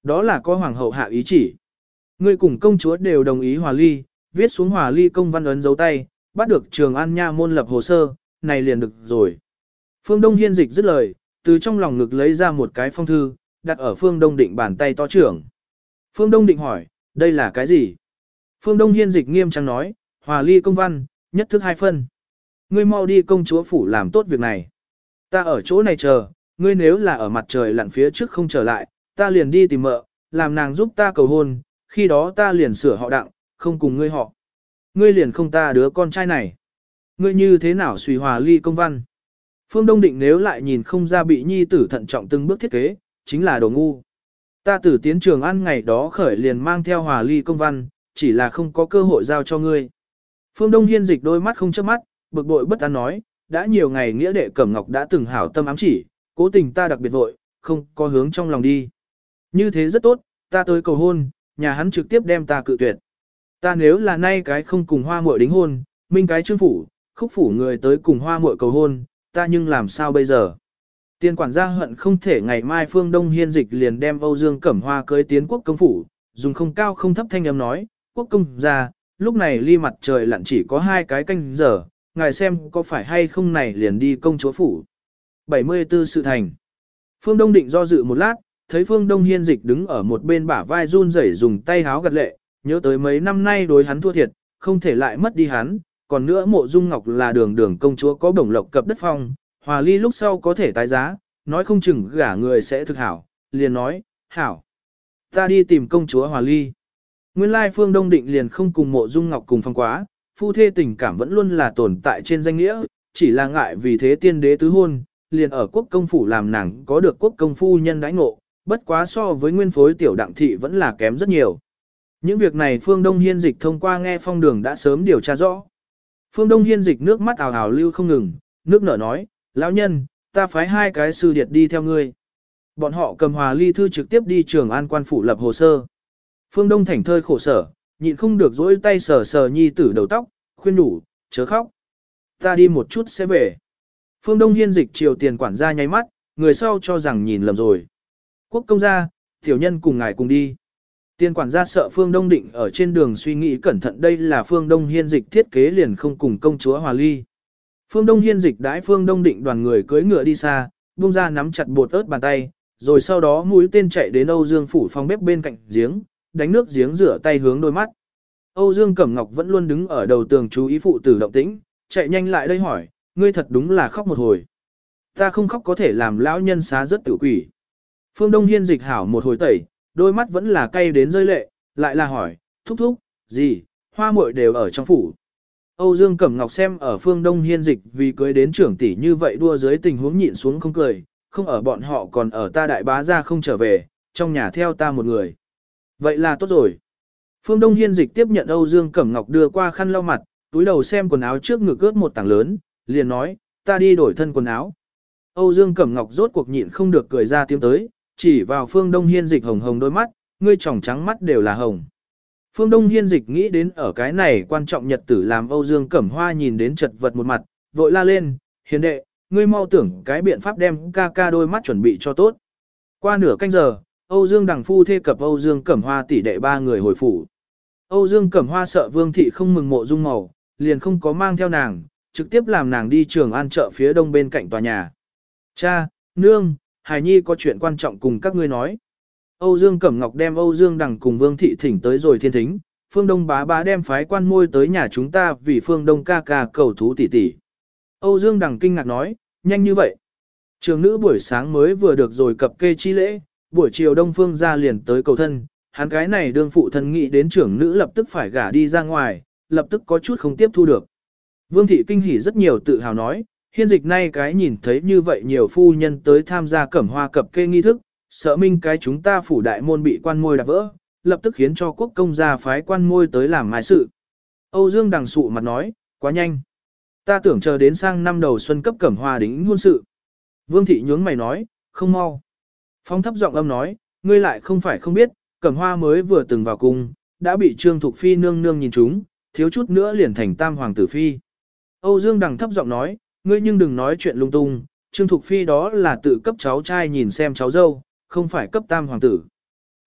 Đó là có hoàng hậu hạ ý chỉ. Ngươi cùng công chúa đều đồng ý hòa ly, viết xuống hòa ly công văn ấn dấu tay, bắt được Trường An nha môn lập hồ sơ, này liền được rồi. Phương Đông Hiên dịch dứt lời, từ trong lòng ngực lấy ra một cái phong thư, đặt ở Phương Đông Định bàn tay to trưởng. Phương Đông Định hỏi, đây là cái gì? Phương Đông Hiên dịch nghiêm trang nói, hòa ly công văn, nhất thức hai phân. Ngươi mau đi công chúa phủ làm tốt việc này. Ta ở chỗ này chờ, ngươi nếu là ở mặt trời lặn phía trước không trở lại, ta liền đi tìm mợ, làm nàng giúp ta cầu hôn, khi đó ta liền sửa họ đặng, không cùng ngươi họ. Ngươi liền không ta đứa con trai này. Ngươi như thế nào suy hòa ly công văn? Phương Đông Định nếu lại nhìn không ra bị nhi tử thận trọng từng bước thiết kế, chính là đồ ngu. Ta từ tiến Trường An ngày đó khởi liền mang theo hòa ly công văn, chỉ là không có cơ hội giao cho ngươi. Phương Đông Hiên dịch đôi mắt không chớp mắt, bực bội bất an nói, đã nhiều ngày nghĩa đệ Cẩm Ngọc đã từng hảo tâm ám chỉ, cố tình ta đặc biệt vội, không có hướng trong lòng đi. Như thế rất tốt, ta tới cầu hôn, nhà hắn trực tiếp đem ta cự tuyệt. Ta nếu là nay cái không cùng hoa muội đính hôn, minh cái trương phủ, khúc phủ người tới cùng hoa muội cầu hôn, ta nhưng làm sao bây giờ? Tiên quản gia hận không thể ngày mai Phương Đông Hiên dịch liền đem Âu Dương Cẩm Hoa cưới tiến quốc công phủ, dùng không cao không thấp thanh âm nói, quốc công gia, lúc này ly mặt trời lặn chỉ có hai cái canh giờ, ngài xem có phải hay không này liền đi công chúa phủ. bảy mươi tư sự thành. Phương Đông định do dự một lát, thấy Phương Đông Hiên dịch đứng ở một bên bả vai run rẩy dùng tay háo gật lệ, nhớ tới mấy năm nay đối hắn thua thiệt, không thể lại mất đi hắn, còn nữa Mộ Dung Ngọc là đường đường công chúa có bổng lộc cập đất phong, hòa ly lúc sau có thể tái giá, nói không chừng gả người sẽ thực hảo, liền nói, hảo, ta đi tìm công chúa hòa ly. Nguyên lai Phương Đông Định liền không cùng Mộ Dung Ngọc cùng phong quá, phu thê tình cảm vẫn luôn là tồn tại trên danh nghĩa, chỉ là ngại vì thế tiên đế tứ hôn, liền ở quốc công phủ làm nàng có được quốc công phu nhân đãi ngộ, bất quá so với nguyên phối tiểu đặng thị vẫn là kém rất nhiều. Những việc này Phương Đông Hiên dịch thông qua nghe phong đường đã sớm điều tra rõ. Phương Đông Hiên dịch nước mắt ào ào lưu không ngừng, nước nở nói, lão nhân, ta phái hai cái sư điệt đi theo ngươi. Bọn họ cầm hòa ly thư trực tiếp đi Trường An quan phủ lập hồ sơ. Phương Đông thảnh thơi khổ sở, nhịn không được dỗi tay sờ sờ nhi tử đầu tóc, khuyên đủ, chớ khóc. Ta đi một chút sẽ về. Phương Đông Hiên dịch chiều tiền quản gia nháy mắt, người sau cho rằng nhìn lầm rồi. Quốc công gia, tiểu nhân cùng ngài cùng đi. Tiền quản gia sợ Phương Đông Định ở trên đường suy nghĩ cẩn thận đây là Phương Đông Hiên dịch thiết kế liền không cùng công chúa hòa ly. Phương Đông Hiên dịch đãi Phương Đông Định đoàn người cưỡi ngựa đi xa, buông ra nắm chặt bột ớt bàn tay, rồi sau đó mũi tên chạy đến Âu Dương phủ phòng bếp bên cạnh giếng, đánh nước giếng rửa tay hướng đôi mắt. Âu Dương Cẩm Ngọc vẫn luôn đứng ở đầu tường chú ý phụ tử động tĩnh, chạy nhanh lại đây hỏi, ngươi thật đúng là khóc một hồi. Ta không khóc có thể làm lão nhân xá rất tử quỷ. Phương Đông Hiên dịch hảo một hồi tẩy, đôi mắt vẫn là cay đến rơi lệ, lại là hỏi, thúc thúc, gì, hoa muội đều ở trong phủ. Âu Dương Cẩm Ngọc xem ở Phương Đông Hiên dịch vì cưới đến trưởng tỷ như vậy đua dưới tình huống nhịn xuống không cười, không ở bọn họ còn ở ta đại bá ra không trở về, trong nhà theo ta một người. Vậy là tốt rồi. Phương Đông Hiên dịch tiếp nhận Âu Dương Cẩm Ngọc đưa qua khăn lau mặt, túi đầu xem quần áo trước ngực ướt một tảng lớn, liền nói, ta đi đổi thân quần áo. Âu Dương Cẩm Ngọc rốt cuộc nhịn không được cười ra tiếng tới, chỉ vào Phương Đông Hiên dịch hồng hồng đôi mắt, ngươi tròng trắng mắt đều là hồng. Phương Đông Hiên dịch nghĩ đến ở cái này quan trọng nhật tử làm Âu Dương Cẩm Hoa nhìn đến chật vật một mặt, vội la lên, hiền đệ, ngươi mau tưởng cái biện pháp đem ca ca đôi mắt chuẩn bị cho tốt. Qua nửa canh giờ, Âu Dương Đằng Phu thê cập Âu Dương Cẩm Hoa tỷ đệ ba người hồi phủ. Âu Dương Cẩm Hoa sợ Vương Thị không mừng Mộ Dung Màu, liền không có mang theo nàng, trực tiếp làm nàng đi Trường An chợ phía đông bên cạnh tòa nhà. Cha, nương, Hải Nhi có chuyện quan trọng cùng các ngươi nói. Âu Dương Cẩm Ngọc đem Âu Dương Đằng cùng Vương Thị thỉnh tới rồi thiên thính, Phương Đông bá bá đem phái quan môi tới nhà chúng ta vì Phương Đông ca ca cầu thú tỷ tỷ. Âu Dương Đằng kinh ngạc nói, nhanh như vậy. Trường nữ buổi sáng mới vừa được rồi cập kê chi lễ, buổi chiều Đông Phương ra liền tới cầu thân, hắn cái này đương phụ thân nghĩ đến trưởng nữ lập tức phải gả đi ra ngoài, lập tức có chút không tiếp thu được. Vương Thị kinh hỉ rất nhiều tự hào nói, hiên dịch nay cái nhìn thấy như vậy nhiều phu nhân tới tham gia cẩm hoa cập kê nghi thức, sợ minh cái chúng ta phủ đại môn bị quan môi đạp vỡ, lập tức khiến cho quốc công gia phái quan môi tới làm mai sự. Âu Dương Đằng sụ mặt nói, quá nhanh. Ta tưởng chờ đến sang năm đầu xuân cấp cẩm hoa đính hôn sự. Vương Thị nhướng mày nói, không mau. Phong thấp giọng âm nói, ngươi lại không phải không biết, cẩm hoa mới vừa từng vào cung, đã bị Trương Thục Phi nương nương nhìn trúng, thiếu chút nữa liền thành tam hoàng tử phi. Âu Dương Đằng thấp giọng nói, ngươi nhưng đừng nói chuyện lung tung, Trương Thục Phi đó là tự cấp cháu trai nhìn xem cháu dâu, không phải cấp tam hoàng tử.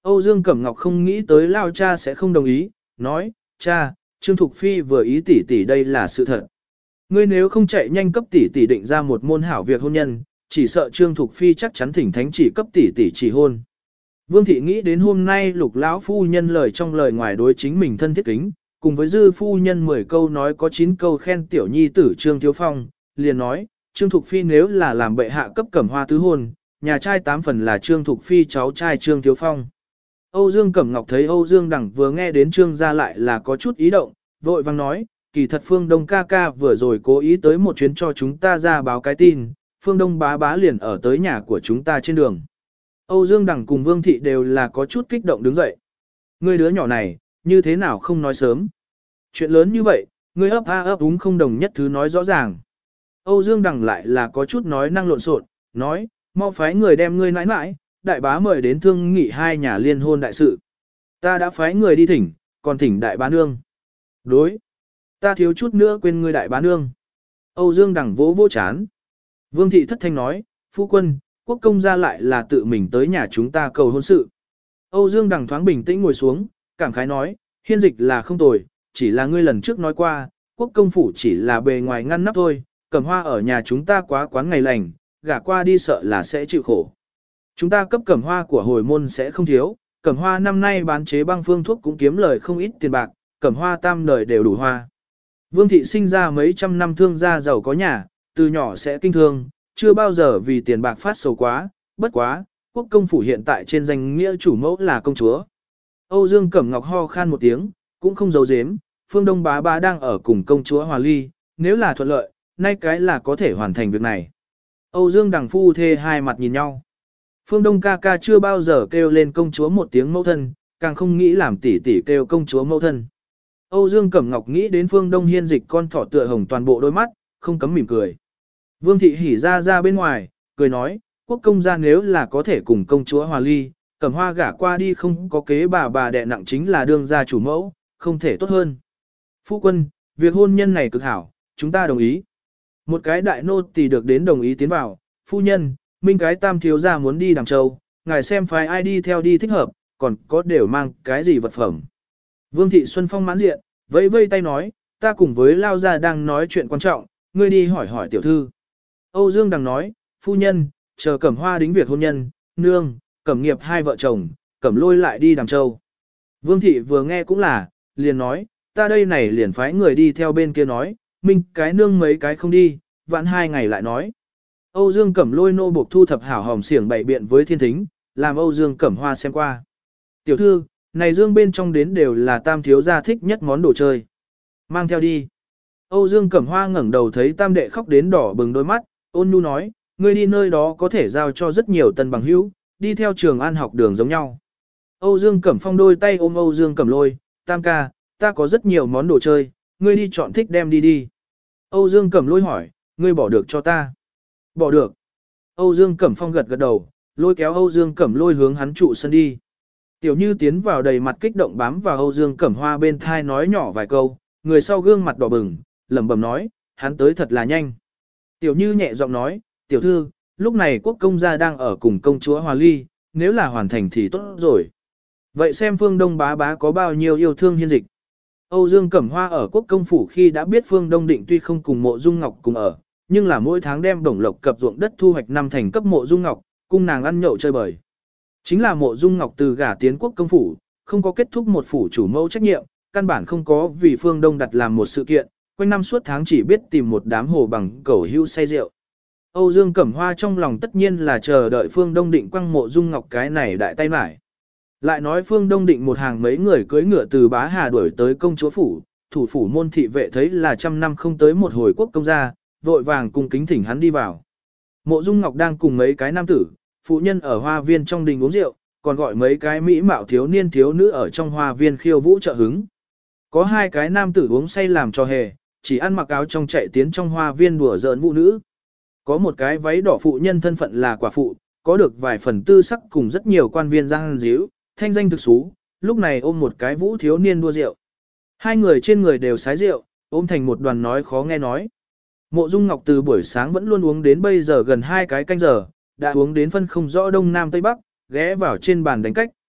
Âu Dương Cẩm Ngọc không nghĩ tới lao cha sẽ không đồng ý, nói, cha, Trương Thục Phi vừa ý tỷ tỷ đây là sự thật. Ngươi nếu không chạy nhanh cấp tỷ tỷ định ra một môn hảo việc hôn nhân, chỉ sợ Trương Thục Phi chắc chắn thỉnh thánh chỉ cấp tỷ tỷ chỉ hôn. Vương thị nghĩ đến hôm nay Lục lão phu nhân lời trong lời ngoài đối chính mình thân thiết kính, cùng với dư phu nhân mười câu nói có chín câu khen tiểu nhi tử Trương Thiếu Phong, liền nói, Trương Thục Phi nếu là làm bệ hạ cấp Cẩm Hoa tứ hôn, nhà trai tám phần là Trương Thục Phi cháu trai Trương Thiếu Phong. Âu Dương Cẩm Ngọc thấy Âu Dương Đằng vừa nghe đến Trương gia lại là có chút ý động, vội vang nói, kỳ thật Phương Đông ca ca vừa rồi cố ý tới một chuyến cho chúng ta ra báo cái tin, Phương Đông bá bá liền ở tới nhà của chúng ta trên đường. Âu Dương Đằng cùng Vương Thị đều là có chút kích động đứng dậy. Ngươi đứa nhỏ này, như thế nào không nói sớm? Chuyện lớn như vậy, ngươi ấp a ấp úng không đồng nhất thứ nói rõ ràng. Âu Dương Đằng lại là có chút nói năng lộn xộn, nói, mau phái người đem ngươi nãi nãi, đại bá mời đến thương nghị hai nhà liên hôn đại sự. Ta đã phái người đi thỉnh, còn thỉnh đại bá nương. Đối. Ta thiếu chút nữa quên ngươi đại bá nương. Âu Dương Đằng vỗ vỗ chán. Vương Thị thất thanh nói, phu quân, quốc công gia lại là tự mình tới nhà chúng ta cầu hôn sự. Âu Dương Đằng thoáng bình tĩnh ngồi xuống, cảm khái nói, hiên dịch là không tồi, chỉ là ngươi lần trước nói qua, quốc công phủ chỉ là bề ngoài ngăn nắp thôi, Cẩm Hoa ở nhà chúng ta quá quán ngày lành, gả qua đi sợ là sẽ chịu khổ. Chúng ta cấp Cẩm Hoa của hồi môn sẽ không thiếu, Cẩm Hoa năm nay bán chế băng phương thuốc cũng kiếm lời không ít tiền bạc, Cẩm Hoa tam đời đều đủ hoa. Vương Thị sinh ra mấy trăm năm thương gia giàu có nhà, từ nhỏ sẽ kinh thương, chưa bao giờ vì tiền bạc phát sầu quá, bất quá, quốc công phủ hiện tại trên danh nghĩa chủ mẫu là công chúa. Âu Dương Cẩm Ngọc ho khan một tiếng, cũng không giấu giếm, Phương Đông bá bá đang ở cùng công chúa hòa ly, nếu là thuận lợi, nay cái là có thể hoàn thành việc này. Âu Dương Đằng phu thê hai mặt nhìn nhau. Phương Đông ca ca chưa bao giờ kêu lên công chúa một tiếng mẫu thân, càng không nghĩ làm tỷ tỷ kêu công chúa mẫu thân. Âu Dương Cẩm Ngọc nghĩ đến Phương Đông hiên dịch con thỏ tựa hồng toàn bộ đôi mắt, không cấm mỉm cười. Vương thị hỉ ra ra bên ngoài, cười nói, quốc công gia nếu là có thể cùng công chúa hòa ly, Cẩm Hoa gả qua đi không có kế bà bà đẻ nặng chính là đương gia chủ mẫu, không thể tốt hơn. Phu quân, việc hôn nhân này cực hảo, chúng ta đồng ý. Một cái đại nô tỳ được đến đồng ý tiến vào, phu nhân, minh cái tam thiếu gia muốn đi Đằng Châu, ngài xem phái ai đi theo đi thích hợp, còn có đều mang cái gì vật phẩm. Vương thị Xuân Phong mãn diện, vẫy vây tay nói, ta cùng với Lao gia đang nói chuyện quan trọng, ngươi đi hỏi hỏi tiểu thư. Âu Dương Đằng nói, phu nhân, chờ Cẩm Hoa đính việc hôn nhân, nương, Cẩm Nghiệp hai vợ chồng, Cẩm Lôi lại đi Đằng Châu. Vương thị vừa nghe cũng là, liền nói, ta đây này liền phái người đi theo bên kia nói, minh cái nương mấy cái không đi, vãn hai ngày lại nói. Âu Dương Cẩm Lôi nô buộc thu thập hảo hòm xiển bày biện với thiên thính, làm Âu Dương Cẩm Hoa xem qua. Tiểu thư, này dương bên trong đến đều là tam thiếu gia thích nhất món đồ chơi. Mang theo đi. Âu Dương Cẩm Hoa ngẩng đầu thấy tam đệ khóc đến đỏ bừng đôi mắt, ôn nhu nói, ngươi đi nơi đó có thể giao cho rất nhiều tân bằng hữu, đi theo trường an học đường giống nhau. Âu Dương Cẩm Phong đôi tay ôm Âu Dương Cẩm Lôi, tam ca, ta có rất nhiều món đồ chơi, ngươi đi chọn thích đem đi đi. Âu Dương Cẩm Lôi hỏi, ngươi bỏ được cho ta? Bỏ được. Âu Dương Cẩm Phong gật gật đầu, lôi kéo Âu Dương Cẩm Lôi hướng hắn trụ sân đi. Tiểu Như tiến vào đầy mặt kích động bám vào Âu Dương Cẩm Hoa bên thai nói nhỏ vài câu, người sau gương mặt đỏ bừng, lẩm bẩm nói, hắn tới thật là nhanh. Tiểu Như nhẹ giọng nói, tiểu thư, lúc này quốc công gia đang ở cùng công chúa hòa ly, nếu là hoàn thành thì tốt rồi. Vậy xem Phương Đông bá bá có bao nhiêu yêu thương hiên dịch. Âu Dương Cẩm Hoa ở quốc công phủ khi đã biết Phương Đông Định tuy không cùng Mộ Dung Ngọc cùng ở, nhưng là mỗi tháng đem đồng lộc cập ruộng đất thu hoạch năm thành cấp Mộ Dung Ngọc, cung nàng ăn nhậu chơi bời. Chính là Mộ Dung Ngọc từ gả tiến quốc công phủ, không có kết thúc một phủ chủ mẫu trách nhiệm, căn bản không có vì Phương Đông đặt làm một sự kiện, quanh năm suốt tháng chỉ biết tìm một đám hồ bằng cẩu hưu say rượu. Âu Dương Cẩm Hoa trong lòng tất nhiên là chờ đợi Phương Đông Định quăng Mộ Dung Ngọc cái này đại tay mải. Lại nói Phương Đông Định một hàng mấy người cưỡi ngựa từ Bá Hà đuổi tới công chúa phủ, thủ phủ môn thị vệ thấy là trăm năm không tới một hồi quốc công gia, vội vàng cùng kính thỉnh hắn đi vào. Mộ Dung Ngọc đang cùng mấy cái nam tử, phụ nhân ở hoa viên trong đình uống rượu, còn gọi mấy cái mỹ mạo thiếu niên thiếu nữ ở trong hoa viên khiêu vũ trợ hứng. Có hai cái nam tử uống say làm cho hề, chỉ ăn mặc áo trong chạy tiến trong hoa viên đùa giỡn vũ nữ. Có một cái váy đỏ phụ nhân thân phận là quả phụ, có được vài phần tư sắc cùng rất nhiều quan viên giang díu, thanh danh thực xú, lúc này ôm một cái vũ thiếu niên đua rượu. Hai người trên người đều sái rượu, ôm thành một đoàn nói khó nghe nói. Mộ Dung Ngọc từ buổi sáng vẫn luôn uống đến bây giờ gần hai cái canh giờ, đã uống đến phân không rõ đông nam tây bắc, ghé vào trên bàn đánh cách.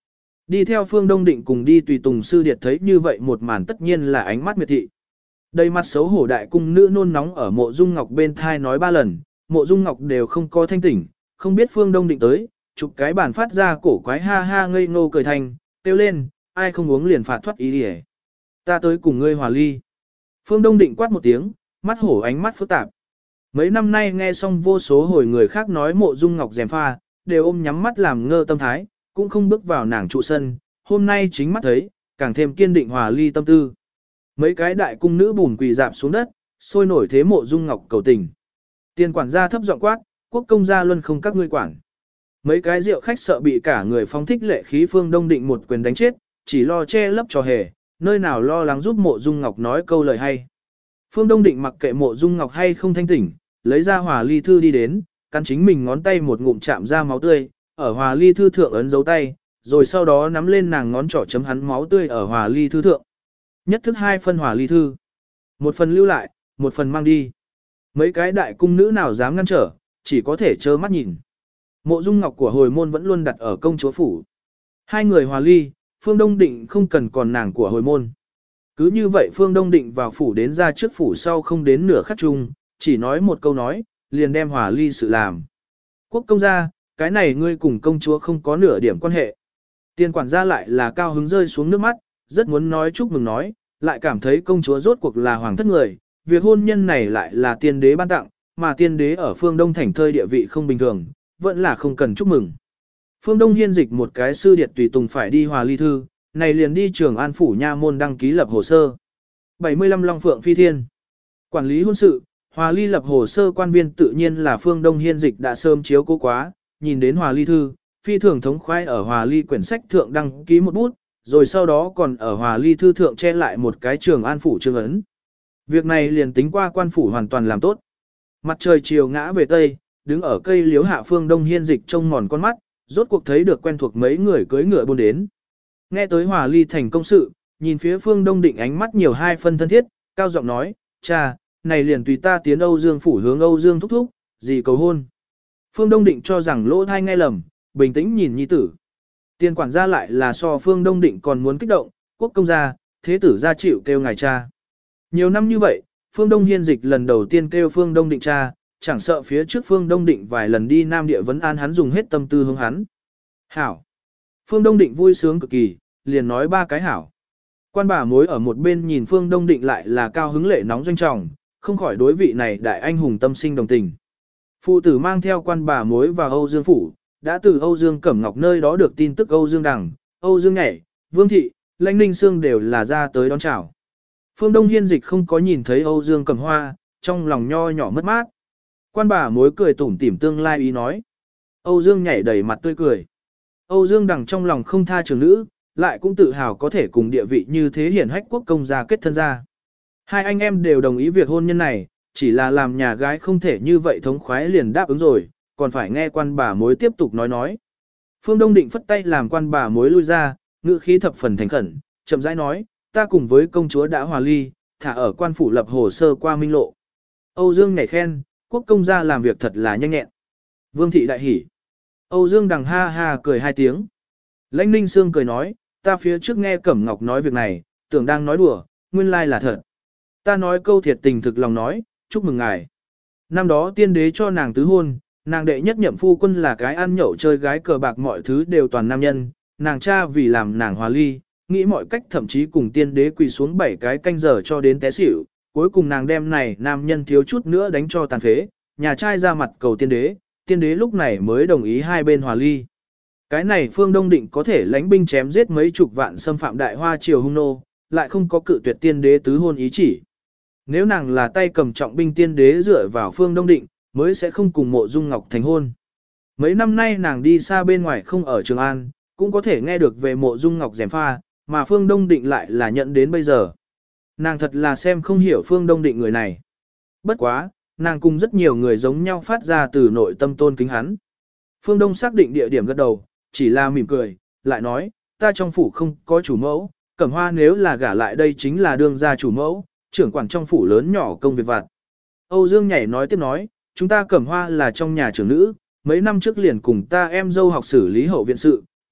Đi theo Phương Đông Định cùng đi tùy tùng sư điệt thấy như vậy một màn tất nhiên là ánh mắt miệt thị. Đầy mặt xấu hổ đại cung nữ nôn nóng ở mộ dung ngọc bên thai nói ba lần, mộ dung ngọc đều không có thanh tỉnh, không biết Phương Đông Định tới, chụp cái bàn phát ra cổ quái ha ha ngây ngô cười thành, kêu lên, ai không uống liền phạt thoát ý đi hè. Ta tới cùng ngươi hòa ly. Phương Đông Định quát một tiếng, mắt hổ ánh mắt phức tạp. Mấy năm nay nghe xong vô số hồi người khác nói mộ dung ngọc dèm pha, đều ôm nhắm mắt làm ngơ tâm thái, cũng không bước vào nàng trụ sân, hôm nay chính mắt thấy, càng thêm kiên định hòa ly tâm tư. Mấy cái đại cung nữ bùn quỳ dạp xuống đất, sôi nổi thế mộ dung ngọc cầu tình. Tiền quản gia thấp giọng quát, quốc công gia luân không các ngươi quản. Mấy cái rượu khách sợ bị cả người phóng thích lệ khí Phương Đông Định một quyền đánh chết, chỉ lo che lấp trò hề, nơi nào lo lắng giúp mộ dung ngọc nói câu lời hay. Phương Đông Định mặc kệ mộ dung ngọc hay không thanh tỉnh, lấy ra hòa ly thư đi đến, cắn chính mình ngón tay một ngụm chạm ra máu tươi, ở hòa ly thư thượng ấn dấu tay, rồi sau đó nắm lên nàng ngón trỏ chấm hắn máu tươi ở hòa ly thư thượng. Nhất thức hai phân hòa ly thư. Một phần lưu lại, một phần mang đi. Mấy cái đại cung nữ nào dám ngăn trở, chỉ có thể trơ mắt nhìn. Mộ dung ngọc của hồi môn vẫn luôn đặt ở công chúa phủ. Hai người hòa ly, Phương Đông Định không cần còn nàng của hồi môn. Cứ như vậy Phương Đông Định vào phủ đến ra trước phủ sau không đến nửa khắc chung, chỉ nói một câu nói, liền đem hòa ly sự làm. Quốc công gia, cái này ngươi cùng công chúa không có nửa điểm quan hệ. Tiền quản gia lại là cao hứng rơi xuống nước mắt, rất muốn nói chúc mừng nói, lại cảm thấy công chúa rốt cuộc là hoàng thất người, việc hôn nhân này lại là tiên đế ban tặng, mà tiên đế ở phương Đông thành thơi địa vị không bình thường, vẫn là không cần chúc mừng. Phương Đông hiên dịch một cái sư điệt tùy tùng phải đi hòa ly thư, này liền đi trường an phủ nha môn đăng ký lập hồ sơ. bảy mươi lăm Long Phượng Phi Thiên. Quản lý hôn sự, hòa ly lập hồ sơ quan viên tự nhiên là Phương Đông hiên dịch đã sớm chiếu cố quá, nhìn đến hòa ly thư, phi thường thống khoái ở hòa ly quyển sách thượng đăng ký một bút, rồi sau đó còn ở hòa ly thư thượng che lại một cái trường an phủ chương ấn. Việc này liền tính qua quan phủ hoàn toàn làm tốt. Mặt trời chiều ngã về tây, đứng ở cây liếu hạ Phương Đông hiên dịch trông mòn con mắt, rốt cuộc thấy được quen thuộc mấy người cưỡi ngựa buôn đến. Nghe tới hòa ly thành công sự, nhìn phía Phương Đông Định ánh mắt nhiều hai phân thân thiết, cao giọng nói, cha, này liền tùy ta tiến Âu Dương phủ hướng Âu Dương thúc thúc, gì cầu hôn. Phương Đông Định cho rằng lỗ thai nghe lầm, bình tĩnh nhìn nhi tử. Tiền quản gia lại là so Phương Đông Định còn muốn kích động, quốc công gia, thế tử gia chịu kêu ngài cha. Nhiều năm như vậy, Phương Đông hiên dịch lần đầu tiên kêu Phương Đông Định cha, chẳng sợ phía trước Phương Đông Định vài lần đi Nam Địa vấn an hắn dùng hết tâm tư hướng hắn. Hảo. Phương Đông Định vui sướng cực kỳ, liền nói ba cái hảo. Quan bà mối ở một bên nhìn Phương Đông Định lại là cao hứng lệ nóng doanh trọng, không khỏi đối vị này đại anh hùng tâm sinh đồng tình. Phụ tử mang theo quan bà mối vào Âu Dương phủ, đã từ Âu Dương Cẩm Ngọc nơi đó được tin tức Âu Dương Đằng, Âu Dương Nhảy, Vương Thị, Lãnh Ninh Sương đều là ra tới đón chào. Phương Đông hiên dịch không có nhìn thấy Âu Dương Cẩm Hoa, trong lòng nho nhỏ mất mát. Quan bà mối cười tủm tỉm tương lai ý nói. Âu Dương Nhảy đầy mặt tươi cười. Âu Dương Đằng trong lòng không tha trường nữ, lại cũng tự hào có thể cùng địa vị như thế hiển hách quốc công gia kết thân ra. Hai anh em đều đồng ý việc hôn nhân này, chỉ là làm nhà gái không thể như vậy thống khoái liền đáp ứng rồi, còn phải nghe quan bà mối tiếp tục nói nói. Phương Đông Định phất tay làm quan bà mối lui ra, ngữ khí thập phần thành khẩn, chậm rãi nói, ta cùng với công chúa đã hòa ly, thả ở quan phủ lập hồ sơ qua minh lộ. Âu Dương nhảy khen, quốc công gia làm việc thật là nhanh nhẹn. Vương Thị đại hỉ. Âu Dương Đằng ha ha cười hai tiếng. Lãnh Ninh Sương cười nói, ta phía trước nghe Cẩm Ngọc nói việc này, tưởng đang nói đùa, nguyên lai là thật. Ta nói câu thiệt tình thực lòng nói, chúc mừng ngài. Năm đó tiên đế cho nàng tứ hôn, nàng đệ nhất nhậm phu quân là cái ăn nhậu chơi gái cờ bạc mọi thứ đều toàn nam nhân, nàng cha vì làm nàng hòa ly, nghĩ mọi cách thậm chí cùng tiên đế quỳ xuống bảy cái canh giờ cho đến té xỉu, cuối cùng nàng đem này nam nhân thiếu chút nữa đánh cho tàn phế, nhà trai ra mặt cầu tiên đế, tiên đế lúc này mới đồng ý hai bên hòa ly. Cái này Phương Đông Định có thể lãnh binh chém giết mấy chục vạn xâm phạm đại hoa triều hung nô, lại không có cự tuyệt tiên đế tứ hôn ý chỉ. Nếu nàng là tay cầm trọng binh tiên đế dựa vào Phương Đông Định, mới sẽ không cùng mộ dung ngọc thành hôn. Mấy năm nay nàng đi xa bên ngoài không ở Trường An, cũng có thể nghe được về mộ dung ngọc gièm pha, mà Phương Đông Định lại là nhận đến bây giờ. Nàng thật là xem không hiểu Phương Đông Định người này. Bất quá, nàng cùng rất nhiều người giống nhau phát ra từ nội tâm tôn kính hắn. Phương Đông xác định địa điểm gật đầu, chỉ là mỉm cười, lại nói, ta trong phủ không có chủ mẫu, Cẩm Hoa nếu là gả lại đây chính là đương gia chủ mẫu, trưởng quản trong phủ lớn nhỏ công việc vặt. Âu Dương nhảy nói tiếp nói, chúng ta Cẩm Hoa là trong nhà trưởng nữ, mấy năm trước liền cùng ta em dâu học xử lý hậu viện sự,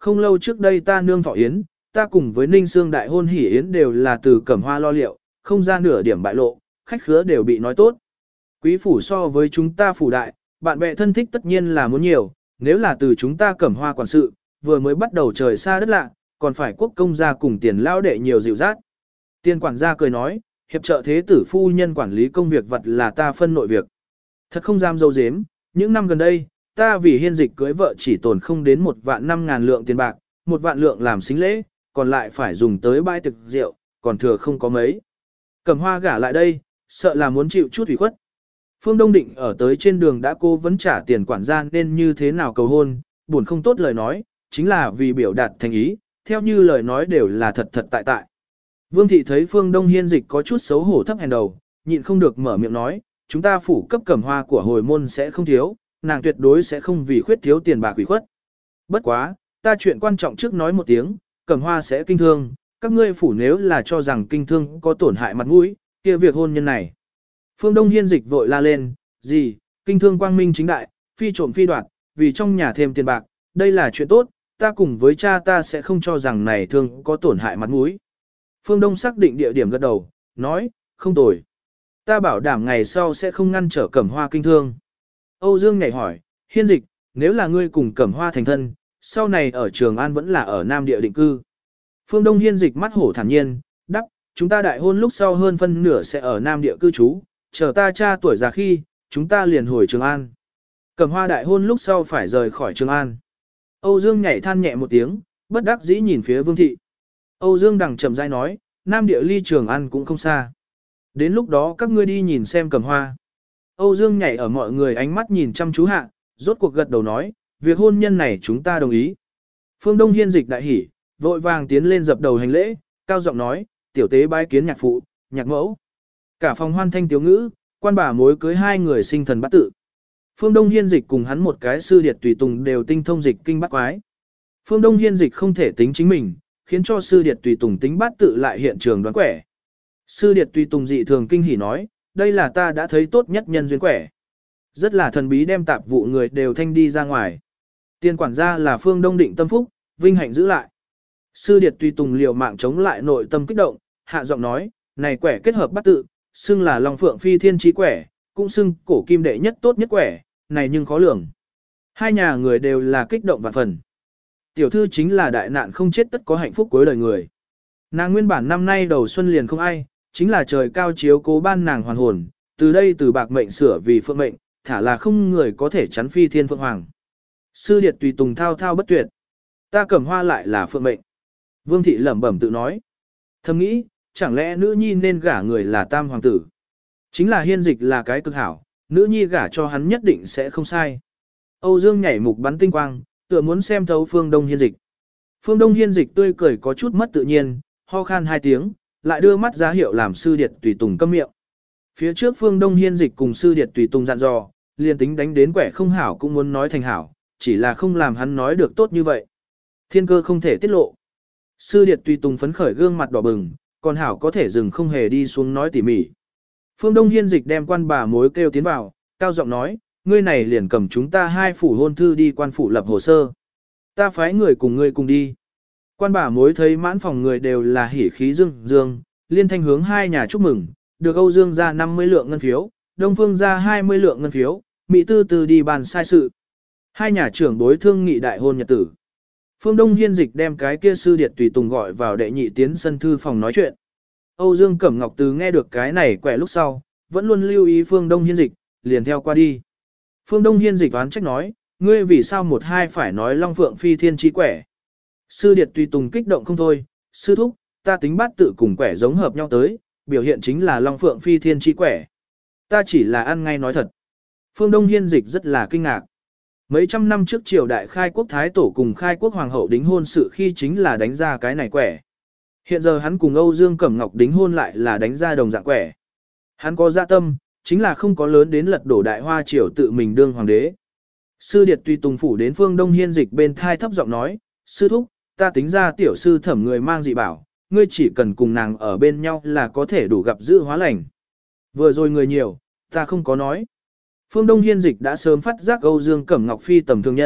không lâu trước đây ta nương thọ yến, ta cùng với Ninh Sương đại hôn hỉ yến đều là từ Cẩm Hoa lo liệu, không ra nửa điểm bại lộ, khách khứa đều bị nói tốt. Quý phủ so với chúng ta phủ đại, bạn bè thân thích tất nhiên là muốn nhiều, nếu là từ chúng ta Cẩm Hoa quản sự, vừa mới bắt đầu trời xa đất lạ, còn phải quốc công gia cùng tiền lao đệ nhiều dịu dắt. Tiền quản gia cười nói, hiệp trợ thế tử phu nhân quản lý công việc vật là ta phân nội việc. Thật không dám dâu dếm, những năm gần đây, ta vì hiên dịch cưới vợ chỉ tồn không đến một vạn năm ngàn lượng tiền bạc, một vạn lượng làm xính lễ, còn lại phải dùng tới bãi thực rượu, còn thừa không có mấy. Cẩm Hoa gả lại đây, sợ là muốn chịu chút ủy khuất. Phương Đông Định ở tới trên đường đã cố vấn trả tiền quản gia nên như thế nào cầu hôn, buồn không tốt lời nói, chính là vì biểu đạt thành ý, theo như lời nói đều là thật thật tại tại. Vương thị thấy Phương Đông Hiên dịch có chút xấu hổ thấp hèn đầu, nhịn không được mở miệng nói, chúng ta phủ cấp Cẩm Hoa của hồi môn sẽ không thiếu, nàng tuyệt đối sẽ không vì khuyết thiếu tiền bạc ủy khuất. Bất quá, ta chuyện quan trọng trước nói một tiếng, Cẩm Hoa sẽ kinh thương, các ngươi phủ nếu là cho rằng kinh thương có tổn hại mặt mũi, kia việc hôn nhân này. Phương Đông Hiên dịch vội la lên, gì, kinh thương quang minh chính đại, phi trộm phi đoạt, vì trong nhà thêm tiền bạc, đây là chuyện tốt, ta cùng với cha ta sẽ không cho rằng này thương có tổn hại mặt mũi. Phương Đông xác định địa điểm gật đầu, nói, không tồi. Ta bảo đảm ngày sau sẽ không ngăn trở Cẩm Hoa kinh thương. Âu Dương nhảy hỏi, Hiên dịch, nếu là ngươi cùng Cẩm Hoa thành thân, sau này ở Trường An vẫn là ở Nam địa định cư. Phương Đông Hiên dịch mắt hổ thản nhiên, đắp, chúng ta đại hôn lúc sau hơn phân nửa sẽ ở Nam địa cư trú, chờ ta cha tuổi già khi, chúng ta liền hồi Trường An. Cẩm Hoa đại hôn lúc sau phải rời khỏi Trường An. Âu Dương nhảy than nhẹ một tiếng, bất đắc dĩ nhìn phía Vương thị. Âu Dương đằng chậm rãi nói, Nam địa ly Trường An cũng không xa. Đến lúc đó các ngươi đi nhìn xem Cẩm Hoa. Âu Dương nhảy ở mọi người ánh mắt nhìn chăm chú hạ, rốt cuộc gật đầu nói, việc hôn nhân này chúng ta đồng ý. Phương Đông Hiên dịch đại hỉ, vội vàng tiến lên dập đầu hành lễ, cao giọng nói, tiểu tế bái kiến nhạc phụ, nhạc mẫu. Cả phòng hoan thanh tiếu ngữ, quan bà mối cưới hai người sinh thần bát tự. Phương Đông Hiên dịch cùng hắn một cái sư điệt tùy tùng đều tinh thông dịch kinh bát quái. Phương Đông Hiên dịch không thể tính chính mình, khiến cho sư điệt tùy tùng tính bát tự lại hiện trường đoán quẻ. Sư điệt tùy tùng dị thường kinh hỉ nói, đây là ta đã thấy tốt nhất nhân duyên quẻ. Rất là thần bí đem tạp vụ người đều thanh đi ra ngoài. Tiền quản gia là Phương Đông Định tâm phúc, vinh hạnh giữ lại. Sư điệt tùy tùng liều mạng chống lại nội tâm kích động, hạ giọng nói, này quẻ kết hợp bát tự, xưng là Long Phượng Phi Thiên Chí quẻ, cũng xưng cổ kim đệ nhất tốt nhất quẻ, này nhưng khó lường. Hai nhà người đều là kích động vạn phần. Tiểu thư chính là đại nạn không chết tất có hạnh phúc cuối đời người. Nàng nguyên bản năm nay đầu xuân liền không ai, chính là trời cao chiếu cố ban nàng hoàn hồn, từ đây từ bạc mệnh sửa vì phượng mệnh, thả là không người có thể chắn Phi Thiên Phượng Hoàng. Sư điệt tùy tùng thao thao bất tuyệt. Ta Cẩm Hoa lại là phượng mệnh. Vương thị lẩm bẩm tự nói. Thầm nghĩ, chẳng lẽ nữ nhi nên gả người là tam hoàng tử. Chính là Hiên dịch là cái cực hảo, nữ nhi gả cho hắn nhất định sẽ không sai. Âu Dương nhảy mục bắn tinh quang, tựa muốn xem thấu Phương Đông Hiên dịch. Phương Đông Hiên dịch tươi cười có chút mất tự nhiên, ho khan hai tiếng, lại đưa mắt ra hiệu làm sư điệt tùy tùng câm miệng. Phía trước Phương Đông Hiên dịch cùng sư điệt tùy tùng dặn dò, liền tính đánh đến quẻ không hảo cũng muốn nói thành hảo, chỉ là không làm hắn nói được tốt như vậy. Thiên cơ không thể tiết lộ. Sư điệt tùy tùng phấn khởi gương mặt đỏ bừng, còn hảo có thể dừng không hề đi xuống nói tỉ mỉ. Phương Đông Hiên dịch đem quan bà mối kêu tiến vào, cao giọng nói, ngươi này liền cầm chúng ta hai phủ hôn thư đi quan phủ lập hồ sơ. Ta phái người cùng ngươi cùng đi. Quan bà mối thấy mãn phòng người đều là hỉ khí dương dương, liên thanh hướng hai nhà chúc mừng, được Âu Dương ra năm mươi lượng ngân phiếu, Đông Phương ra hai mươi lượng ngân phiếu, Mỹ Tư Tư đi bàn sai sự. Hai nhà trưởng đối thương nghị đại hôn nhật tử. Phương Đông Hiên dịch đem cái kia sư điệt tùy tùng gọi vào đệ nhị tiến sân thư phòng nói chuyện. Âu Dương Cẩm Ngọc Từ nghe được cái này quẻ lúc sau, vẫn luôn lưu ý Phương Đông Hiên dịch, liền theo qua đi. Phương Đông Hiên dịch oán trách nói, ngươi vì sao một hai phải nói Long Phượng Phi Thiên Chí quẻ. Sư điệt tùy tùng kích động không thôi, sư thúc, ta tính bát tự cùng quẻ giống hợp nhau tới, biểu hiện chính là Long Phượng Phi Thiên Chí quẻ. Ta chỉ là ăn ngay nói thật. Phương Đông Hiên dịch rất là kinh ngạc. Mấy trăm năm trước triều đại khai quốc thái tổ cùng khai quốc hoàng hậu đính hôn sự khi chính là đánh ra cái này quẻ. Hiện giờ hắn cùng Âu Dương Cẩm Ngọc đính hôn lại là đánh ra đồng dạng quẻ. Hắn có dạ tâm, chính là không có lớn đến lật đổ đại hoa triều tự mình đương hoàng đế. Sư điệt tùy tùng phủ đến Phương Đông Hiên dịch bên thai thấp giọng nói, sư thúc, ta tính ra tiểu sư thẩm người mang dị bảo, ngươi chỉ cần cùng nàng ở bên nhau là có thể đủ gặp dự hóa lành. Vừa rồi người nhiều, ta không có nói. Phương Đông Hiên dịch đã sớm phát giác Âu Dương Cẩm Ngọc phi tầm thường nhân,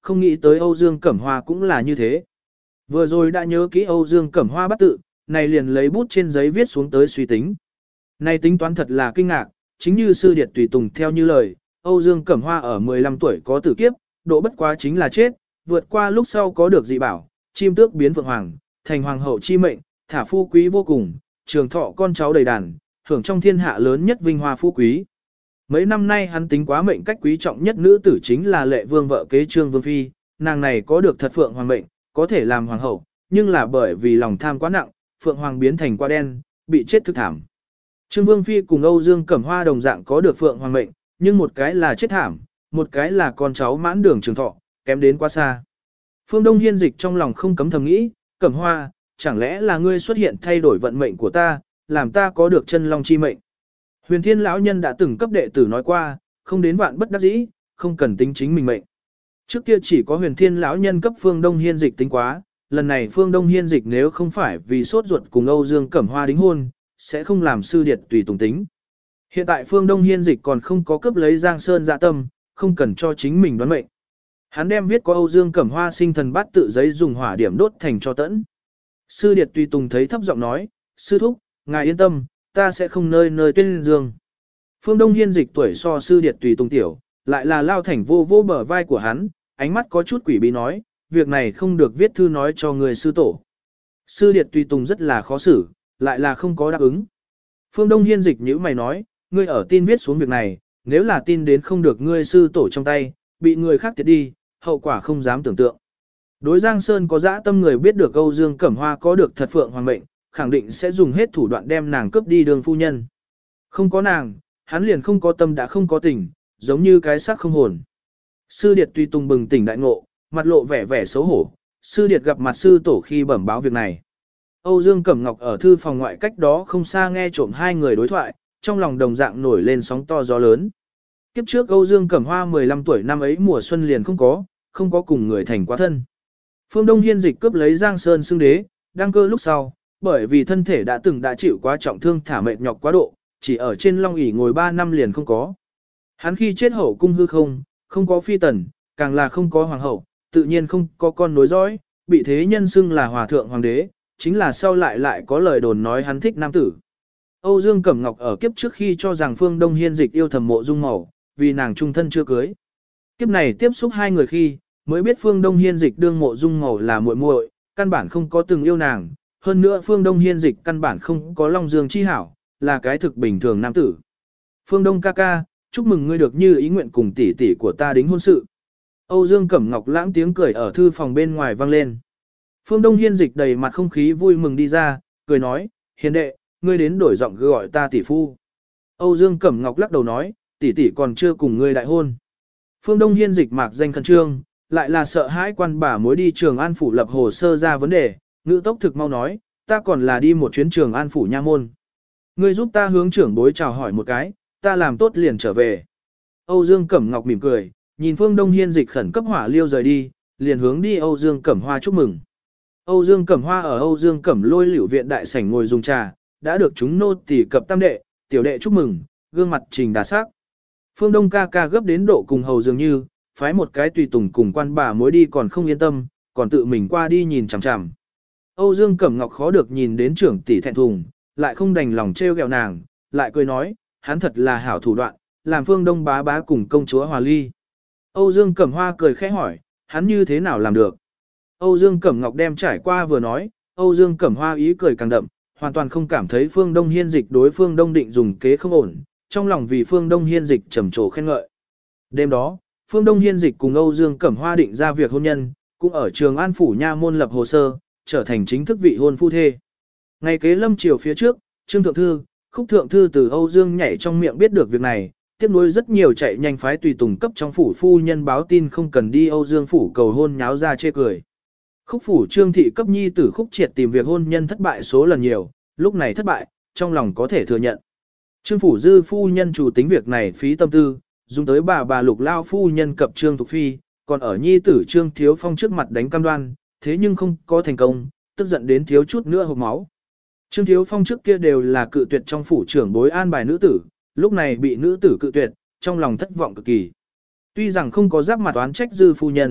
không nghĩ tới Âu Dương Cẩm Hoa cũng là như thế. Vừa rồi đã nhớ kỹ Âu Dương Cẩm Hoa bắt tự, này liền lấy bút trên giấy viết xuống tới suy tính. Này tính toán thật là kinh ngạc, chính như sư điệt tùy tùng theo như lời, Âu Dương Cẩm Hoa ở mười lăm tuổi có tử kiếp, độ bất quá chính là chết, vượt qua lúc sau có được dị bảo, chim tước biến vượng hoàng, thành hoàng hậu chi mệnh, thả phu quý vô cùng, trường thọ con cháu đầy đàn, hưởng trong thiên hạ lớn nhất vinh hoa phú quý. Mấy năm nay hắn tính quá mệnh cách quý trọng nhất nữ tử chính là Lệ Vương vợ kế Trương Vương Phi, nàng này có được thật phượng hoàng mệnh, có thể làm hoàng hậu, nhưng là bởi vì lòng tham quá nặng, phượng hoàng biến thành qua đen, bị chết thực thảm. Trương Vương Phi cùng Âu Dương Cẩm Hoa đồng dạng có được phượng hoàng mệnh, nhưng một cái là chết thảm, một cái là con cháu mãn đường trường thọ, kém đến quá xa. Phương Đông Hiên Dịch trong lòng không cấm thầm nghĩ, Cẩm Hoa, chẳng lẽ là ngươi xuất hiện thay đổi vận mệnh của ta, làm ta có được chân long chi mệnh. Huyền Thiên lão nhân đã từng cấp đệ tử nói qua, không đến vạn bất đắc dĩ, không cần tính chính mình mệnh. Trước kia chỉ có Huyền Thiên lão nhân cấp Phương Đông Hiên Dịch tính quá, lần này Phương Đông Hiên Dịch nếu không phải vì sốt ruột cùng Âu Dương Cẩm Hoa đính hôn, sẽ không làm sư điệt tùy tùng tính. Hiện tại Phương Đông Hiên Dịch còn không có cấp lấy Giang Sơn dạ tâm, không cần cho chính mình đoán mệnh. Hắn đem viết có Âu Dương Cẩm Hoa sinh thần bát tự giấy dùng hỏa điểm đốt thành cho tẫn. Sư điệt tùy tùng thấy thấp giọng nói, sư thúc, ngài yên tâm, ta sẽ không nơi nơi tuyên dương. Phương Đông Hiên Dịch tuổi so sư điệt tùy tùng tiểu, lại là lao thành vô vô bờ vai của hắn, ánh mắt có chút quỷ bí nói, việc này không được viết thư nói cho người sư tổ. Sư điệt tùy tùng rất là khó xử, lại là không có đáp ứng. Phương Đông Hiên Dịch nhíu mày nói, ngươi ở tin viết xuống việc này, nếu là tin đến không được ngươi sư tổ trong tay, bị người khác tiệt đi, hậu quả không dám tưởng tượng. Đối Giang Sơn có dã tâm người biết được Âu Dương Cẩm Hoa có được thật phượng hoàng mệnh, khẳng định sẽ dùng hết thủ đoạn đem nàng cướp đi đường phu nhân. Không có nàng, hắn liền không có tâm đã không có tình, giống như cái xác không hồn. Sư điệt tùy tùng bừng tỉnh đại ngộ, mặt lộ vẻ vẻ xấu hổ, sư điệt gặp mặt sư tổ khi bẩm báo việc này. Âu Dương Cẩm Ngọc ở thư phòng ngoại cách đó không xa nghe trộm hai người đối thoại, trong lòng đồng dạng nổi lên sóng to gió lớn. Kiếp trước Âu Dương Cẩm Hoa mười lăm tuổi năm ấy mùa xuân liền không có, không có cùng người thành quá thân. Phương Đông Hiên Dịch cướp lấy Giang Sơn xưng đế, đăng cơ lúc sau, bởi vì thân thể đã từng đã chịu quá trọng thương thả mệt nhọc quá độ, chỉ ở trên long ỷ ngồi ba năm liền không có. Hắn khi chết hậu cung hư không, không có phi tần, càng là không có hoàng hậu, tự nhiên không có con nối dõi, bị thế nhân xưng là hòa thượng hoàng đế, chính là sau lại lại có lời đồn nói hắn thích nam tử. Âu Dương Cẩm Ngọc ở kiếp trước khi cho rằng Phương Đông Hiên Dịch yêu thầm Mộ Dung Màu, vì nàng trung thân chưa cưới. Kiếp này tiếp xúc hai người khi, mới biết Phương Đông Hiên Dịch đương Mộ Dung Màu là muội muội, căn bản không có từng yêu nàng, hơn nữa Phương Đông Hiên Dịch căn bản không có Long Dương chi hảo, là cái thực bình thường nam tử. Phương Đông ca ca, chúc mừng ngươi được như ý nguyện cùng tỷ tỷ của ta đính hôn sự. Âu Dương Cẩm Ngọc lãng tiếng cười ở thư phòng bên ngoài vang lên. Phương Đông Hiên Dịch đầy mặt không khí vui mừng đi ra, cười nói, hiền đệ, ngươi đến đổi giọng gọi ta tỷ phu. Âu Dương Cẩm Ngọc lắc đầu nói, tỷ tỷ còn chưa cùng ngươi đại hôn. Phương Đông Hiên Dịch mạc danh khẩn trương, lại là sợ hãi quan bà mối đi Trường An phủ lập hồ sơ ra vấn đề, ngữ tốc thực mau nói, ta còn là đi một chuyến Trường An phủ nha môn. Ngươi giúp ta hướng trưởng bối chào hỏi một cái, ta làm tốt liền trở về. Âu Dương Cẩm Ngọc mỉm cười, nhìn Phương Đông Hiên Dịch khẩn cấp hỏa liêu rời đi, liền hướng đi Âu Dương Cẩm Hoa chúc mừng. Âu Dương Cẩm Hoa ở Âu Dương Cẩm Lôi Liễu viện đại sảnh ngồi dùng trà, đã được chúng nô tỳ cập tam đệ, tiểu đệ chúc mừng, gương mặt trình đà sắc. Phương Đông ca ca gấp đến độ cùng hầu dường như, phái một cái tùy tùng cùng quan bà mối đi còn không yên tâm, còn tự mình qua đi nhìn chằm chằm. Âu Dương Cẩm Ngọc khó được nhìn đến trưởng tỷ thẹn thùng, lại không đành lòng trêu ghẹo nàng, lại cười nói, hắn thật là hảo thủ đoạn, làm Phương Đông bá bá cùng công chúa hòa ly. Âu Dương Cẩm Hoa cười khẽ hỏi, hắn như thế nào làm được? Âu Dương Cẩm Ngọc đem trải qua vừa nói, Âu Dương Cẩm Hoa ý cười càng đậm, hoàn toàn không cảm thấy Phương Đông Hiên Dịch đối Phương Đông định dùng kế không ổn, trong lòng vì Phương Đông Hiên Dịch trầm trồ khen ngợi. Đêm đó, Phương Đông Hiên Dịch cùng Âu Dương Cẩm Hoa định ra việc hôn nhân, cũng ở Trường An phủ nha môn lập hồ sơ, trở thành chính thức vị hôn phu thê. Ngày kế lâm chiều phía trước, Trương Thượng Thư, Khúc Thượng Thư từ Âu Dương nhảy trong miệng biết được việc này, tiếp nối rất nhiều chạy nhanh phái tùy tùng cấp trong phủ phu nhân báo tin không cần đi Âu Dương phủ cầu hôn nháo ra chê cười. Khúc phủ Trương thị cấp nhi tử Khúc Triệt tìm việc hôn nhân thất bại số lần nhiều, lúc này thất bại, trong lòng có thể thừa nhận. Trương phủ dư phu nhân chủ tính việc này phí tâm tư, dùng tới bà bà Lục lao phu nhân cập Trương Thục Phi, còn ở nhi tử Trương Thiếu Phong trước mặt đánh cam đoan, thế nhưng không có thành công, tức giận đến thiếu chút nữa hộc máu. Trương Thiếu Phong trước kia đều là cự tuyệt trong phủ trưởng bối an bài nữ tử, lúc này bị nữ tử cự tuyệt, trong lòng thất vọng cực kỳ. Tuy rằng không có giáp mặt oán trách dư phu nhân,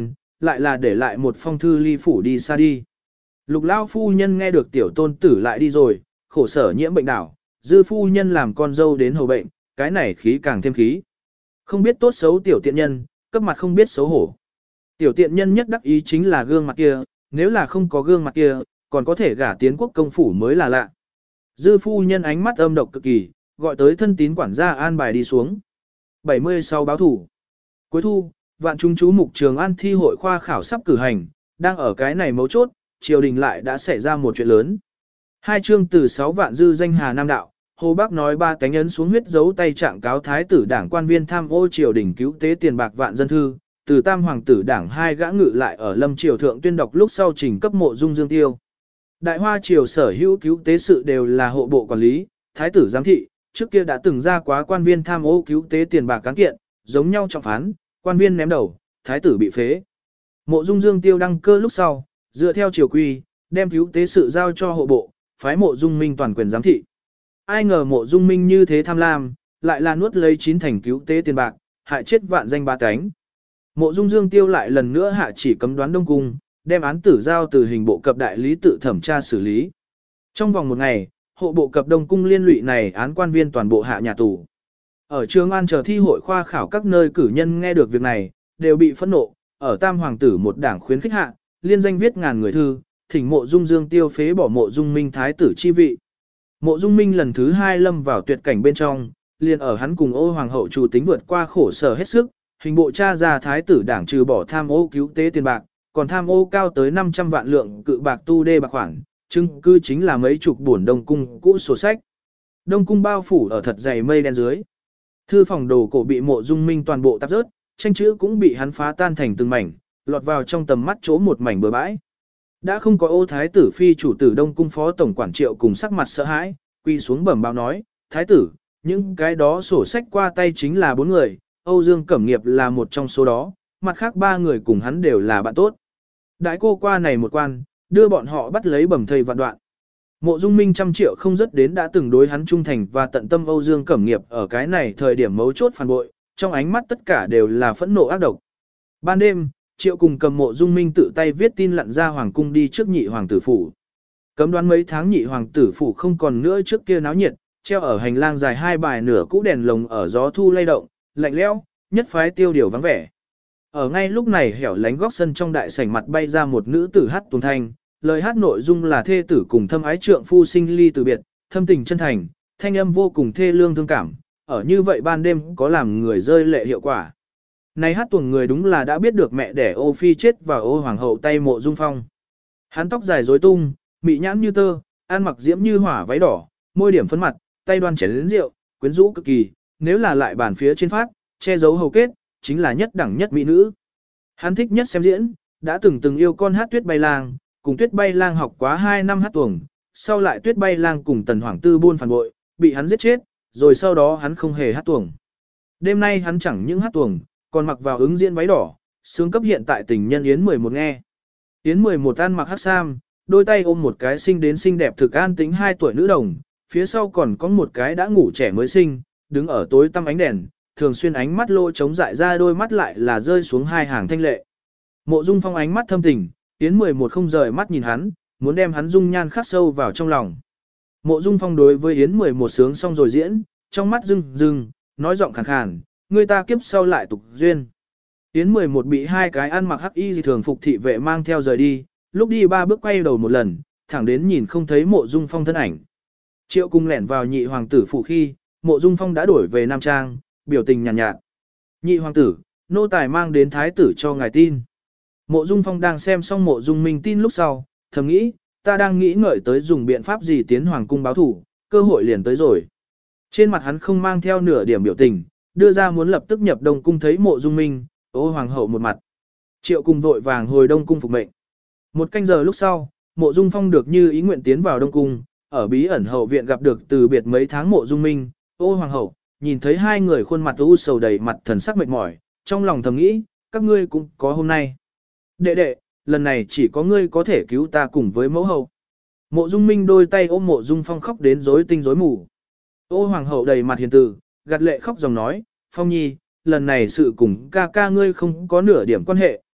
lại là để lại một phong thư ly phủ đi xa đi. Lục lao phu nhân nghe được tiểu tôn tử lại đi rồi, khổ sở nhiễm bệnh đảo, dư phu nhân làm con dâu đến hầu bệnh, cái này khí càng thêm khí. Không biết tốt xấu tiểu tiện nhân, cấp mặt không biết xấu hổ. Tiểu tiện nhân nhất đắc ý chính là gương mặt kia, nếu là không có gương mặt kia, còn có thể gả tiến quốc công phủ mới là lạ. Dư phu nhân ánh mắt âm độc cực kỳ, gọi tới thân tín quản gia an bài đi xuống. bảy mươi sau báo thủ. Cuối thu, vạn chúng chú mục Trường An thi hội khoa khảo sắp cử hành, đang ở cái này mấu chốt, triều đình lại đã xảy ra một chuyện lớn. Hai chương từ sáu vạn dư danh Hà Nam đạo, Hồ Bắc nói ba cánh ấn xuống huyết dấu tay trạng cáo thái tử đảng quan viên tham ô triều đình cứu tế tiền bạc vạn dân thư, từ tam hoàng tử đảng hai gã ngự lại ở lâm triều thượng tuyên đọc lúc sau trình cấp mộ dung dương tiêu. Đại hoa triều sở hữu cứu tế sự đều là hộ bộ quản lý, thái tử giám thị, trước kia đã từng ra quá quan viên tham ô cứu tế tiền bạc cán kiện, giống nhau trọng phán, quan viên ném đầu, thái tử bị phế. Mộ dung dương tiêu đăng cơ lúc sau, dựa theo triều quy, đem cứu tế sự giao cho hộ bộ, phái mộ dung minh toàn quyền giám thị. Ai ngờ mộ dung minh như thế tham lam, lại là nuốt lấy chín thành cứu tế tiền bạc, hại chết vạn danh ba cánh. Mộ dung dương tiêu lại lần nữa hạ chỉ cấm đoán Đông Cung, đem án tử giao từ hình bộ cập đại lý tự thẩm tra xử lý. Trong vòng một ngày, hộ bộ cập Đông Cung liên lụy này án quan viên toàn bộ hạ nhà tù. Ở Trường An chờ thi hội khoa khảo các nơi cử nhân nghe được việc này, đều bị phẫn nộ, ở tam hoàng tử một đảng khuyến khích hạ, liên danh viết ngàn người thư, thỉnh mộ dung dương tiêu phế bỏ mộ dung minh thái tử chi vị. Mộ dung minh lần thứ hai lâm vào tuyệt cảnh bên trong, liền ở hắn cùng ô hoàng hậu chủ tính vượt qua khổ sở hết sức, hình bộ tra ra thái tử đảng trừ bỏ tham ô cứu tế tiền bạc, còn tham ô cao tới năm trăm vạn lượng cự bạc tu đê bạc khoản, chứng cứ chính là mấy chục buồn đông cung cũ sổ sách. Đông cung bao phủ ở thật dày mây đen dưới. Thư phòng đồ cổ bị mộ dung minh toàn bộ tạp rớt, tranh chữ cũng bị hắn phá tan thành từng mảnh, lọt vào trong tầm mắt chỗ một mảnh bừa bãi. Đã không có ô thái tử phi chủ tử Đông cung phó tổng quản Triệu cùng sắc mặt sợ hãi, quy xuống bẩm báo nói, thái tử, những cái đó sổ sách qua tay chính là bốn người, Âu Dương Cẩm Nghiệp là một trong số đó, mặt khác ba người cùng hắn đều là bạn tốt. Đại cô qua này một quan, đưa bọn họ bắt lấy bẩm thầy vạn đoạn. Mộ Dung Minh trăm triệu không dứt đến đã từng đối hắn trung thành và tận tâm Âu Dương Cẩm Nghiệp ở cái này thời điểm mấu chốt phản bội, trong ánh mắt tất cả đều là phẫn nộ ác độc. Ban đêm, Triệu cùng cầm Mộ Dung Minh tự tay viết tin lặn ra hoàng cung đi trước nhị hoàng tử phủ. Cấm đoán mấy tháng nhị hoàng tử phủ không còn nữa trước kia náo nhiệt, treo ở hành lang dài hai bài nửa cũ đèn lồng ở gió thu lay động, lạnh lẽo, nhất phái tiêu điều vắng vẻ. Ở ngay lúc này hẻo lánh góc sân trong đại sảnh mặt bay ra một nữ tử hát tuồng thanh, lời hát nội dung là thê tử cùng thâm ái trượng phu sinh ly từ biệt, thâm tình chân thành, thanh âm vô cùng thê lương thương cảm, ở như vậy ban đêm có làm người rơi lệ hiệu quả. Này hát tuồng người đúng là đã biết được mẹ đẻ ô phi chết và ô hoàng hậu tay Mộ Dung Phong. Hắn tóc dài rối tung, mị nhãn như tơ, ăn mặc diễm như hỏa váy đỏ, môi điểm phấn mặt, tay đoan chén lớn rượu, quyến rũ cực kỳ, nếu là lại bàn phía trên phát, che giấu hầu kết, chính là nhất đẳng nhất mỹ nữ. Hắn thích nhất xem diễn, đã từng từng yêu con hát Tuyết Bay Lang, cùng Tuyết Bay Lang học quá hai năm hát tuồng, sau lại Tuyết Bay Lang cùng Tần Hoàng Tư buôn phản bội, bị hắn giết chết, rồi sau đó hắn không hề hát tuồng. Đêm nay hắn chẳng những hát tuồng, còn mặc vào ứng diễn váy đỏ, sướng cấp hiện tại tình nhân Yến mười một nghe. Yến mười một ăn mặc hắc sam, đôi tay ôm một cái xinh đến xinh đẹp thực an tính hai tuổi nữ đồng, phía sau còn có một cái đã ngủ trẻ mới sinh, đứng ở tối tăm ánh đèn, thường xuyên ánh mắt lỗ trống dại ra đôi mắt lại là rơi xuống hai hàng thanh lệ. Mộ Dung Phong ánh mắt thâm tình, Yến mười một không rời mắt nhìn hắn, muốn đem hắn dung nhan khắc sâu vào trong lòng. Mộ Dung Phong đối với Yến mười một sướng xong rồi diễn, trong mắt rưng rưng, nói giọng khàn khàn, người ta kiếp sau lại tục duyên. Yến mười một bị hai cái ăn mặc hắc y gì thường phục thị vệ mang theo rời đi, lúc đi ba bước quay đầu một lần, thẳng đến nhìn không thấy Mộ Dung Phong thân ảnh. Triệu cung lẻn vào nhị hoàng tử phủ khi, Mộ Dung Phong đã đổi về Nam Trang, biểu tình nhàn nhạt, nhạt. Nhị hoàng tử, nô tài mang đến thái tử cho ngài tin. Mộ Dung Phong đang xem xong Mộ Dung Minh tin lúc sau, thầm nghĩ, ta đang nghĩ ngợi tới dùng biện pháp gì tiến hoàng cung báo thủ, cơ hội liền tới rồi. Trên mặt hắn không mang theo nửa điểm biểu tình, đưa ra muốn lập tức nhập Đông cung thấy Mộ Dung Minh, ô hoàng hậu một mặt. Triệu cùng vội vàng hồi Đông cung phục mệnh. Một canh giờ lúc sau, Mộ Dung Phong được như ý nguyện tiến vào Đông cung, ở bí ẩn hậu viện gặp được từ biệt mấy tháng Mộ Dung Minh, ô hoàng hậu, nhìn thấy hai người khuôn mặt u sầu đầy mặt thần sắc mệt mỏi, trong lòng thầm nghĩ, các ngươi cũng có hôm nay. Đệ đệ, lần này chỉ có ngươi có thể cứu ta cùng với mẫu hậu. Mộ Dung Minh đôi tay ôm Mộ Dung Phong khóc đến rối tinh rối mù. Ô hoàng hậu đầy mặt hiền từ, gạt lệ khóc dòng nói, Phong nhi, lần này sự cùng ca ca ngươi không có nửa điểm quan hệ,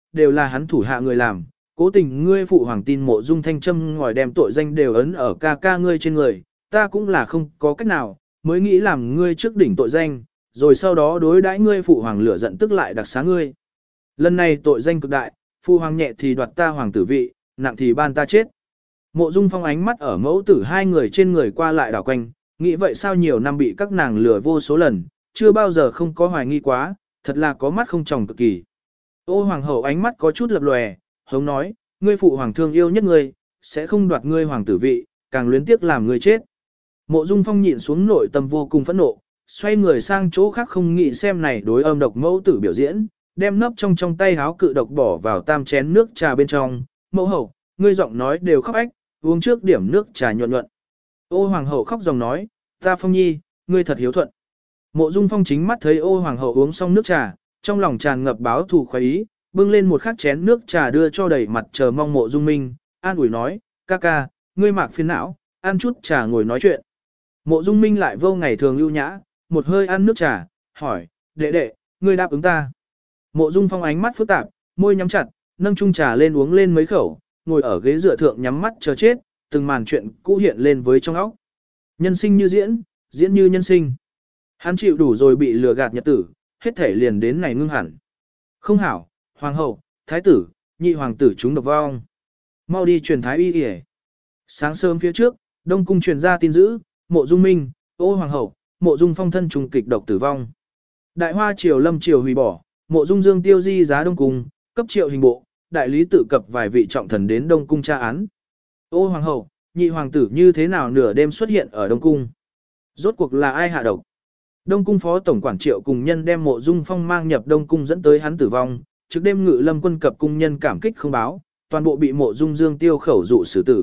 đều là hắn thủ hạ người làm, cố tình ngươi phụ hoàng tin mộ dung thanh châm ngòi đem tội danh đều ấn ở ca ca ngươi trên người, ta cũng là không có cách nào, mới nghĩ làm ngươi trước đỉnh tội danh, rồi sau đó đối đãi ngươi phụ hoàng lửa giận tức lại đặc xá ngươi. Lần này tội danh cực đại, phụ hoàng nhẹ thì đoạt ta hoàng tử vị, nặng thì ban ta chết. Mộ Dung Phong ánh mắt ở mẫu tử hai người trên người qua lại đảo quanh, nghĩ vậy sao nhiều năm bị các nàng lừa vô số lần, chưa bao giờ không có hoài nghi quá, thật là có mắt không tròng cực kỳ. Ô hoàng hậu ánh mắt có chút lập lòe, hống nói, ngươi phụ hoàng thương yêu nhất ngươi, sẽ không đoạt ngươi hoàng tử vị, càng luyến tiếc làm ngươi chết. Mộ Dung Phong nhịn xuống nội tâm vô cùng phẫn nộ, xoay người sang chỗ khác không nghĩ xem này đối âm độc mẫu tử biểu diễn, đem nấp trong trong tay háo cự độc bỏ vào tam chén nước trà bên trong. Mẫu hậu, ngươi giọng nói đều khóc ách, uống trước điểm nước trà nhuận nhuận. Ô hoàng hậu khóc dòng nói, ta Phong nhi, ngươi thật hiếu thuận. Mộ Dung Phong chính mắt thấy ô hoàng hậu uống xong nước trà, trong lòng tràn ngập báo thù khoái ý, bưng lên một khắc chén nước trà đưa cho đầy mặt chờ mong Mộ Dung Minh, an ủi nói, ca ca, ngươi mạc phiền não, ăn chút trà ngồi nói chuyện. Mộ Dung Minh lại vô ngày thường lưu nhã, một hơi ăn nước trà, hỏi, đệ đệ, ngươi đáp ứng ta. Mộ Dung Phong ánh mắt phức tạp, môi nhắm chặt, nâng chung trà lên uống lên mấy khẩu, ngồi ở ghế dựa thượng nhắm mắt chờ chết, từng màn chuyện cũ hiện lên với trong óc. Nhân sinh như diễn, diễn như nhân sinh. Hắn chịu đủ rồi bị lừa gạt nhật tử, hết thể liền đến này ngưng hẳn. Không hảo, hoàng hậu, thái tử, nhị hoàng tử chúng độc vong. Mau đi truyền thái y y. Sáng sớm phía trước, Đông cung truyền ra tin dữ, Mộ Dung Minh, ô hoàng hậu, Mộ Dung Phong thân trùng kịch độc tử vong. Đại Hoa triều lâm triều hủy bỏ, Mộ Dung Dương tiêu di giá Đông cung, cấp triệu hình bộ, đại lý tự cập vài vị trọng thần đến Đông cung tra án. Ô hoàng hậu, nhị hoàng tử như thế nào nửa đêm xuất hiện ở Đông cung? Rốt cuộc là ai hạ độc? Đông cung phó tổng quản triệu cùng nhân đem Mộ Dung Phong mang nhập Đông cung dẫn tới hắn tử vong, trước đêm ngự lâm quân cập cung nhân cảm kích không báo, toàn bộ bị Mộ Dung Dương tiêu khẩu dụ xử tử.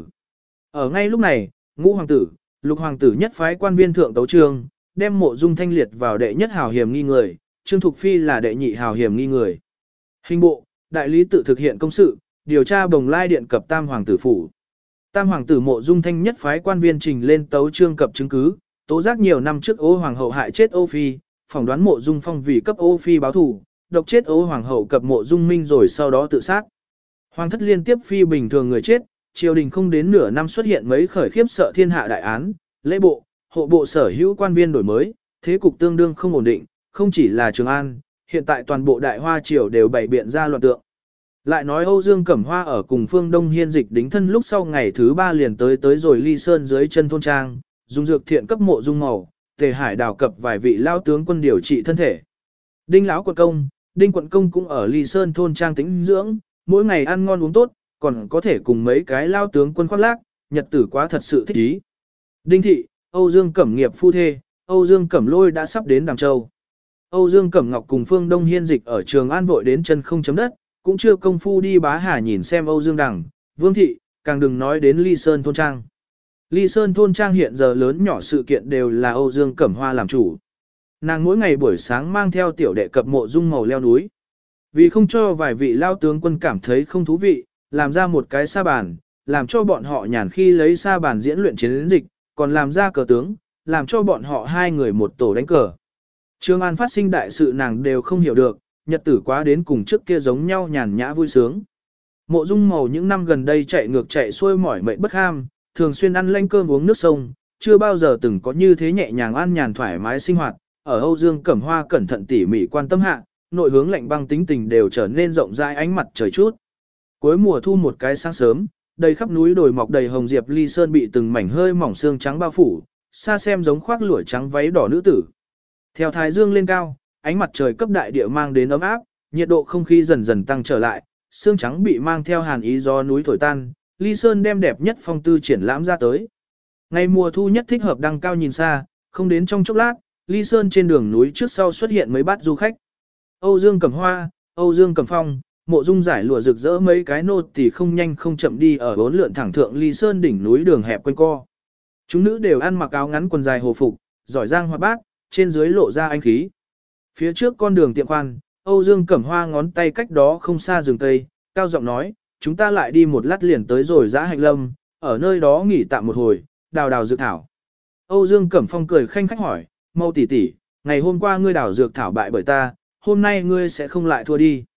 Ở ngay lúc này, ngũ hoàng tử, lục hoàng tử nhất phái quan viên thượng tấu trương, đem Mộ Dung Thanh liệt vào đệ nhất hào hiểm nghi người, Trương Thục Phi là đệ nhị hào hiểm nghi người. Hình bộ, đại lý tự thực hiện công sự, điều tra Bồng Lai điện cập tam hoàng tử phủ. Tam hoàng tử Mộ Dung Thanh nhất phái quan viên trình lên tấu trương cập chứng cứ, tố giác nhiều năm trước Ô hoàng hậu hại chết Ô phi, phỏng đoán Mộ Dung Phong vì cấp Ô phi báo thù, độc chết Ô hoàng hậu cập Mộ Dung Minh rồi sau đó tự sát. Hoàng thất liên tiếp phi bình thường người chết, triều đình không đến nửa năm xuất hiện mấy khởi khiếp sợ thiên hạ đại án, lễ bộ, hộ bộ sở hữu quan viên đổi mới, thế cục tương đương không ổn định, không chỉ là Trường An, hiện tại toàn bộ Đại Hoa triều đều bày biện ra loạn tượng. Lại nói Âu Dương Cẩm Hoa ở cùng Phương Đông Hiên dịch đính thân lúc sau ngày thứ ba liền tới tới rồi Ly Sơn dưới chân thôn trang, dùng dược thiện cấp Mộ Dung màu, Tề Hải đào cập vài vị lao tướng quân điều trị thân thể. Đinh lão quận công, Đinh quận công cũng ở Ly Sơn thôn trang tĩnh dưỡng, mỗi ngày ăn ngon uống tốt, còn có thể cùng mấy cái lao tướng quân khoác lác, nhật tử quá thật sự thích ý. Đinh thị, Âu Dương Cẩm nghiệp phu thê, Âu Dương Cẩm Lôi đã sắp đến Đàm Châu. Âu Dương Cẩm Ngọc cùng Phương Đông Hiên dịch ở Trường An vội đến chân không chấm đất, cũng chưa công phu đi Bá Hà nhìn xem Âu Dương Đằng, Vương thị, càng đừng nói đến Ly Sơn thôn trang. Ly Sơn thôn trang hiện giờ lớn nhỏ sự kiện đều là Âu Dương Cẩm Hoa làm chủ. Nàng mỗi ngày buổi sáng mang theo tiểu đệ cập Mộ Dung màu leo núi. Vì không cho vài vị lao tướng quân cảm thấy không thú vị, làm ra một cái sa bàn, làm cho bọn họ nhàn khi lấy sa bàn diễn luyện chiến dịch, còn làm ra cờ tướng, làm cho bọn họ hai người một tổ đánh cờ. Trường An phát sinh đại sự nàng đều không hiểu được, nhật tử quá đến cùng trước kia giống nhau nhàn nhã vui sướng. Mộ Dung màu những năm gần đây chạy ngược chạy xuôi mỏi mệt bất ham, thường xuyên ăn lanh cơm uống nước sông, chưa bao giờ từng có như thế nhẹ nhàng an nhàn thoải mái sinh hoạt. Ở Âu Dương Cẩm Hoa cẩn thận tỉ mỉ quan tâm hạ, nội hướng lạnh băng tính tình đều trở nên rộng rãi ánh mặt trời chút. Cuối mùa thu một cái sáng sớm, đầy khắp núi đồi mọc đầy hồng diệp Ly Sơn bị từng mảnh hơi mỏng xương trắng bao phủ, xa xem giống khoác lụa trắng váy đỏ nữ tử. Theo thái dương lên cao, ánh mặt trời cấp đại địa mang đến ấm áp, nhiệt độ không khí dần dần tăng trở lại, xương trắng bị mang theo hàn ý gió núi thổi tan, Ly Sơn đem đẹp nhất phong tư triển lãm ra tới. Ngày mùa thu nhất thích hợp đăng cao nhìn xa, không đến trong chốc lát, Ly Sơn trên đường núi trước sau xuất hiện mấy bát du khách. Âu Dương Cẩm Hoa, Âu Dương Cẩm Phong, Mộ Dung giải lụa rực rỡ mấy cái nô tỳ không nhanh không chậm đi ở bốn lượn thẳng thượng Ly Sơn đỉnh núi đường hẹp quanh co. Chúng nữ đều ăn mặc áo ngắn quần dài hồ phục, giỏi giang hoạt bát, trên dưới lộ ra anh khí. Phía trước con đường tiệm khoan, Âu Dương Cẩm Hoa ngón tay cách đó không xa rừng cây, cao giọng nói, chúng ta lại đi một lát liền tới rồi Giã Hạnh Lâm, ở nơi đó nghỉ tạm một hồi, đào đào dược thảo. Âu Dương Cẩm Phong cười khanh khách hỏi, mau tỷ tỷ, ngày hôm qua ngươi đào dược thảo bại bởi ta, hôm nay ngươi sẽ không lại thua đi.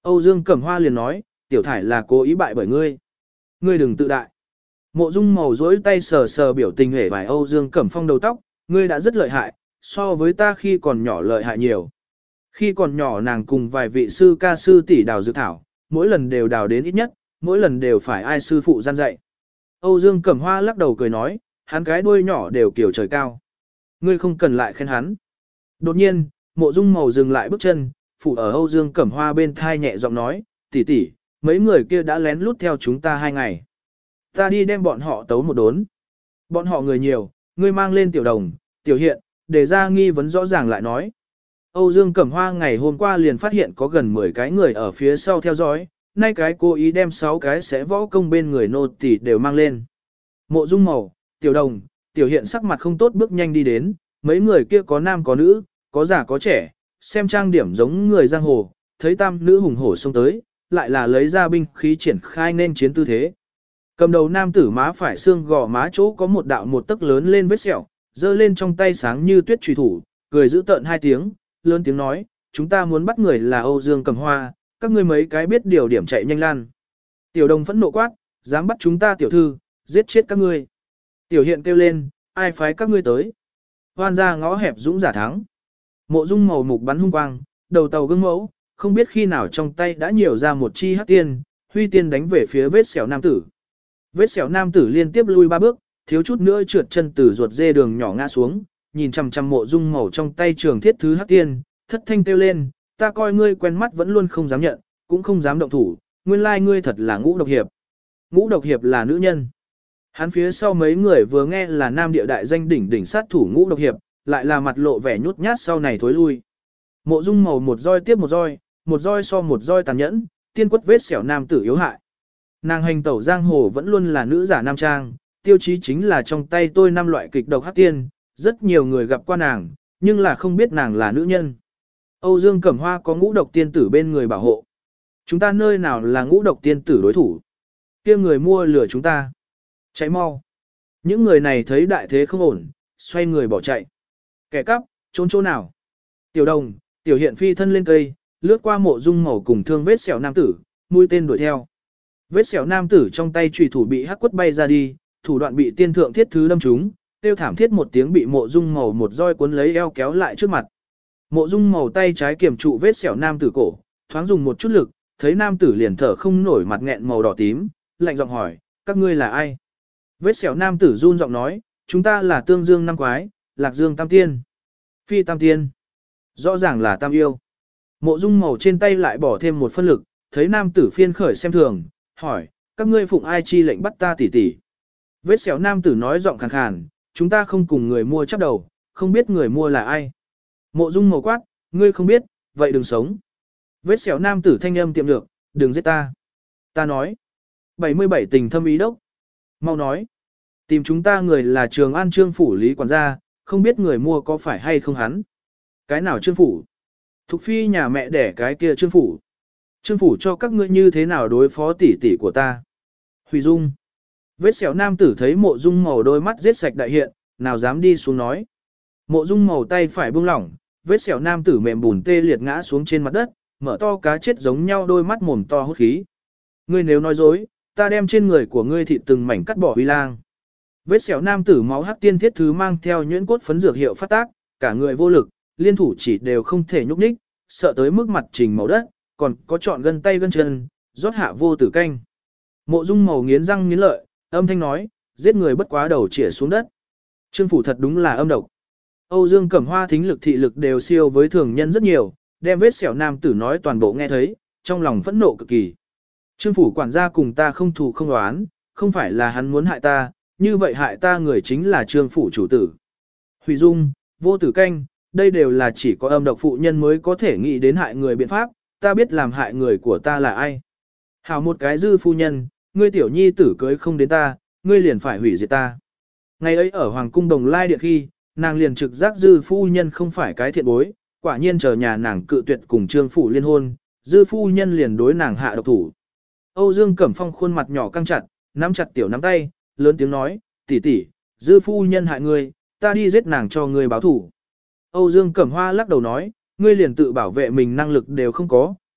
Âu Dương Cẩm Hoa liền nói, tiểu thải là cố ý bại bởi ngươi. Ngươi đừng tự đại. Mộ Dung Mầu dối tay sờ sờ biểu tình hề vài Âu Dương Cẩm Phong đầu tóc, ngươi đã rất lợi hại, so với ta khi còn nhỏ lợi hại nhiều. Khi còn nhỏ nàng cùng vài vị sư ca sư tỷ đào dược thảo, mỗi lần đều đào đến ít nhất, mỗi lần đều phải ai sư phụ gian dạy. Âu Dương Cẩm Hoa lắc đầu cười nói, hắn cái đuôi nhỏ đều kiểu trời cao. Ngươi không cần lại khen hắn. Đột nhiên, Mộ Dung Mầu dừng lại bước chân, phủ ở Âu Dương Cẩm Hoa bên thai nhẹ giọng nói, tỷ tỷ, mấy người kia đã lén lút theo chúng ta hai ngày. Ta đi đem bọn họ tấu một đốn. Bọn họ người nhiều, ngươi mang lên tiểu đồng, tiểu hiện, để ra nghi vấn rõ ràng lại nói. Âu Dương Cẩm Hoa ngày hôm qua liền phát hiện có gần mười cái người ở phía sau theo dõi, nay cái cố ý đem sáu cái sẽ võ công bên người nô tỳ đều mang lên. Mộ Dung Mầu, tiểu đồng, tiểu hiện sắc mặt không tốt bước nhanh đi đến, mấy người kia có nam có nữ, có già có trẻ, xem trang điểm giống người giang hồ, thấy tam nữ hùng hổ xông tới, lại là lấy ra binh khí triển khai nên chiến tư thế. Cầm đầu nam tử má phải xương gò má chỗ có một đạo một tấc lớn lên vết sẹo, giơ lên trong tay sáng như tuyết trùy thủ, cười giữ tợn hai tiếng, lớn tiếng nói, chúng ta muốn bắt người là Âu Dương Cẩm Hoa, các ngươi mấy cái biết điều điểm chạy nhanh lan. Tiểu đồng phẫn nộ quát, dám bắt chúng ta tiểu thư, giết chết các ngươi. Tiểu hiện kêu lên, ai phái các ngươi tới. Hoan ra ngõ hẹp dũng giả thắng. Mộ Dung Mầu mục bắn hung quang, đầu tàu gương mẫu, không biết khi nào trong tay đã nhiều ra một chi hắc tiên, huy tiên đánh về phía vết sẹo nam tử. Vết sẹo nam tử liên tiếp lui ba bước, thiếu chút nữa trượt chân từ ruột dê đường nhỏ ngã xuống, nhìn chằm chằm Mộ Dung Mầu trong tay trường thiết thứ hắc tiên, thất thanh kêu lên, ta coi ngươi quen mắt vẫn luôn không dám nhận, cũng không dám động thủ, nguyên lai ngươi thật là Ngũ Độc Hiệp. Ngũ Độc Hiệp là nữ nhân. Hắn phía sau mấy người vừa nghe là nam địa đại danh đỉnh đỉnh sát thủ Ngũ Độc Hiệp, lại là mặt lộ vẻ nhút nhát sau này thối lui. Mộ Dung Mầu một roi tiếp một roi, một roi so một roi tàn nhẫn, tiên quất vết xẻo nam tử yếu hại. Nàng hành tẩu giang hồ vẫn luôn là nữ giả nam trang, tiêu chí chính là trong tay tôi năm loại kịch độc hắc tiên, rất nhiều người gặp qua nàng, nhưng là không biết nàng là nữ nhân. Âu Dương Cẩm Hoa có Ngũ Độc tiên tử bên người bảo hộ. Chúng ta nơi nào là Ngũ Độc tiên tử đối thủ? Kia người mua lừa chúng ta. Cháy mau. Những người này thấy đại thế không ổn, xoay người bỏ chạy. Kẻ cắp, trốn chỗ nào? Tiểu đồng, tiểu hiện phi thân lên cây, lướt qua Mộ Dung Mầu cùng thương vết sẹo nam tử, mũi tên đuổi theo. Vết sẹo nam tử trong tay chùy thủ bị hắc quất bay ra đi, thủ đoạn bị tiên thượng thiết thứ đâm trúng, tiêu thảm thiết một tiếng bị Mộ Dung Mầu một roi cuốn lấy eo kéo lại trước mặt. Mộ Dung Mầu tay trái kiểm trụ vết sẹo nam tử cổ, thoáng dùng một chút lực, thấy nam tử liền thở không nổi mặt nghẹn màu đỏ tím, lạnh giọng hỏi, các ngươi là ai? Vết sẹo nam tử run giọng nói, chúng ta là Tương Dương năm quái, Lạc Dương tam tiên. Phi tam tiên. Rõ ràng là tam yêu. Mộ Dung Mầu trên tay lại bỏ thêm một phân lực, thấy nam tử phiên khởi xem thường, hỏi, các ngươi phụng ai chi lệnh bắt ta tỷ tỷ? Vết sẹo nam tử nói giọng khàn khàn, chúng ta không cùng người mua chấp đầu, không biết người mua là ai. Mộ Dung Mầu quát, ngươi không biết, vậy đừng sống. Vết sẹo nam tử thanh âm tiệm được, đừng giết ta. Ta nói, bảy mươi bảy tình thâm ý đốc. Mau nói, tìm chúng ta người là Trường An Trương phủ Lý quản gia, không biết người mua có phải hay không hắn. Cái nào Trương phủ? Thục phi nhà mẹ đẻ cái kia Trương phủ. Trương phủ cho các ngươi như thế nào đối phó tỷ tỷ của ta? Hủy Dung. Vết sẹo nam tử thấy Mộ Dung Mầu đôi mắt giết sạch đại hiện, nào dám đi xuống nói. Mộ Dung Mầu tay phải buông lỏng, vết sẹo nam tử mềm bùn tê liệt ngã xuống trên mặt đất, mở to cá chết giống nhau đôi mắt mồm to hút khí. Ngươi nếu nói dối, ta đem trên người của ngươi thịt từng mảnh cắt bỏ huy lang. Vết sẹo nam tử máu hắc tiên thiết thứ mang theo nhuyễn cốt phấn dược hiệu phát tác, cả người vô lực, liên thủ chỉ đều không thể nhúc nhích, sợ tới mức mặt trình màu đất, còn có trọn gân tay gân chân, rót hạ vô tử canh. Mộ Dung Mầu nghiến răng nghiến lợi, âm thanh nói, giết người bất quá đầu chĩa xuống đất. Trương phủ thật đúng là âm độc. Âu Dương Cẩm Hoa thính lực thị lực đều siêu với thường nhân rất nhiều, đem vết sẹo nam tử nói toàn bộ nghe thấy, trong lòng phẫn nộ cực kỳ. Trương phủ quản gia cùng ta không thù không đoán, không phải là hắn muốn hại ta, như vậy hại ta người chính là Trương phủ chủ tử. Hủy Dung, vô tử canh, đây đều là chỉ có âm độc phụ nhân mới có thể nghĩ đến hại người biện pháp, ta biết làm hại người của ta là ai. Hảo một cái dư phu nhân, ngươi tiểu nhi tử cưới không đến ta, ngươi liền phải hủy diệt ta. Ngày ấy ở Hoàng cung Đồng Lai Điện khi, nàng liền trực giác dư phu nhân không phải cái thiện bối, quả nhiên chờ nhà nàng cự tuyệt cùng Trương phủ liên hôn, dư phu nhân liền đối nàng hạ độc thủ. Âu Dương Cẩm Phong khuôn mặt nhỏ căng chặt, nắm chặt tiểu nắm tay, lớn tiếng nói, tỷ tỷ, dư phu nhân hại ngươi, ta đi giết nàng cho ngươi báo thủ. Âu Dương Cẩm Hoa lắc đầu nói, ngươi liền tự bảo vệ mình năng lực đều không có,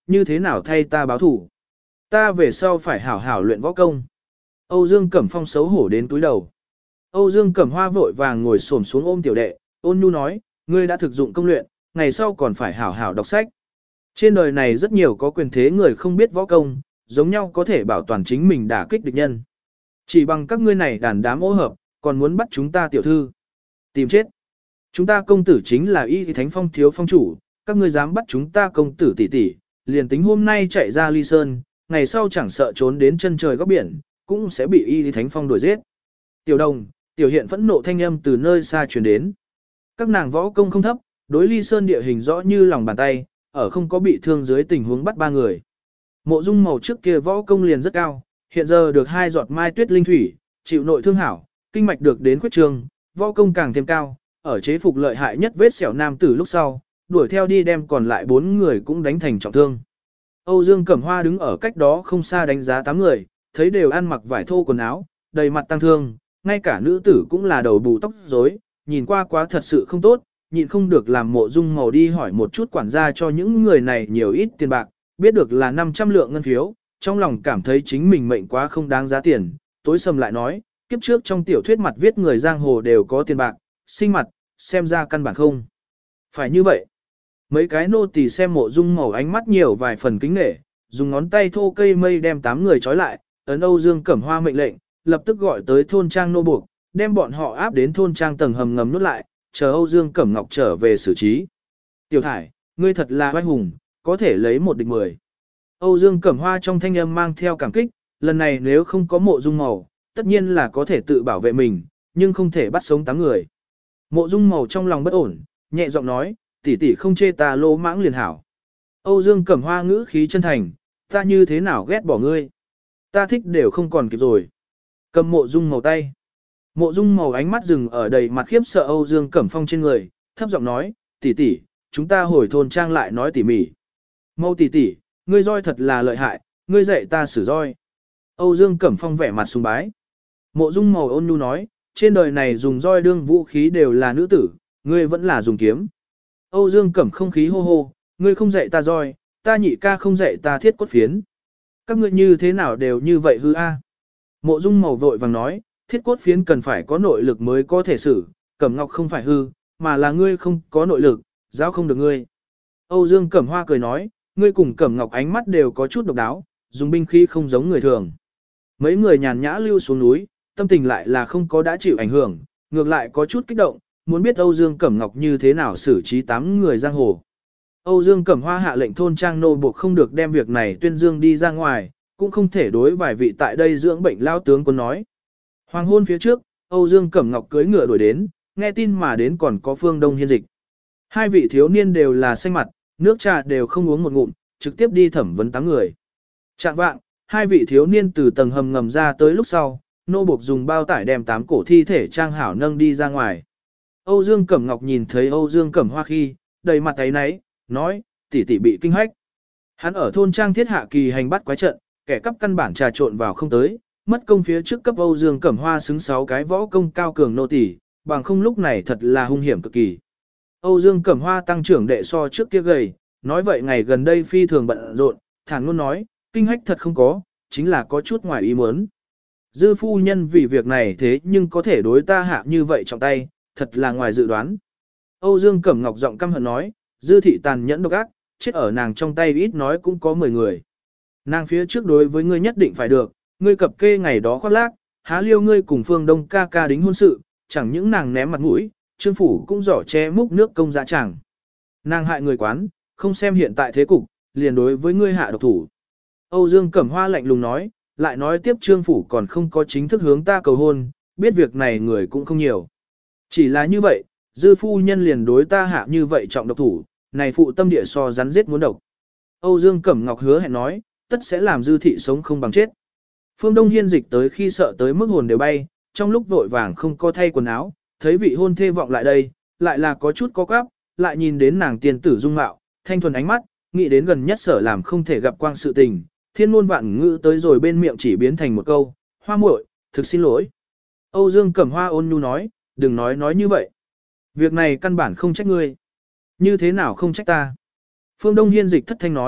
như thế nào thay ta báo thủ. Ta về sau phải hảo hảo luyện võ công. Âu Dương Cẩm Phong xấu hổ đến túi đầu. Âu Dương Cẩm Hoa vội vàng ngồi xổm xuống ôm tiểu đệ, ôn nhu nói, ngươi đã thực dụng công luyện, ngày sau còn phải hảo hảo đọc sách. Trên đời này rất nhiều có quyền thế người không biết võ công, giống nhau có thể bảo toàn chính mình đả kích địch nhân. Chỉ bằng các ngươi này đàn đám ô hợp, còn muốn bắt chúng ta tiểu thư. Tìm chết. Chúng ta công tử chính là Y Thánh Phong thiếu phong chủ, các ngươi dám bắt chúng ta công tử tỷ tỷ, liền tính hôm nay chạy ra ly sơn, ngày sau chẳng sợ trốn đến chân trời góc biển, cũng sẽ bị Y Thánh Phong đuổi giết. Tiểu đồng, tiểu hiện phẫn nộ thanh âm từ nơi xa truyền đến. Các nàng võ công không thấp, đối ly sơn địa hình rõ như lòng bàn tay, ở không có bị thương dưới tình huống bắt ba người. Mộ Dung Màu trước kia võ công liền rất cao, hiện giờ được hai giọt mai tuyết linh thủy, chịu nội thương hảo, kinh mạch được đến khuyết trường, võ công càng thêm cao, ở chế phục lợi hại nhất vết sẹo nam tử lúc sau, đuổi theo đi đem còn lại bốn người cũng đánh thành trọng thương. Âu Dương Cẩm Hoa đứng ở cách đó không xa đánh giá tám người, thấy đều ăn mặc vải thô quần áo, đầy mặt tăng thương, ngay cả nữ tử cũng là đầu bù tóc rối, nhìn qua quá thật sự không tốt, nhịn không được làm Mộ Dung Màu đi hỏi một chút quản gia cho những người này nhiều ít tiền bạc, biết được là năm trăm lượng ngân phiếu, trong lòng cảm thấy chính mình mệnh quá không đáng giá tiền, tối sầm lại nói, kiếp trước trong tiểu thuyết mặt viết người giang hồ đều có tiền bạc, sinh mặt, xem ra căn bản không. Phải như vậy. Mấy cái nô tỳ xem Mộ Dung Màu ánh mắt nhiều vài phần kính nể, dùng ngón tay thô cây mây đem tám người trói lại, ấn Âu Dương Cẩm Hoa mệnh lệnh, lập tức gọi tới thôn trang nô buộc, đem bọn họ áp đến thôn trang tầng hầm ngầm nút lại, chờ Âu Dương Cẩm Ngọc trở về xử trí. Tiểu Thải, ngươi thật là oai hùng, có thể lấy một địch mười. Âu Dương Cẩm Hoa trong thanh âm mang theo cảm kích, lần này nếu không có Mộ Dung Màu, tất nhiên là có thể tự bảo vệ mình, nhưng không thể bắt sống tám người. Mộ Dung Màu trong lòng bất ổn, nhẹ giọng nói, tỷ tỷ không chê ta lỗ mãng liền hảo. Âu Dương Cẩm Hoa ngữ khí chân thành, ta như thế nào ghét bỏ ngươi. Ta thích đều không còn kịp rồi. Cầm Mộ Dung Màu tay. Mộ Dung Màu ánh mắt dừng ở đầy mặt khiếp sợ Âu Dương Cẩm Phong trên người, thấp giọng nói, tỷ tỷ, chúng ta hồi thôn trang lại nói tỉ mỉ. Mâu tỷ tỷ, ngươi roi thật là lợi hại, ngươi dạy ta sử roi. Âu Dương Cẩm Phong vẻ mặt sùng bái. Mộ Dung Màu ôn nhu nói, trên đời này dùng roi đương vũ khí đều là nữ tử, ngươi vẫn là dùng kiếm. Âu Dương Cẩm không khí hô hô, ngươi không dạy ta roi, ta nhị ca không dạy ta thiết cốt phiến. Các ngươi như thế nào đều như vậy hư a? Mộ Dung Màu vội vàng nói, thiết cốt phiến cần phải có nội lực mới có thể sử, Cẩm Ngọc không phải hư, mà là ngươi không có nội lực, giáo không được ngươi. Âu Dương Cẩm Hoa cười nói, ngươi cùng Cẩm Ngọc ánh mắt đều có chút độc đáo, dùng binh khí không giống người thường. Mấy người nhàn nhã lưu xuống núi, tâm tình lại là không có đã chịu ảnh hưởng, ngược lại có chút kích động, muốn biết Âu Dương Cẩm Ngọc như thế nào xử trí tám người giang hồ. Âu Dương Cẩm Hoa hạ lệnh thôn trang nô buộc không được đem việc này tuyên dương đi ra ngoài, cũng không thể đối vài vị tại đây dưỡng bệnh lao tướng quân nói. Hoàng hôn phía trước, Âu Dương Cẩm Ngọc cưỡi ngựa đuổi đến, nghe tin mà đến còn có Phương Đông Hiên Dịch. Hai vị thiếu niên đều là xanh mặt, nước trà đều không uống một ngụm, trực tiếp đi thẩm vấn tám người. Trạng vạng, hai vị thiếu niên từ tầng hầm ngầm ra tới lúc sau, nô buộc dùng bao tải đem tám cổ thi thể trang hảo nâng đi ra ngoài. Âu Dương Cẩm Ngọc nhìn thấy Âu Dương Cẩm Hoa khi, đầy mặt ấy náy, nói, tỷ tỷ bị kinh hách. Hắn ở thôn trang thiết hạ kỳ hành bắt quái trận, kẻ cắp căn bản trà trộn vào không tới, mất công phía trước cấp Âu Dương Cẩm Hoa xứng sáu cái võ công cao cường nô tỷ, bằng không lúc này thật là hung hiểm cực kỳ. Âu Dương Cẩm Hoa tăng trưởng đệ so trước kia gầy, nói vậy ngày gần đây phi thường bận rộn, thản ngôn nói, kinh hách thật không có, chính là có chút ngoài ý muốn. Dư phu nhân vì việc này thế nhưng có thể đối ta hạ như vậy trong tay, thật là ngoài dự đoán. Âu Dương Cẩm Ngọc giọng căm hận nói, dư thị tàn nhẫn độc ác, chết ở nàng trong tay ít nói cũng có mười người. Nàng phía trước đối với ngươi nhất định phải được, ngươi cập kê ngày đó khoác lác, há liêu ngươi cùng Phương Đông ca ca đính hôn sự, chẳng những nàng ném mặt mũi, Trương phủ cũng giỏ che múc nước công dạ chẳng. Nàng hại người quán, không xem hiện tại thế cục, liền đối với ngươi hạ độc thủ. Âu Dương Cẩm Hoa lạnh lùng nói, lại nói tiếp Trương phủ còn không có chính thức hướng ta cầu hôn, biết việc này người cũng không nhiều. Chỉ là như vậy, dư phu nhân liền đối ta hạ như vậy trọng độc thủ, này phụ tâm địa so rắn giết muốn độc. Âu Dương Cẩm Ngọc hứa hẹn nói, tất sẽ làm dư thị sống không bằng chết. Phương Đông Hiên Dịch tới khi sợ tới mức hồn đều bay, trong lúc vội vàng không có thay quần áo, thấy vị hôn thê vọng lại đây, lại là có chút có quáp, lại nhìn đến nàng tiền tử dung mạo, thanh thuần ánh mắt, nghĩ đến gần nhất sở làm không thể gặp quang sự tình, thiên ngôn vạn ngữ tới rồi bên miệng chỉ biến thành một câu, hoa muội, thực xin lỗi. Âu Dương Cẩm Hoa ôn nhu nói, đừng nói nói như vậy. Việc này căn bản không trách ngươi. Như thế nào không trách ta? Phương Đông Hiên Dịch thất thanh nói,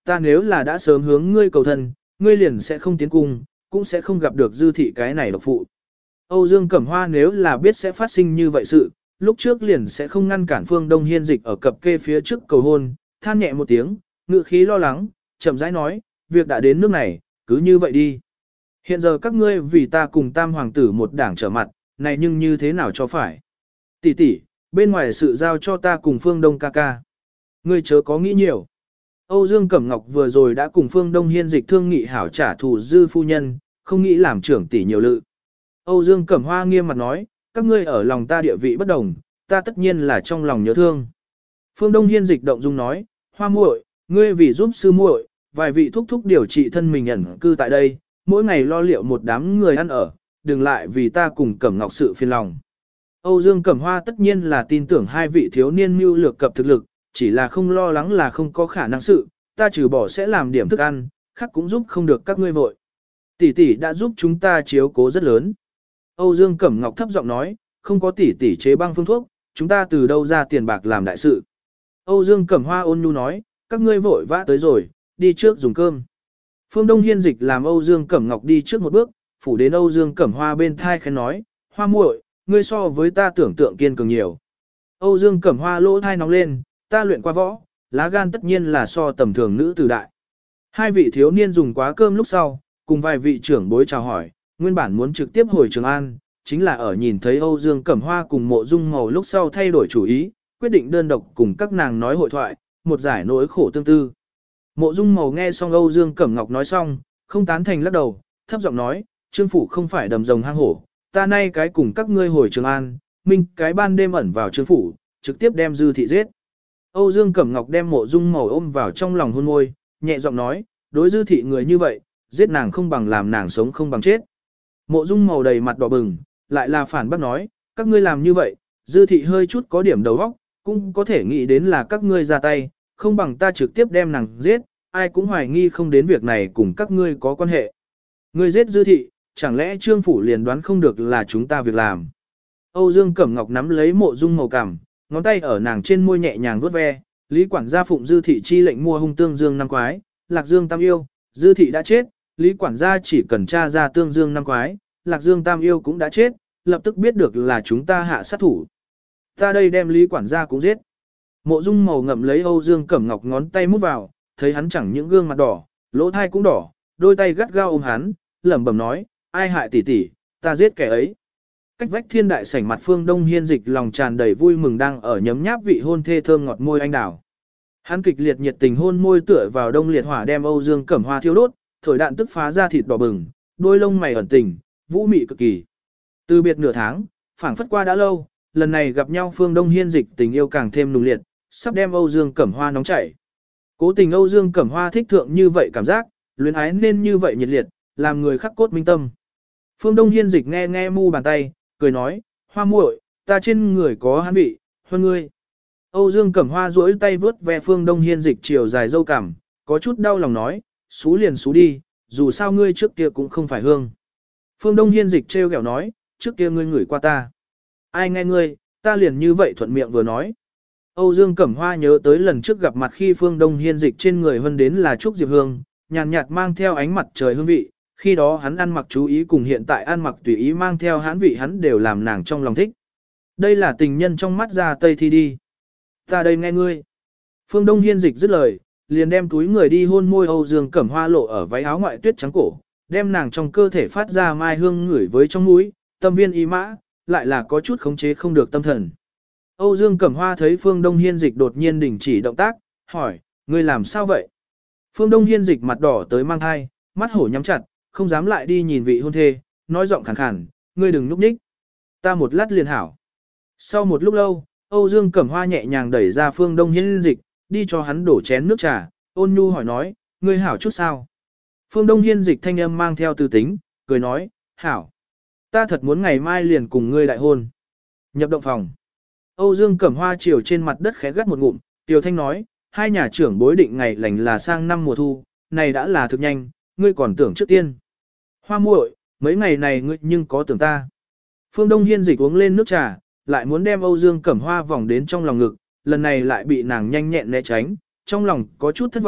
ta nếu là đã sớm hướng ngươi cầu thân, ngươi liền sẽ không tiến cung, cũng sẽ không gặp được dư thị cái này độc phụ. Âu Dương Cẩm Hoa nếu là biết sẽ phát sinh như vậy sự, lúc trước liền sẽ không ngăn cản Phương Đông Hiên Dịch ở cập kê phía trước cầu hôn, than nhẹ một tiếng, ngự khí lo lắng, chậm rãi nói, việc đã đến nước này, cứ như vậy đi. Hiện giờ các ngươi vì ta cùng tam hoàng tử một đảng trở mặt, này nhưng như thế nào cho phải. Tỷ tỷ, bên ngoài sự giao cho ta cùng Phương Đông ca ca. Ngươi chớ có nghĩ nhiều. Âu Dương Cẩm Ngọc vừa rồi đã cùng Phương Đông Hiên Dịch thương nghị hảo trả thù dư phu nhân, không nghĩ làm trưởng tỷ nhiều lự. Âu Dương Cẩm Hoa nghiêm mặt nói, các ngươi ở lòng ta địa vị bất đồng, ta tất nhiên là trong lòng nhớ thương. Phương Đông Hiên Dịch động dung nói, Hoa muội, ngươi vì giúp sư muội, vài vị thúc thúc điều trị thân mình ẩn cư tại đây, mỗi ngày lo liệu một đám người ăn ở, đừng lại vì ta cùng Cẩm Ngọc sự phiền lòng. Âu Dương Cẩm Hoa tất nhiên là tin tưởng hai vị thiếu niên mưu lược cập thực lực, chỉ là không lo lắng là không có khả năng sự, ta trừ bỏ sẽ làm điểm thức ăn, khác cũng giúp không được các ngươi vội. Tỷ tỷ đã giúp chúng ta chiếu cố rất lớn. Âu Dương Cẩm Ngọc thấp giọng nói, không có tỷ tỷ chế băng phương thuốc, chúng ta từ đâu ra tiền bạc làm đại sự. Âu Dương Cẩm Hoa ôn nhu nói, các ngươi vội vã tới rồi, đi trước dùng cơm. Phương Đông Hiên Dịch làm Âu Dương Cẩm Ngọc đi trước một bước, phủ đến Âu Dương Cẩm Hoa bên thai khen nói, Hoa muội, ngươi so với ta tưởng tượng kiên cường nhiều. Âu Dương Cẩm Hoa lỗ thai nóng lên, ta luyện qua võ, lá gan tất nhiên là so tầm thường nữ tử đại. Hai vị thiếu niên dùng quá cơm lúc sau, cùng vài vị trưởng bối chào hỏi, nguyên bản muốn trực tiếp hồi Trường An, chính là ở nhìn thấy Âu Dương Cẩm Hoa cùng Mộ Dung Mầu lúc sau thay đổi chủ ý, quyết định đơn độc cùng các nàng nói hội thoại, một giải nỗi khổ tương tư. Mộ Dung Mầu nghe xong Âu Dương Cẩm Ngọc nói xong, không tán thành lắc đầu, thấp giọng nói, Trương phủ không phải đầm rồng hang hổ, ta nay cái cùng các ngươi hồi Trường An, minh cái ban đêm ẩn vào Trương phủ, trực tiếp đem dư thị giết. Âu Dương Cẩm Ngọc đem Mộ Dung Mầu ôm vào trong lòng hôn môi, nhẹ giọng nói, đối dư thị người như vậy, giết nàng không bằng làm nàng sống không bằng chết. Mộ Dung Mầu đầy mặt đỏ bừng, lại là phản bác nói, các ngươi làm như vậy, dư thị hơi chút có điểm đầu óc, cũng có thể nghĩ đến là các ngươi ra tay, không bằng ta trực tiếp đem nàng giết, ai cũng hoài nghi không đến việc này cùng các ngươi có quan hệ. Ngươi giết dư thị, chẳng lẽ Trương phủ liền đoán không được là chúng ta việc làm. Âu Dương Cẩm Ngọc nắm lấy Mộ Dung Mầu cằm, ngón tay ở nàng trên môi nhẹ nhàng vuốt ve, Lý quản gia phụng dư thị chi lệnh mua hung tương dương năm quái, Lạc Dương Tam yêu, dư thị đã chết, Lý quản gia chỉ cần tra ra tương dương năm quái, Lạc Dương Tam yêu cũng đã chết, lập tức biết được là chúng ta hạ sát thủ. Ta đây đem Lý quản gia cũng giết. Mộ Dung Mầu ngậm lấy Âu Dương Cẩm Ngọc ngón tay mút vào, thấy hắn chẳng những gương mặt đỏ, lỗ thai cũng đỏ, đôi tay gắt gao ôm hắn, lẩm bẩm nói, ai hại tỷ tỷ, ta giết kẻ ấy. Cách vách thiên đại sảnh mặt Phương Đông Hiên Dịch lòng tràn đầy vui mừng đang ở nhấm nháp vị hôn thê thơm ngọt môi anh đào. Hắn kịch liệt nhiệt tình hôn môi tựa vào đông liệt hỏa đem Âu Dương Cẩm Hoa thiêu đốt, thổi đạn tức phá ra thịt đỏ bừng, đôi lông mày ẩn tình, vũ mị cực kỳ. Từ biệt nửa tháng, phảng phất qua đã lâu, lần này gặp nhau Phương Đông Hiên Dịch tình yêu càng thêm nùng liệt, sắp đem Âu Dương Cẩm Hoa nóng chảy. Cố tình Âu Dương Cẩm Hoa thích thượng như vậy cảm giác, luyến ái nên như vậy nhiệt liệt, làm người khắc cốt minh tâm. Phương Đông Hiên Dịch nghe nghe mu bàn tay, cười nói, Hoa muội, ta trên người có hắn vị, hơn ngươi. Âu Dương Cẩm Hoa duỗi tay vướt ve Phương Đông Hiên Dịch chiều dài dâu cằm, có chút đau lòng nói, xú liền xú đi, dù sao ngươi trước kia cũng không phải hương. Phương Đông Hiên Dịch trêu ghẹo nói, trước kia ngươi ngửi qua ta. Ai nghe ngươi, ta liền như vậy thuận miệng vừa nói. Âu Dương Cẩm Hoa nhớ tới lần trước gặp mặt khi Phương Đông Hiên Dịch trên người hơn đến là Trúc Diệp Hương, nhàn nhạt mang theo ánh mặt trời hương vị, khi đó hắn ăn mặc chú ý cùng hiện tại ăn mặc tùy ý mang theo hãn vị hắn đều làm nàng trong lòng thích. Đây là tình nhân trong mắt ra tây thi đi. Ta đây nghe ngươi. Phương Đông Hiên Dịch dứt lời, liền đem túi người đi hôn môi Âu Dương Cẩm Hoa lộ ở váy áo ngoại tuyết trắng cổ, đem nàng trong cơ thể phát ra mai hương ngửi với trong mũi, tâm viên ý mã, lại là có chút khống chế không được tâm thần. Âu Dương Cẩm Hoa thấy Phương Đông Hiên Dịch đột nhiên đình chỉ động tác, hỏi, ngươi làm sao vậy? Phương Đông Hiên Dịch mặt đỏ tới mang hai, mắt hổ nhắm chặt, không dám lại đi nhìn vị hôn thê, nói giọng khàn khàn, ngươi đừng núp ních. Ta một lát liền hảo. Sau một lúc lâu, Âu Dương Cẩm Hoa nhẹ nhàng đẩy ra Phương Đông Hiên Dịch, đi cho hắn đổ chén nước trà, ôn nhu hỏi nói, ngươi hảo chút sao? Phương Đông Hiên Dịch thanh âm mang theo tư tính, cười nói, hảo. Ta thật muốn ngày mai liền cùng ngươi đại hôn. Nhập động phòng. Âu Dương Cẩm Hoa chiều trên mặt đất khẽ gắt một ngụm, Tiểu Thanh nói, hai nhà trưởng bối định ngày lành là sang năm mùa thu, này đã là thực nhanh, ngươi còn tưởng trước tiên. Hoa muội, mấy ngày này ngươi nhưng có tưởng ta. Phương Đông Hiên Dịch uống lên nước trà, lại muốn đem Âu Dương Cẩm Hoa vòng đến trong lòng ngực, lần này lại bị nàng nhanh nhẹn né tránh, trong lòng có chút thất vọng,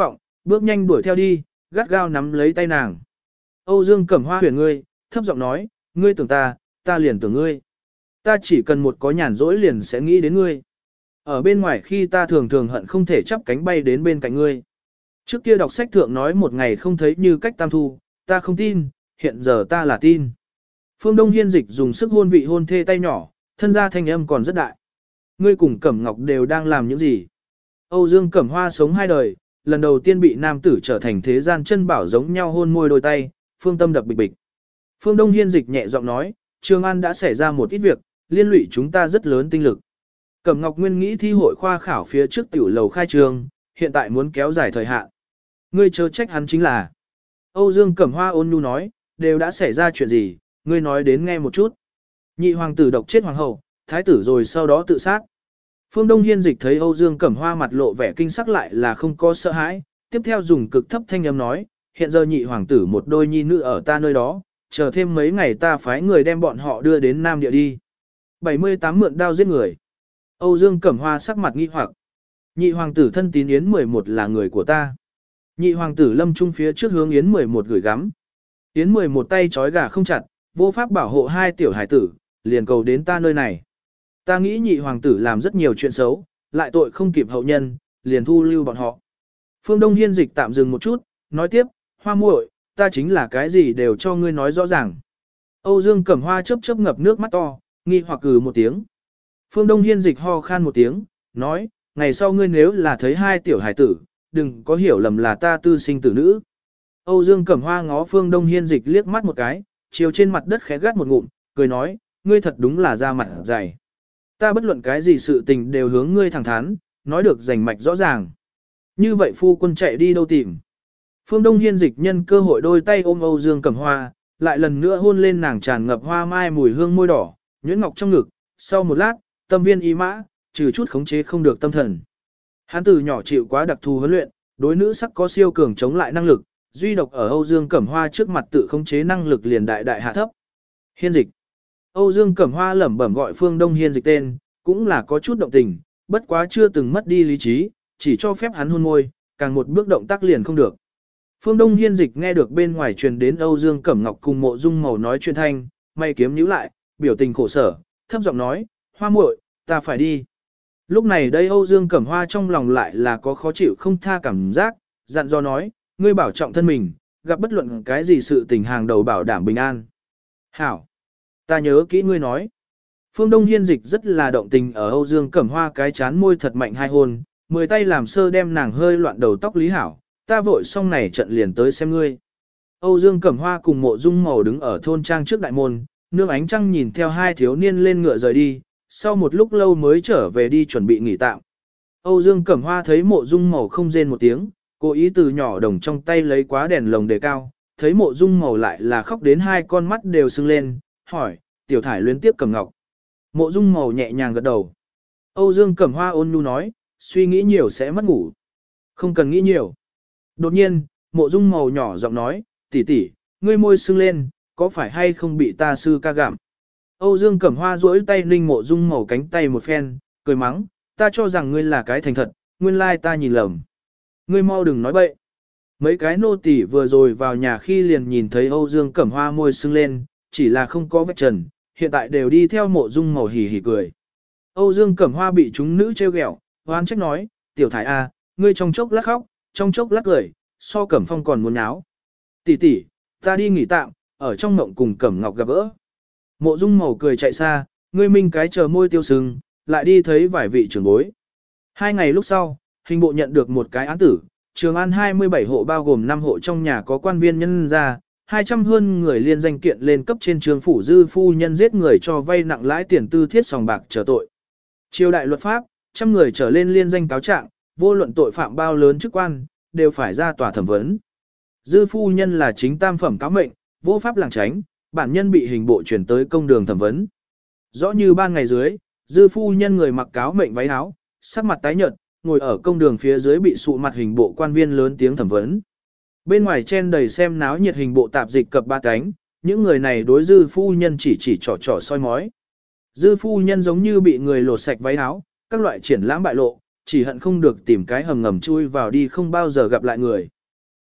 bước nhanh đuổi theo đi, gắt gao nắm lấy tay nàng. Âu Dương Cẩm Hoa huyền ngươi, thấp giọng nói, ngươi tưởng ta, ta liền tưởng ngươi. Ta chỉ cần một có nhàn rỗi liền sẽ nghĩ đến ngươi. Ở bên ngoài khi ta thường thường hận không thể chắp cánh bay đến bên cạnh ngươi. Trước kia đọc sách thượng nói một ngày không thấy như cách tam thu, ta không tin, hiện giờ ta là tin. Phương Đông Hiên Dịch dùng sức hôn vị hôn thê tay nhỏ, thân gia thanh âm còn rất đại. Ngươi cùng Cẩm Ngọc đều đang làm những gì? Âu Dương Cẩm Hoa sống hai đời, lần đầu tiên bị nam tử trở thành thế gian chân bảo giống nhau hôn môi đôi tay, phương tâm đập bịch bịch. Phương Đông Hiên Dịch nhẹ giọng nói, Trường An đã xảy ra một ít việc, liên lụy chúng ta rất lớn tinh lực. Cẩm Ngọc nguyên nghĩ thi hội khoa khảo phía trước tiểu lầu khai trường, hiện tại muốn kéo dài thời hạn. Ngươi chớ trách hắn chính là. Âu Dương Cẩm Hoa ôn nhu nói, đều đã xảy ra chuyện gì, ngươi nói đến nghe một chút. Nhị hoàng tử độc chết hoàng hậu, thái tử rồi sau đó tự sát. Phương Đông Hiên Dịch thấy Âu Dương Cẩm Hoa mặt lộ vẻ kinh sắc lại là không có sợ hãi, tiếp theo dùng cực thấp thanh âm nói, hiện giờ nhị hoàng tử một đôi nhi nữ ở ta nơi đó, chờ thêm mấy ngày ta phái người đem bọn họ đưa đến Nam Địa đi. bảy mươi tám mượn đao giết người. Âu Dương Cẩm Hoa sắc mặt nghi hoặc. Nhị hoàng tử thân tín Yến mười một là người của ta. Nhị hoàng tử lâm trung phía trước hướng Yến mười một gửi gắm. Yến mười một tay trói gà không chặt, vô pháp bảo hộ hai tiểu hải tử, liền cầu đến ta nơi này. Ta nghĩ nhị hoàng tử làm rất nhiều chuyện xấu, lại tội không kịp hậu nhân, liền thu lưu bọn họ. Phương Đông Hiên Dịch tạm dừng một chút, nói tiếp, Hoa muội, ta chính là cái gì đều cho ngươi nói rõ ràng. Âu Dương Cẩm Hoa chớp chớp ngập nước mắt to, nghi hoặc cừ một tiếng. Phương Đông Hiên Dịch ho khan một tiếng, nói, ngày sau ngươi nếu là thấy hai tiểu hải tử, đừng có hiểu lầm là ta tư sinh tử nữ. Âu Dương Cẩm Hoa ngó Phương Đông Hiên Dịch liếc mắt một cái, chiều trên mặt đất khẽ gắt một ngụm, cười nói, ngươi thật đúng là da mặt dày. Ta bất luận cái gì sự tình đều hướng ngươi thẳng thắn, nói được rành mạch rõ ràng. Như vậy phu quân chạy đi đâu tìm? Phương Đông Hiên Dịch nhân cơ hội đôi tay ôm Âu Dương Cẩm Hoa, lại lần nữa hôn lên nàng tràn ngập hoa mai mùi hương môi đỏ, nhuyễn ngọc trong ngực. Sau một lát, tâm viên ý mã, trừ chút khống chế không được tâm thần. Hắn từ nhỏ chịu quá đặc thù huấn luyện, đối nữ sắc có siêu cường chống lại năng lực, duy độc ở Âu Dương Cẩm Hoa trước mặt tự khống chế năng lực liền đại đại hạ thấp. Hiên Dịch. Âu Dương Cẩm Hoa lẩm bẩm gọi Phương Đông Hiên Dịch tên, cũng là có chút động tình, bất quá chưa từng mất đi lý trí, chỉ cho phép hắn hôn môi, càng một bước động tác liền không được. Phương Đông Hiên Dịch nghe được bên ngoài truyền đến Âu Dương Cẩm Ngọc cùng Mộ Dung Màu nói chuyện thanh, mày kiếm nhíu lại, biểu tình khổ sở, thấp giọng nói, Hoa muội, ta phải đi. Lúc này đây Âu Dương Cẩm Hoa trong lòng lại là có khó chịu không tha cảm giác, dặn dò nói, ngươi bảo trọng thân mình, gặp bất luận cái gì sự tình hàng đầu bảo đảm bình an. Hảo, ta nhớ kỹ ngươi nói. Phương Đông Hiên Dịch rất là động tình ở Âu Dương Cẩm Hoa cái chán môi thật mạnh hai hôn, mười tay làm sơ đem nàng hơi loạn đầu tóc lý hảo, ta vội xong này trận liền tới xem ngươi. Âu Dương Cẩm Hoa cùng Mộ Dung Màu đứng ở thôn trang trước đại môn, nương ánh trăng nhìn theo hai thiếu niên lên ngựa rời đi, sau một lúc lâu mới trở về đi chuẩn bị nghỉ tạm. Âu Dương Cẩm Hoa thấy Mộ Dung Màu không rên một tiếng, cố ý từ nhỏ đồng trong tay lấy quá đèn lồng đề cao, thấy Mộ Dung Màu lại là khóc đến hai con mắt đều sưng lên, hỏi, tiểu thải luyến tiếp Cẩm Ngọc. Mộ Dung Màu nhẹ nhàng gật đầu. Âu Dương Cẩm Hoa ôn nhu nói, suy nghĩ nhiều sẽ mất ngủ. Không cần nghĩ nhiều. Đột nhiên, Mộ Dung Màu nhỏ giọng nói, tỷ tỷ, ngươi môi sưng lên, có phải hay không bị ta sư ca gặm? Âu Dương Cẩm Hoa duỗi tay ninh Mộ Dung Màu cánh tay một phen, cười mắng, ta cho rằng ngươi là cái thành thật, nguyên lai ta nhìn lầm. Ngươi mau đừng nói bậy. Mấy cái nô tỳ vừa rồi vào nhà khi liền nhìn thấy Âu Dương Cẩm Hoa môi sưng lên, chỉ là không có vết trần, hiện tại đều đi theo Mộ Dung Màu hỉ hỉ cười. Âu Dương Cẩm Hoa bị chúng nữ trêu ghẹo, hoán trách nói, tiểu thải a, ngươi trong chốc lát khóc, trong chốc lát cười, so Cẩm Phong còn muốn náo. Tỷ tỷ, ta đi nghỉ tạm, ở trong mộng cùng Cẩm Ngọc gặp gỡ. Mộ Dung Màu cười chạy xa, ngươi minh cái chờ môi tiêu sưng, lại đi thấy vài vị trưởng bối. Hai ngày lúc sau, hình bộ nhận được một cái án tử, Trường An hai mươi bảy hộ bao gồm năm hộ trong nhà có quan viên nhân gia, hai trăm hơn người liên danh kiện lên cấp trên trường phủ dư phu nhân giết người cho vay nặng lãi tiền tư thiết sòng bạc trở tội. Triều đại luật pháp, trăm người trở lên liên danh cáo trạng, vô luận tội phạm bao lớn chức quan, đều phải ra tòa thẩm vấn. Dư phu nhân là chính tam phẩm cáo mệnh, vô pháp làng tránh, bản nhân bị hình bộ chuyển tới công đường thẩm vấn. Rõ như ban ngày dưới, dư phu nhân người mặc cáo mệnh váy áo, sắc mặt tái nhợt, ngồi ở công đường phía dưới bị sụ mặt hình bộ quan viên lớn tiếng thẩm vấn. Bên ngoài chen đầy xem náo nhiệt hình bộ tạp dịch cập ba cánh, những người này đối dư phu nhân chỉ chỉ trò trò soi mói. Dư phu nhân giống như bị người lột sạch váy áo, các loại triển lãm bại lộ, chỉ hận không được tìm cái hầm ngầm chui vào đi không bao giờ gặp lại người.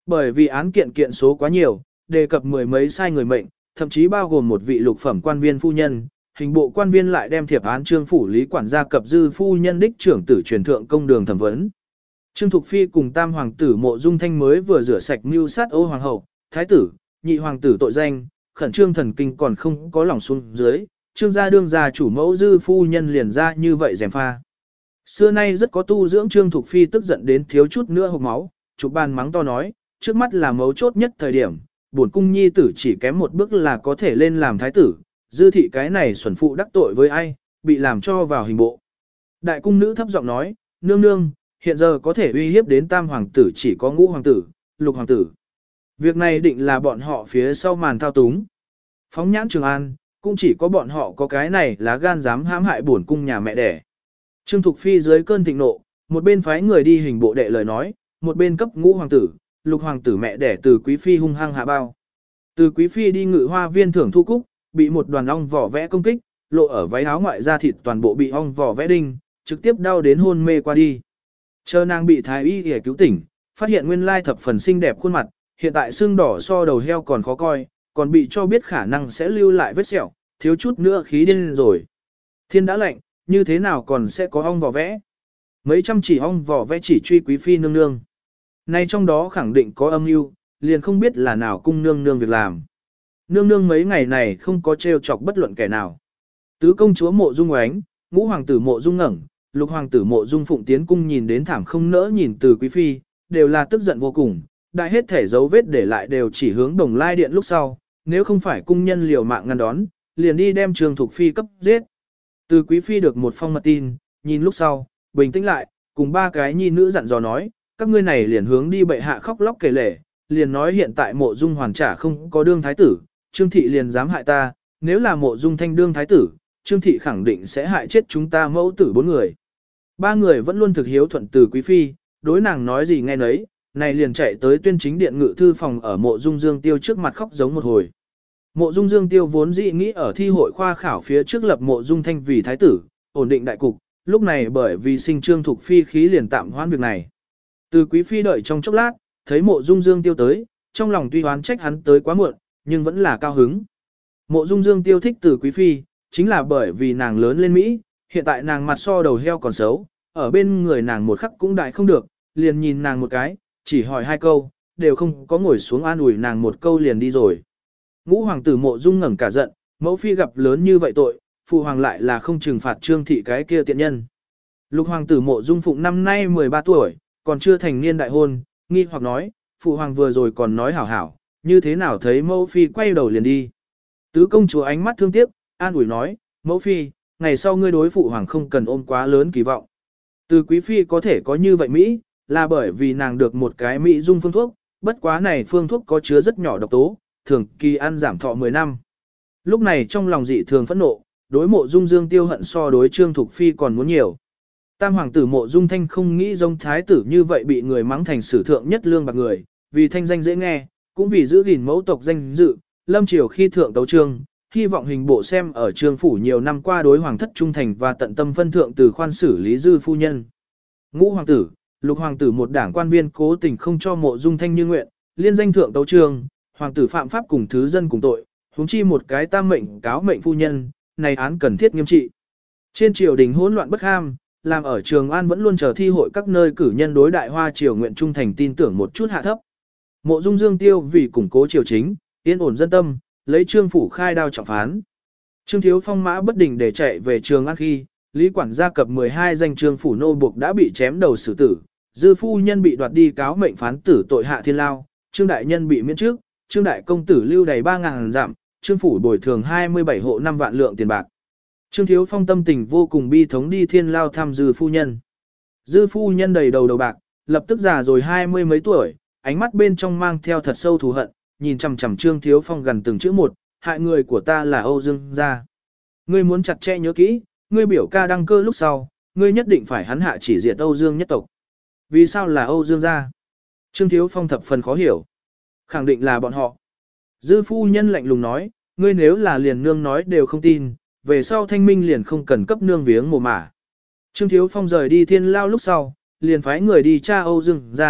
Bởi vì án kiện kiện số quá nhiều, đề cập mười mấy sai người mệnh, thậm chí bao gồm một vị lục phẩm quan viên phu nhân, hình bộ quan viên lại đem thiệp án trương phủ lý quản gia cập dư phu nhân đích trưởng tử truyền thượng công đường thẩm vấn. Trương Thục Phi cùng tam hoàng tử Mộ Dung Thanh mới vừa rửa sạch mưu sát Ô hoàng hậu, thái tử, nhị hoàng tử tội danh, khẩn trương thần kinh còn không có lòng xuống dưới, trương gia đương gia chủ mẫu dư phu nhân liền ra như vậy dèm pha. Xưa nay rất có tu dưỡng Trương Thục Phi tức giận đến thiếu chút nữa hộc máu, chụp bàn mắng to nói, trước mắt là mấu chốt nhất thời điểm, bổn cung nhi tử chỉ kém một bước là có thể lên làm thái tử, dư thị cái này xuẩn phụ đắc tội với ai, bị làm cho vào hình bộ. Đại cung nữ thấp giọng nói, nương nương, hiện giờ có thể uy hiếp đến tam hoàng tử chỉ có ngũ hoàng tử, lục hoàng tử. Việc này định là bọn họ phía sau màn thao túng. Phóng nhãn Trường An, cũng chỉ có bọn họ có cái này lá gan dám hãm hại bổn cung nhà mẹ đẻ. Trương Thục Phi dưới cơn thịnh nộ, một bên phái người đi hình bộ đệ lời nói, một bên cấp ngũ hoàng tử, lục hoàng tử mẹ đẻ từ quý phi hung hăng hạ bao. Từ quý phi đi ngự hoa viên thưởng thu cúc, bị một đoàn ong vỏ vẽ công kích, lộ ở váy áo ngoại da thịt toàn bộ bị ong vỏ vẽ đinh, trực tiếp đau đến hôn mê qua đi. Chờ nàng bị thái y để cứu tỉnh, phát hiện nguyên lai thập phần xinh đẹp khuôn mặt, hiện tại xương đỏ so đầu heo còn khó coi, còn bị cho biết khả năng sẽ lưu lại vết sẹo, thiếu chút nữa khí điên rồi. Thiên đã lạnh, như thế nào còn sẽ có ong vỏ vẽ? Mấy trăm chỉ ong vỏ vẽ chỉ truy quý phi nương nương. Nay trong đó khẳng định có âm mưu, liền không biết là nào cung nương nương việc làm. Nương nương mấy ngày này không có trêu chọc bất luận kẻ nào. Tứ công chúa Mộ Dung Oánh, ngũ hoàng tử Mộ Dung Ngẩng, lục hoàng tử Mộ Dung Phụng tiến cung nhìn đến thảm không nỡ nhìn từ quý phi, đều là tức giận vô cùng, đại hết thể dấu vết để lại đều chỉ hướng Đồng Lai điện lúc sau, nếu không phải cung nhân liều mạng ngăn đón, liền đi đem Trương Thục Phi cấp giết. Từ quý phi được một phong mật tin, nhìn lúc sau, bình tĩnh lại, cùng ba cái nhi nữ dặn dò nói, các ngươi này liền hướng đi bệ hạ khóc lóc kể lể, liền nói hiện tại Mộ Dung hoàn trả không có đương thái tử, Trương thị liền dám hại ta, nếu là Mộ Dung Thanh đương thái tử, Trương thị khẳng định sẽ hại chết chúng ta mẫu tử bốn người. Ba người vẫn luôn thực hiếu thuận từ quý phi, đối nàng nói gì nghe nấy, này liền chạy tới tuyên chính điện ngự thư phòng ở Mộ Dung Dương Tiêu trước mặt khóc giống một hồi. Mộ Dung Dương Tiêu vốn dĩ nghĩ ở thi hội khoa khảo phía trước lập Mộ Dung Thanh vì thái tử, ổn định đại cục, lúc này bởi vì sinh Trương Thục Phi khí liền tạm hoãn việc này. Từ quý phi đợi trong chốc lát, thấy Mộ Dung Dương Tiêu tới, trong lòng tuy oán trách hắn tới quá muộn, nhưng vẫn là cao hứng. Mộ Dung Dương Tiêu thích từ quý phi, chính là bởi vì nàng lớn lên Mỹ, hiện tại nàng mặt so đầu heo còn xấu, ở bên người nàng một khắc cũng đại không được, liền nhìn nàng một cái, chỉ hỏi hai câu, đều không có ngồi xuống an ủi nàng một câu liền đi rồi. Ngũ hoàng tử Mộ Dung ngẩng cả giận, mẫu phi gặp lớn như vậy tội, phụ hoàng lại là không trừng phạt Trương thị cái kia tiện nhân. Lục hoàng tử Mộ Dung Phụng năm nay mười ba tuổi, còn chưa thành niên đại hôn, nghi hoặc nói, phụ hoàng vừa rồi còn nói hảo hảo, như thế nào thấy mẫu phi quay đầu liền đi. Tứ công chúa ánh mắt thương tiếc, an ủi nói, mẫu phi, ngày sau ngươi đối phụ hoàng không cần ôm quá lớn kỳ vọng. Từ quý phi có thể có như vậy Mỹ, là bởi vì nàng được một cái Mỹ dung phương thuốc, bất quá này phương thuốc có chứa rất nhỏ độc tố, thường kỳ ăn giảm thọ mười năm. Lúc này trong lòng dị thường phẫn nộ, đối Mộ Dung Dương Tiêu hận so đối Trương Thục Phi còn muốn nhiều. Tam hoàng tử Mộ Dung Thanh không nghĩ giống thái tử như vậy bị người mắng thành sử thượng nhất lương bạc người, vì thanh danh dễ nghe, cũng vì giữ gìn mẫu tộc danh dự, lâm triều khi thượng tấu trương, hy vọng hình bộ xem ở trương phủ nhiều năm qua đối hoàng thất trung thành và tận tâm phân thượng từ khoan xử lý dư phu nhân. Ngũ hoàng tử, lục hoàng tử một đảng quan viên cố tình không cho Mộ Dung Thanh như nguyện, liên danh thượng tấu trương, hoàng tử phạm pháp cùng thứ dân cùng tội, huống chi một cái tam mệnh cáo mệnh phu nhân, này án cần thiết nghiêm trị. Trên triều đình hỗn loạn bất ham, làm ở Trường An vẫn luôn chờ thi hội các nơi cử nhân đối đại hoa triều nguyện trung thành tin tưởng một chút hạ thấp. Mộ Dung Dương Tiêu vì củng cố triều chính, yên ổn dân tâm, lấy Trương phủ khai đao trọng phán. Trương Thiếu Phong mã bất định để chạy về Trường An khi, Lý quản gia cập mười hai danh Trương phủ nô buộc đã bị chém đầu xử tử, dư phu nhân bị đoạt đi cáo mệnh phán tử tội hạ thiên lao, Trương đại nhân bị miễn trước, Trương đại công tử lưu đầy ba ngàn giảm, Trương phủ bồi thường hai mươi bảy hộ năm vạn lượng tiền bạc. Trương Thiếu Phong tâm tình vô cùng bi thống đi thiên lao thăm dư phu nhân. Dư phu nhân đầy đầu đầu bạc, lập tức già rồi hai mươi mấy tuổi, ánh mắt bên trong mang theo thật sâu thù hận, nhìn chằm chằm Trương Thiếu Phong gần từng chữ một, hại người của ta là Âu Dương gia. Ngươi muốn chặt chẽ nhớ kỹ, ngươi biểu ca đăng cơ lúc sau, ngươi nhất định phải hắn hạ chỉ diệt Âu Dương nhất tộc. Vì sao là Âu Dương gia? Trương Thiếu Phong thập phần khó hiểu. Khẳng định là bọn họ. Dư phu nhân lạnh lùng nói, ngươi nếu là liền nương nói đều không tin, về sau thanh minh liền không cần cấp nương viếng mồ mả. Trương Thiếu Phong rời đi thiên lao lúc sau, liền phái người đi tra Âu Dương gia,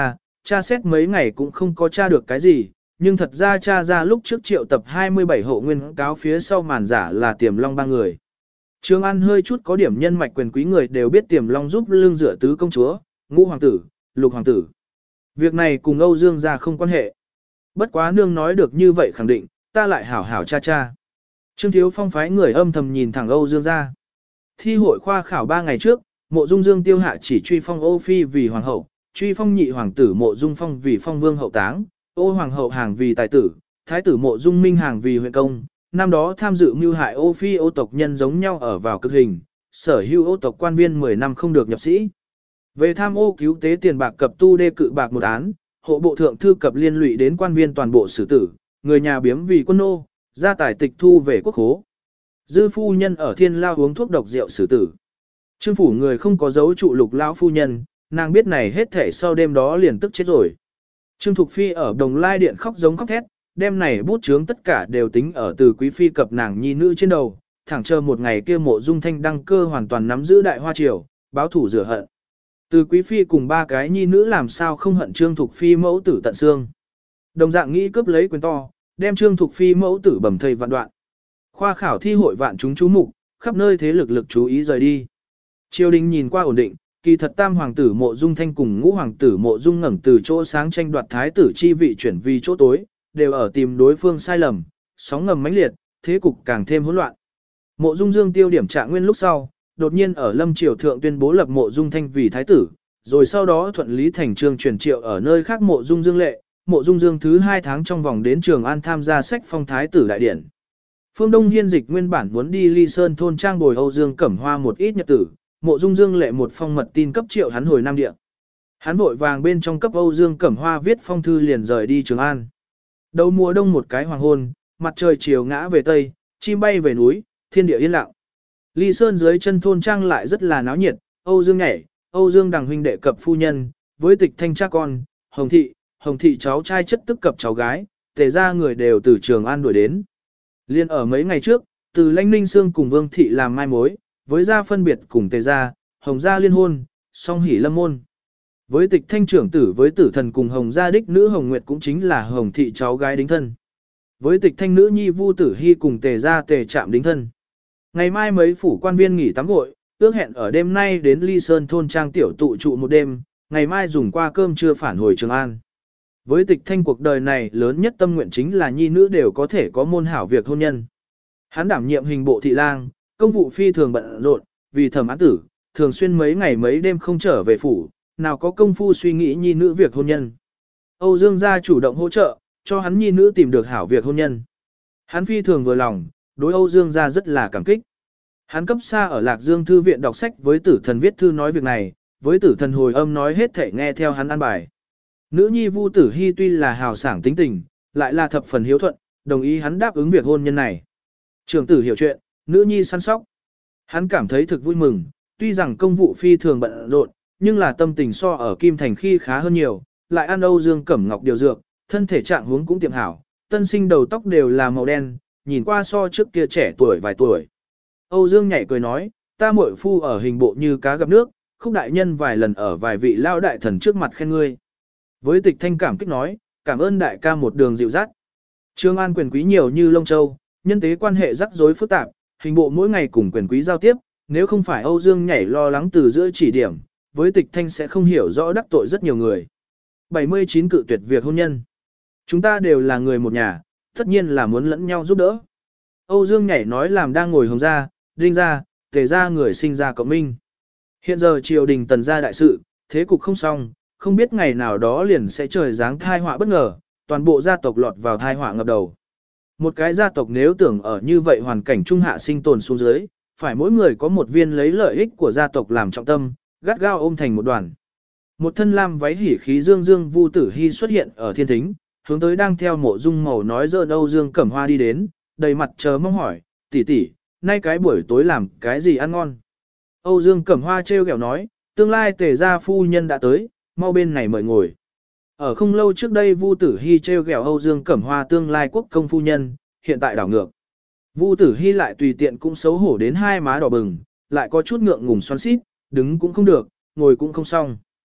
tra xét mấy ngày cũng không có tra được cái gì, nhưng thật ra tra ra lúc trước triệu tập hai mươi bảy hộ nguyên cáo phía sau màn giả là Tiềm Long ba người. Trường An hơi chút có điểm nhân mạch quyền quý người đều biết Tiềm Long giúp lương dựa tứ công chúa, ngũ hoàng tử, lục hoàng tử. Việc này cùng Âu Dương gia không quan hệ. Bất quá nương nói được như vậy khẳng định, ta lại hảo hảo cha cha. Trương Thiếu Phong phái người âm thầm nhìn thẳng Âu Dương gia. Thi hội khoa khảo ba ngày trước, Mộ Dung Dương tiêu hạ chỉ truy phong Ô Phi vì hoàng hậu, truy phong nhị hoàng tử Mộ Dung Phong vì phong vương hậu táng, Ô hoàng hậu hàng vì tài tử, thái tử Mộ Dung Minh hàng vì huyện công. Năm đó tham dự mưu hại Ô Phi Ô tộc nhân giống nhau ở vào cực hình, sở hữu Ô tộc quan viên mười năm không được nhập sĩ. Về tham ô cứu tế tiền bạc cập tu đê cự bạc một án, hộ bộ thượng thư cập liên lụy đến quan viên toàn bộ xử tử, người nhà biếm vì quân nô, gia tài tịch thu về quốc khố. Dư phu nhân ở thiên lao uống thuốc độc rượu xử tử. Trương phủ người không có dấu trụ lục lão phu nhân, nàng biết này hết thể sau đêm đó liền tức chết rồi. Trương Thục Phi ở Đồng Lai Điện khóc giống khóc thét, đêm này bút chướng tất cả đều tính ở từ quý phi cập nàng nhi nữ trên đầu, thẳng chờ một ngày kia Mộ Dung Thanh đăng cơ hoàn toàn nắm giữ đại hoa triều, báo thủ rửa hận. Từ quý phi cùng ba cái nhi nữ làm sao không hận Trương Thục Phi mẫu tử tận xương. Đồng dạng nghĩ cướp lấy quyền to, đem Trương Thục Phi mẫu tử bầm thây vạn đoạn. Khoa khảo thi hội vạn chúng chú mục, khắp nơi thế lực lực chú ý rời đi. Triều đình nhìn qua ổn định, kỳ thật tam hoàng tử Mộ Dung Thanh cùng ngũ hoàng tử Mộ Dung ngẩng từ chỗ sáng tranh đoạt thái tử chi vị chuyển vì chỗ tối, đều ở tìm đối phương sai lầm, sóng ngầm mãnh liệt, thế cục càng thêm hỗn loạn. Mộ Dung Dương tiêu điểm trạng nguyên lúc sau, đột nhiên ở Lâm Triều thượng tuyên bố lập Mộ Dung Thanh vì thái tử, rồi sau đó thuận lý thành trương truyền triệu ở nơi khác Mộ Dung Dương lệ, Mộ Dung Dương thứ hai tháng trong vòng đến Trường An tham gia sách phong thái tử đại điển. Phương Đông Hiên Dịch nguyên bản muốn đi Ly Sơn thôn trang bồi Âu Dương Cẩm Hoa một ít nhật tử, Mộ Dung Dương lệ một phong mật tin cấp triệu hắn hồi Nam Địa. Hắn vội vàng bên trong cấp Âu Dương Cẩm Hoa viết phong thư liền rời đi Trường An. Đầu mùa đông một cái hoàng hôn, mặt trời chiều ngã về tây, chim bay về núi, thiên địa yên lặng. Ly Sơn dưới chân thôn trang lại rất là náo nhiệt, Âu Dương nhảy, Âu Dương đằng huynh đệ cập phu nhân, với Tịch Thanh cha con, Hồng Thị, Hồng Thị cháu trai chất tức cập cháu gái, tề ra người đều từ Trường An đuổi đến. Liên ở mấy ngày trước, từ Lãnh Ninh Sương cùng Vương Thị làm mai mối, với gia phân biệt cùng tề gia, Hồng gia liên hôn, song hỷ lâm môn. Với Tịch Thanh trưởng tử với tử thần cùng Hồng gia đích nữ Hồng Nguyệt cũng chính là Hồng Thị cháu gái đính thân. Với Tịch Thanh nữ nhi Vu Tử Hy cùng tề gia tề trạm đính thân. Ngày mai mấy phủ quan viên nghỉ tắm gội, ước hẹn ở đêm nay đến Ly Sơn thôn trang tiểu tụ trụ một đêm, ngày mai dùng qua cơm trưa phản hồi Trường An. Với Tịch Thanh cuộc đời này lớn nhất tâm nguyện chính là nhi nữ đều có thể có môn hảo việc hôn nhân. Hắn đảm nhiệm hình bộ thị lang, công vụ phi thường bận rộn, vì thẩm án tử, thường xuyên mấy ngày mấy đêm không trở về phủ, nào có công phu suy nghĩ nhi nữ việc hôn nhân. Âu Dương gia chủ động hỗ trợ, cho hắn nhi nữ tìm được hảo việc hôn nhân. Hắn phi thường vừa lòng, đối Âu Dương gia rất là cảm kích. Hắn cấp xa ở Lạc Dương thư viện đọc sách với tử thần viết thư nói việc này, với tử thần hồi âm nói hết thể nghe theo hắn an bài. Nữ nhi Vu Tử Hy tuy là hào sảng tính tình, lại là thập phần hiếu thuận, đồng ý hắn đáp ứng việc hôn nhân này. Trưởng tử hiểu chuyện, nữ nhi săn sóc. Hắn cảm thấy thực vui mừng, tuy rằng công vụ phi thường bận rộn, nhưng là tâm tình so ở Kim Thành khi khá hơn nhiều, lại ăn Âu Dương Cẩm Ngọc điều dược, thân thể trạng huống cũng tiệm hảo, tân sinh đầu tóc đều là màu đen, nhìn qua so trước kia trẻ tuổi vài tuổi. Âu Dương nhảy cười nói, ta muội phu ở hình bộ như cá gặp nước, Khúc đại nhân vài lần ở vài vị lao đại thần trước mặt khen ngươi. Với Tịch Thanh cảm kích nói, cảm ơn đại ca một đường dịu dắt. Trường An quyền quý nhiều như Lông Châu, nhân tế quan hệ rắc rối phức tạp, hình bộ mỗi ngày cùng quyền quý giao tiếp, nếu không phải Âu Dương nhảy lo lắng từ giữa chỉ điểm, với Tịch Thanh sẽ không hiểu rõ đắc tội rất nhiều người. bảy mươi chín cự tuyệt việc hôn nhân. Chúng ta đều là người một nhà, tất nhiên là muốn lẫn nhau giúp đỡ. Âu Dương nhảy nói làm đang ngồi Hồng gia, Đinh gia, Tề gia người sinh ra cộng minh. Hiện giờ triều đình Tần gia đại sự, thế cục không xong, không biết ngày nào đó liền sẽ trời giáng thai họa bất ngờ, toàn bộ gia tộc lọt vào thai họa ngập đầu. Một cái gia tộc nếu tưởng ở như vậy hoàn cảnh trung hạ sinh tồn xuống dưới, phải mỗi người có một viên lấy lợi ích của gia tộc làm trọng tâm, gắt gao ôm thành một đoàn. Một thân lam váy hỉ khí dương dương Vu Tử Hy xuất hiện ở thiên thính, hướng tới đang theo Mộ Dung màu nói dơ Âu Dương Cẩm Hoa đi đến, đầy mặt chờ mong hỏi, tỷ tỷ, nay cái buổi tối làm cái gì ăn ngon? Âu Dương Cẩm Hoa trêu ghẹo nói, tương lai Tề gia phu nhân đã tới, mau bên này mời ngồi. Ở không lâu trước đây Vu Tử Hy trêu ghẹo Âu Dương Cẩm Hoa tương lai quốc công phu nhân, hiện tại đảo ngược. Vu Tử Hy lại tùy tiện cũng xấu hổ đến hai má đỏ bừng, lại có chút ngượng ngùng xoắn xít, đứng cũng không được, ngồi cũng không xong.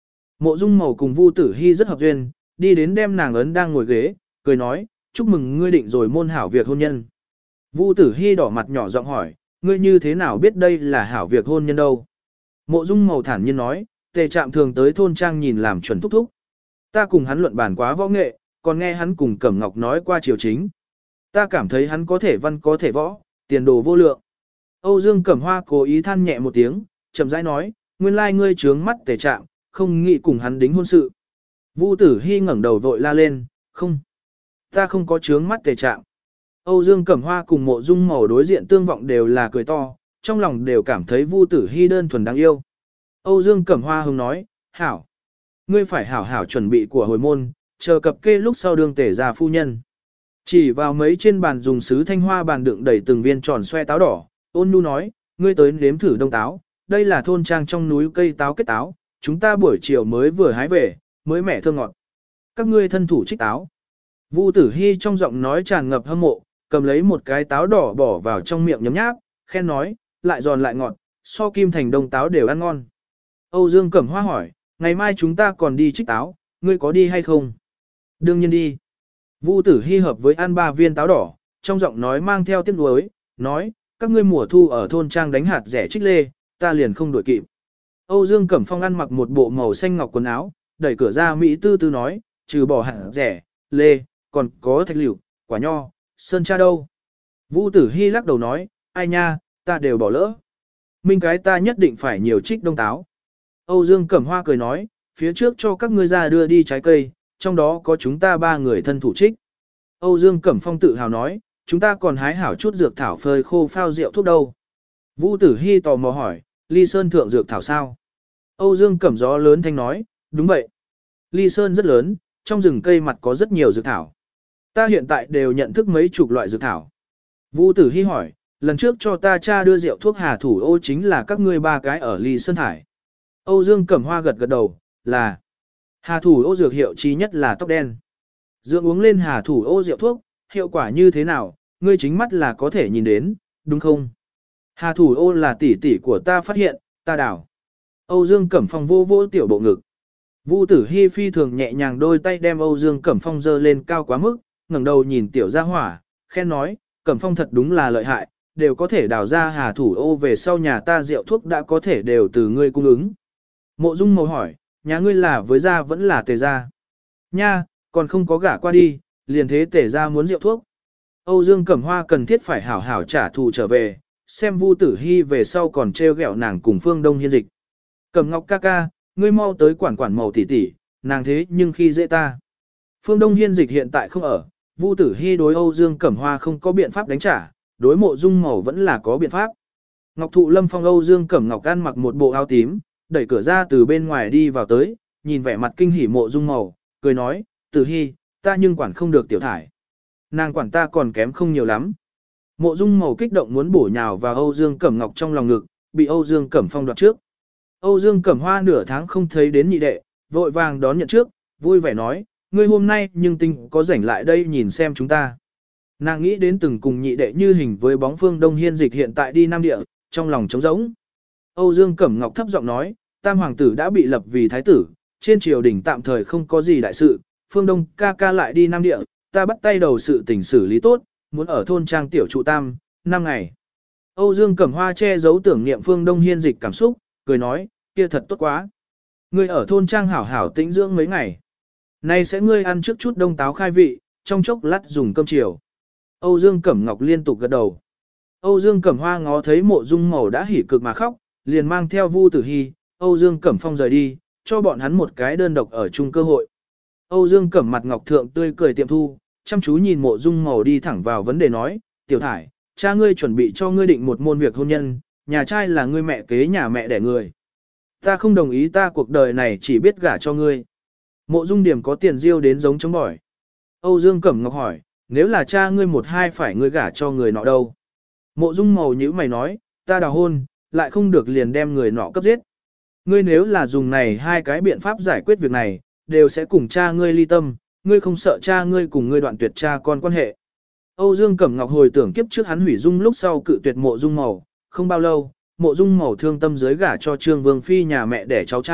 Mộ Dung Mầu cùng Vu Tử Hi rất hợp duyên, đi đến đem nàng ấn đang ngồi ghế, cười nói, chúc mừng ngươi định rồi môn hảo việc hôn nhân. Vu Tử Hi đỏ mặt nhỏ giọng hỏi, ngươi như thế nào biết đây là hảo việc hôn nhân đâu? Mộ Dung Mầu thản nhiên nói, Tề Trạm thường tới thôn trang nhìn làm chuẩn thúc thúc. Ta cùng hắn luận bàn quá võ nghệ, còn nghe hắn cùng Cẩm Ngọc nói qua triều chính. Ta cảm thấy hắn có thể văn có thể võ, tiền đồ vô lượng. Âu Dương Cẩm Hoa cố ý than nhẹ một tiếng, chậm rãi nói, nguyên lai ngươi trướng mắt Tề Trạm, không nghĩ cùng hắn đính hôn sự. Vu Tử Hi ngẩng đầu vội la lên, không, ta không có trướng mắt Tề Trạm. Âu Dương Cẩm Hoa cùng Mộ Dung Mầu đối diện tương vọng đều là cười to, trong lòng đều cảm thấy Vu Tử Hi đơn thuần đáng yêu. Âu Dương Cẩm Hoa hưng nói, hảo, ngươi phải hảo hảo chuẩn bị của hồi môn, chờ cập kê lúc sau đương Tề gia phu nhân. Chỉ vào mấy trên bàn dùng sứ thanh hoa bàn đựng đầy từng viên tròn xoe táo đỏ, ôn nhu nói, ngươi tới nếm thử đông táo, đây là thôn trang trong núi cây táo kết táo, chúng ta buổi chiều mới vừa hái về, mới mẻ thơm ngọt. Các ngươi thân thủ trích táo. Vu Tử Hi trong giọng nói tràn ngập hâm mộ, cầm lấy một cái táo đỏ bỏ vào trong miệng nhấm nháp, khen nói, lại giòn lại ngọt, so kim thành đông táo đều ăn ngon. Âu Dương Cẩm Hoa hỏi, ngày mai chúng ta còn đi trích táo, ngươi có đi hay không? Đương nhiên đi. Vu Tử Hi hợp với ăn ba viên táo đỏ, trong giọng nói mang theo tiếc nuối, nói, các ngươi mùa thu ở thôn trang đánh hạt rẻ trích lê, ta liền không đuổi kịp. Âu Dương Cẩm Phong ăn mặc một bộ màu xanh ngọc quần áo, đẩy cửa ra Mỹ tư tư nói, trừ bỏ hạt rẻ, lê, còn có thạch liễu, quả nho, sơn cha đâu. Vu Tử Hi lắc đầu nói, ai nha, ta đều bỏ lỡ. Minh cái ta nhất định phải nhiều trích đông táo. Âu Dương Cẩm Hoa cười nói, phía trước cho các ngươi ra đưa đi trái cây, trong đó có chúng ta ba người thân thủ trích. Âu Dương Cẩm Phong tự hào nói, chúng ta còn hái hảo chút dược thảo phơi khô phao rượu thuốc đâu. Vu Tử Hi tò mò hỏi, Ly Sơn thượng dược thảo sao? Âu Dương Cẩm gió lớn thanh nói, đúng vậy. Ly Sơn rất lớn, trong rừng cây mặt có rất nhiều dược thảo. Ta hiện tại đều nhận thức mấy chục loại dược thảo. Vu Tử Hi hỏi, lần trước cho ta cha đưa rượu thuốc Hà Thủ Ô chính là các ngươi ba cái ở Ly Sơn thải. Âu Dương Cẩm Hoa gật gật đầu, là Hà Thủ Ô dược hiệu chi nhất là tóc đen. Dưỡng uống lên Hà Thủ Ô rượu thuốc, hiệu quả như thế nào, ngươi chính mắt là có thể nhìn đến, đúng không? Hà Thủ Ô là tỷ tỷ của ta phát hiện, ta đảo. Âu Dương Cẩm Phong vô vô tiểu bộ ngực. Vu Tử Hi phi thường nhẹ nhàng đôi tay đem Âu Dương Cẩm Phong dơ lên cao quá mức, ngẩng đầu nhìn tiểu gia hỏa, khen nói, Cẩm Phong thật đúng là lợi hại, đều có thể đào ra Hà Thủ Ô về sau nhà ta rượu thuốc đã có thể đều từ ngươi cung ứng. Mộ Dung Mầu hỏi, nhà ngươi là với gia vẫn là Tề gia? Nha, còn không có gả qua đi, liền thế Tề gia muốn rượu thuốc. Âu Dương Cẩm Hoa cần thiết phải hảo hảo trả thù trở về, xem Vu Tử Hi về sau còn trêu ghẹo nàng cùng Phương Đông Hiên Dịch. Cẩm Ngọc ca ca, ngươi mau tới quản quản Mầu tỷ tỷ, nàng thế nhưng khi dễ ta. Phương Đông Hiên Dịch hiện tại không ở, Vu Tử Hi đối Âu Dương Cẩm Hoa không có biện pháp đánh trả, đối Mộ Dung Mầu vẫn là có biện pháp. Ngọc Thụ Lâm Phong Âu Dương Cẩm Ngọc ăn mặc một bộ áo tím, đẩy cửa ra từ bên ngoài đi vào tới, nhìn vẻ mặt kinh hỉ Mộ Dung Mầu, cười nói, Tử Hi, ta nhưng quản không được tiểu thải. Nàng quản ta còn kém không nhiều lắm. Mộ Dung Mầu kích động muốn bổ nhào vào Âu Dương Cẩm Ngọc trong lòng ngực, bị Âu Dương Cẩm Phong đoạt trước. Âu Dương Cẩm Hoa nửa tháng không thấy đến nhị đệ, vội vàng đón nhận trước, vui vẻ nói, ngươi hôm nay nhưng tinh có rảnh lại đây nhìn xem chúng ta. Nàng nghĩ đến từng cùng nhị đệ như hình với bóng Phương Đông Hiên Dịch hiện tại đi Nam Địa, trong lòng trống rỗng. Âu Dương Cẩm Ngọc thấp giọng nói, Tam Hoàng tử đã bị lập vì thái tử, trên triều đình tạm thời không có gì đại sự, Phương Đông ca ca lại đi Nam Địa, ta bắt tay đầu sự tình xử lý tốt, muốn ở thôn trang tiểu trụ tam, năm ngày. Âu Dương Cẩm Hoa che giấu tưởng niệm Phương Đông Hiên Dịch cảm xúc, cười nói, kia thật tốt quá. Ngươi ở thôn trang hảo hảo tĩnh dưỡng mấy ngày. Nay sẽ ngươi ăn trước chút đông táo khai vị, trong chốc lát dùng cơm chiều. Âu Dương Cẩm Ngọc liên tục gật đầu. Âu Dương Cẩm Hoa ngó thấy Mộ Dung Mầu đã hỉ cực mà khóc, liền mang theo Vu Tử Hi, Âu Dương Cẩm Phong rời đi, cho bọn hắn một cái đơn độc ở chung cơ hội. Âu Dương Cẩm mặt ngọc thượng tươi cười tiệm thu, chăm chú nhìn Mộ Dung Mầu đi thẳng vào vấn đề nói, tiểu thải, cha ngươi chuẩn bị cho ngươi định một môn việc hôn nhân, nhà trai là ngươi mẹ kế nhà mẹ đẻ người. Ta không đồng ý ta cuộc đời này chỉ biết gả cho ngươi. Mộ Dung Điểm có tiền riêu đến giống chống bỏi. Âu Dương Cẩm Ngọc hỏi, nếu là cha ngươi một hai phải ngươi gả cho người nọ đâu? Mộ Dung Mầu nhíu mày nói, ta đào hôn, lại không được liền đem người nọ cấp giết. Ngươi nếu là dùng này hai cái biện pháp giải quyết việc này, đều sẽ cùng cha ngươi ly tâm, ngươi không sợ cha ngươi cùng ngươi đoạn tuyệt cha con quan hệ. Âu Dương Cẩm Ngọc hồi tưởng kiếp trước hắn hủy dung lúc sau cự tuyệt Mộ Dung Mầu, không bao lâu, Mộ Dung Mầu thương tâm dưới gả cho Trương Vương phi nhà mẹ đẻ cháu trai,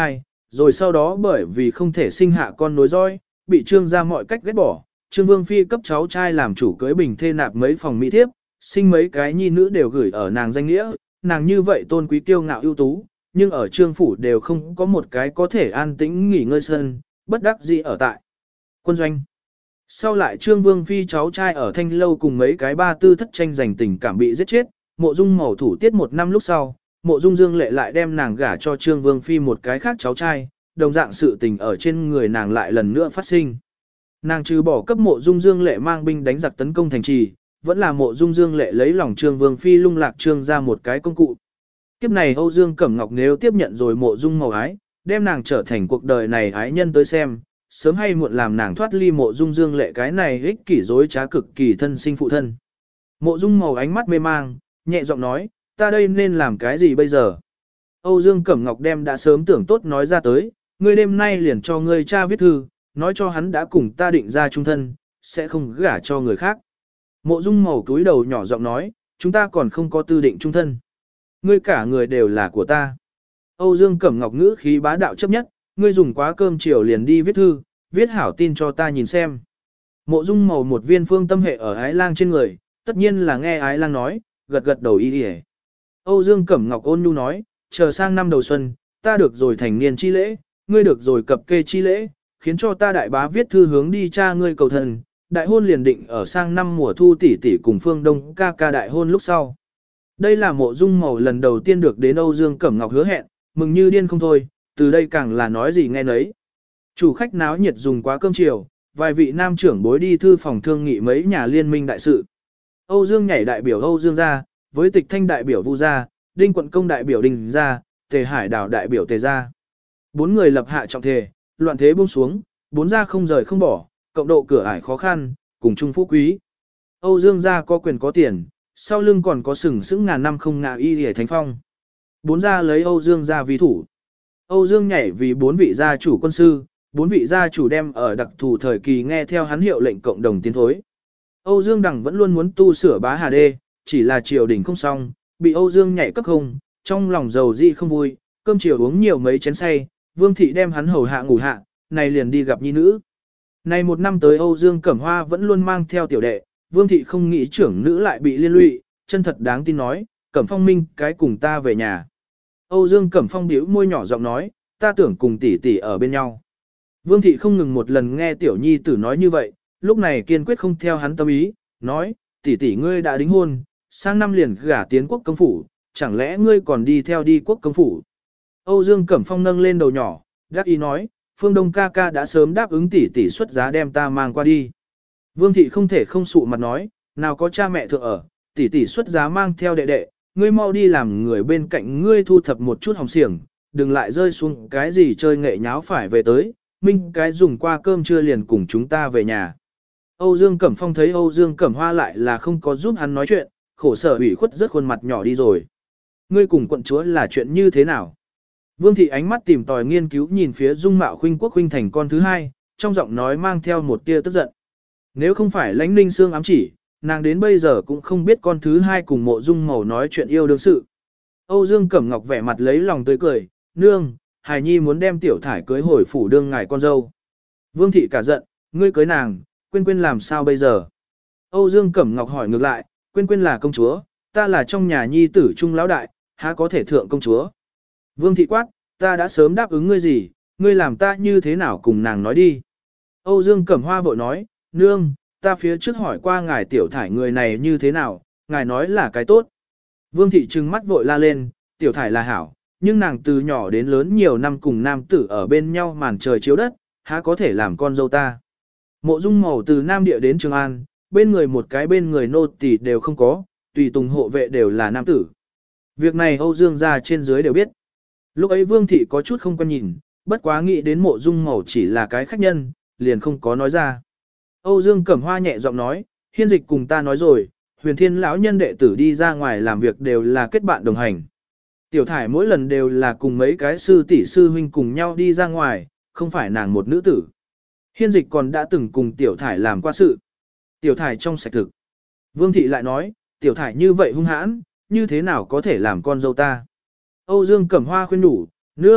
rồi sau đó bởi vì không thể sinh hạ con nối dõi, bị Trương gia mọi cách ghét bỏ. Trương Vương Phi cấp cháu trai làm chủ cưới bình thê nạp mấy phòng mỹ thiếp, sinh mấy cái nhi nữ đều gửi ở nàng danh nghĩa, nàng như vậy tôn quý kiêu ngạo ưu tú, nhưng ở Trương phủ đều không có một cái có thể an tĩnh nghỉ ngơi sân, bất đắc dĩ ở tại quân doanh. Sau lại Trương Vương Phi cháu trai ở Thanh Lâu cùng mấy cái ba tư thất tranh giành tình cảm bị giết chết, Mộ Dung Mầu thủ tiết một năm lúc sau, Mộ Dung Dương Lệ lại đem nàng gả cho Trương Vương Phi một cái khác cháu trai, đồng dạng sự tình ở trên người nàng lại lần nữa phát sinh. Nàng trừ bỏ cấp Mộ Dung Dương Lệ mang binh đánh giặc tấn công thành trì, vẫn là Mộ Dung Dương Lệ lấy lòng Trương Vương Phi lung lạc Trương ra một cái công cụ. Kiếp này Âu Dương Cẩm Ngọc nếu tiếp nhận rồi Mộ Dung Mầu ái, đem nàng trở thành cuộc đời này ái nhân tới xem, sớm hay muộn làm nàng thoát ly Mộ Dung Dương Lệ cái này ích kỷ dối trá cực kỳ thân sinh phụ thân. Mộ Dung Mầu ánh mắt mê mang, nhẹ giọng nói, ta đây nên làm cái gì bây giờ? Âu Dương Cẩm Ngọc đem đã sớm tưởng tốt nói ra tới, ngươi đêm nay liền cho ngươi cha viết thư, nói cho hắn đã cùng ta định ra chung thân, sẽ không gả cho người khác. Mộ Dung Mầu túi đầu nhỏ giọng nói, chúng ta còn không có tư định chung thân. Ngươi cả người đều là của ta. Âu Dương Cẩm Ngọc ngữ khí bá đạo chấp nhất, ngươi dùng quá cơm chiều liền đi viết thư, viết hảo tin cho ta nhìn xem. Mộ Dung Mầu một viên phương tâm hệ ở Ái Lang trên người, tất nhiên là nghe Ái Lang nói, gật gật đầu y đi. Âu Dương Cẩm Ngọc ôn nhu nói, chờ sang năm đầu xuân, ta được rồi thành niên chi lễ, ngươi được rồi cập kê chi lễ, khiến cho ta đại bá viết thư hướng đi cha ngươi cầu thần, đại hôn liền định ở sang năm mùa thu tỷ tỷ cùng Phương Đông ca ca đại hôn lúc sau. Đây là Mộ Dung Mầu lần đầu tiên được đến Âu Dương Cẩm Ngọc hứa hẹn, mừng như điên không thôi, từ đây càng là nói gì nghe nấy. Chủ khách náo nhiệt dùng quá cơm chiều, vài vị nam trưởng bối đi thư phòng thương nghị mấy nhà liên minh đại sự. Âu Dương nhảy đại biểu Âu Dương gia, với Tịch Thanh đại biểu Vu gia, Đinh Quận Công đại biểu Đinh gia, Tề Hải Đào đại biểu Tề gia. Bốn người lập hạ trọng thề, loạn thế buông xuống, bốn gia không rời không bỏ, cộng độ cửa ải khó khăn, cùng chung phú quý. Âu Dương gia có quyền có tiền, sau lưng còn có sừng sững ngàn năm không ngã y hề thánh phong. Bốn gia lấy Âu Dương gia vi thủ. Âu Dương nhảy vì bốn vị gia chủ quân sư, bốn vị gia chủ đem ở đặc thù thời kỳ nghe theo hắn hiệu lệnh cộng đồng tiến thối. Âu Dương Đằng vẫn luôn muốn tu sửa Bá Hà Đê, chỉ là triều đình không xong, bị Âu Dương nhảy cấp không, trong lòng giàu dị không vui, cơm chiều uống nhiều mấy chén say, Vương thị đem hắn hầu hạ ngủ hạ, này liền đi gặp nhi nữ. Này một năm tới Âu Dương Cẩm Hoa vẫn luôn mang theo tiểu đệ, Vương thị không nghĩ trưởng nữ lại bị liên lụy, chân thật đáng tin nói, Cẩm Phong Minh cái cùng ta về nhà. Âu Dương Cẩm Phong bĩu môi nhỏ giọng nói, ta tưởng cùng tỷ tỷ ở bên nhau. Vương thị không ngừng một lần nghe tiểu nhi tử nói như vậy, lúc này kiên quyết không theo hắn tâm ý, nói, tỷ tỷ ngươi đã đính hôn, sang năm liền gả tiến quốc công phủ, chẳng lẽ ngươi còn đi theo đi quốc công phủ. Âu Dương Cẩm Phong nâng lên đầu nhỏ, đáp ý nói, Phương Đông ca ca đã sớm đáp ứng tỷ tỷ xuất giá đem ta mang qua đi. Vương thị không thể không sụ mặt nói, nào có cha mẹ thượng ở, tỷ tỷ xuất giá mang theo đệ đệ, ngươi mau đi làm người bên cạnh ngươi thu thập một chút hồng xiềng, đừng lại rơi xuống cái gì chơi nghệ nháo phải về tới, minh cái dùng qua cơm trưa liền cùng chúng ta về nhà. Âu Dương Cẩm Phong thấy Âu Dương Cẩm Hoa lại là không có giúp hắn nói chuyện, khổ sở ủy khuất rất khuôn mặt nhỏ đi rồi. Ngươi cùng quận chúa là chuyện như thế nào? Vương thị ánh mắt tìm tòi nghiên cứu nhìn phía dung mạo khuynh quốc khuynh thành con thứ hai, trong giọng nói mang theo một tia tức giận. Nếu không phải lãnh ninh xương ám chỉ, nàng đến bây giờ cũng không biết con thứ hai cùng Mộ Dung Mầu nói chuyện yêu đương sự. Âu Dương Cẩm Ngọc vẻ mặt lấy lòng tươi cười, nương, hài nhi muốn đem tiểu thải cưới hồi phủ đương ngài con dâu. Vương thị cả giận, ngươi cưới nàng, quên quên làm sao bây giờ? Âu Dương Cẩm Ngọc hỏi ngược lại, quên quên là công chúa, ta là trong nhà nhi tử trung lão đại, há có thể thượng công chúa? Vương thị quát, ta đã sớm đáp ứng ngươi gì, ngươi làm ta như thế nào cùng nàng nói đi. Âu Dương Cẩm Hoa vội nói, nương, ta phía trước hỏi qua ngài tiểu thải người này như thế nào, ngài nói là cái tốt. Vương thị trừng mắt vội la lên, tiểu thải là hảo, nhưng nàng từ nhỏ đến lớn nhiều năm cùng nam tử ở bên nhau màn trời chiếu đất, há có thể làm con dâu ta. Mộ Dung Mầu từ Nam Địa đến Trường An, bên người một cái bên người nô tỳ đều không có, tùy tùng hộ vệ đều là nam tử. Việc này Âu Dương gia trên dưới đều biết. Lúc ấy Vương thị có chút không quan nhìn, bất quá nghĩ đến Mộ Dung Mầu chỉ là cái khách nhân, liền không có nói ra. Âu Dương Cẩm Hoa nhẹ giọng nói, hiên dịch cùng ta nói rồi, huyền thiên lão nhân đệ tử đi ra ngoài làm việc đều là kết bạn đồng hành. Tiểu thải mỗi lần đều là cùng mấy cái sư tỷ sư huynh cùng nhau đi ra ngoài, không phải nàng một nữ tử. Hiên dịch còn đã từng cùng tiểu thải làm qua sự. Tiểu thải trong sạch thực. Vương thị lại nói, tiểu thải như vậy hung hãn, như thế nào có thể làm con dâu ta. Âu Dương Cẩm Hoa khuyên nhủ, nương,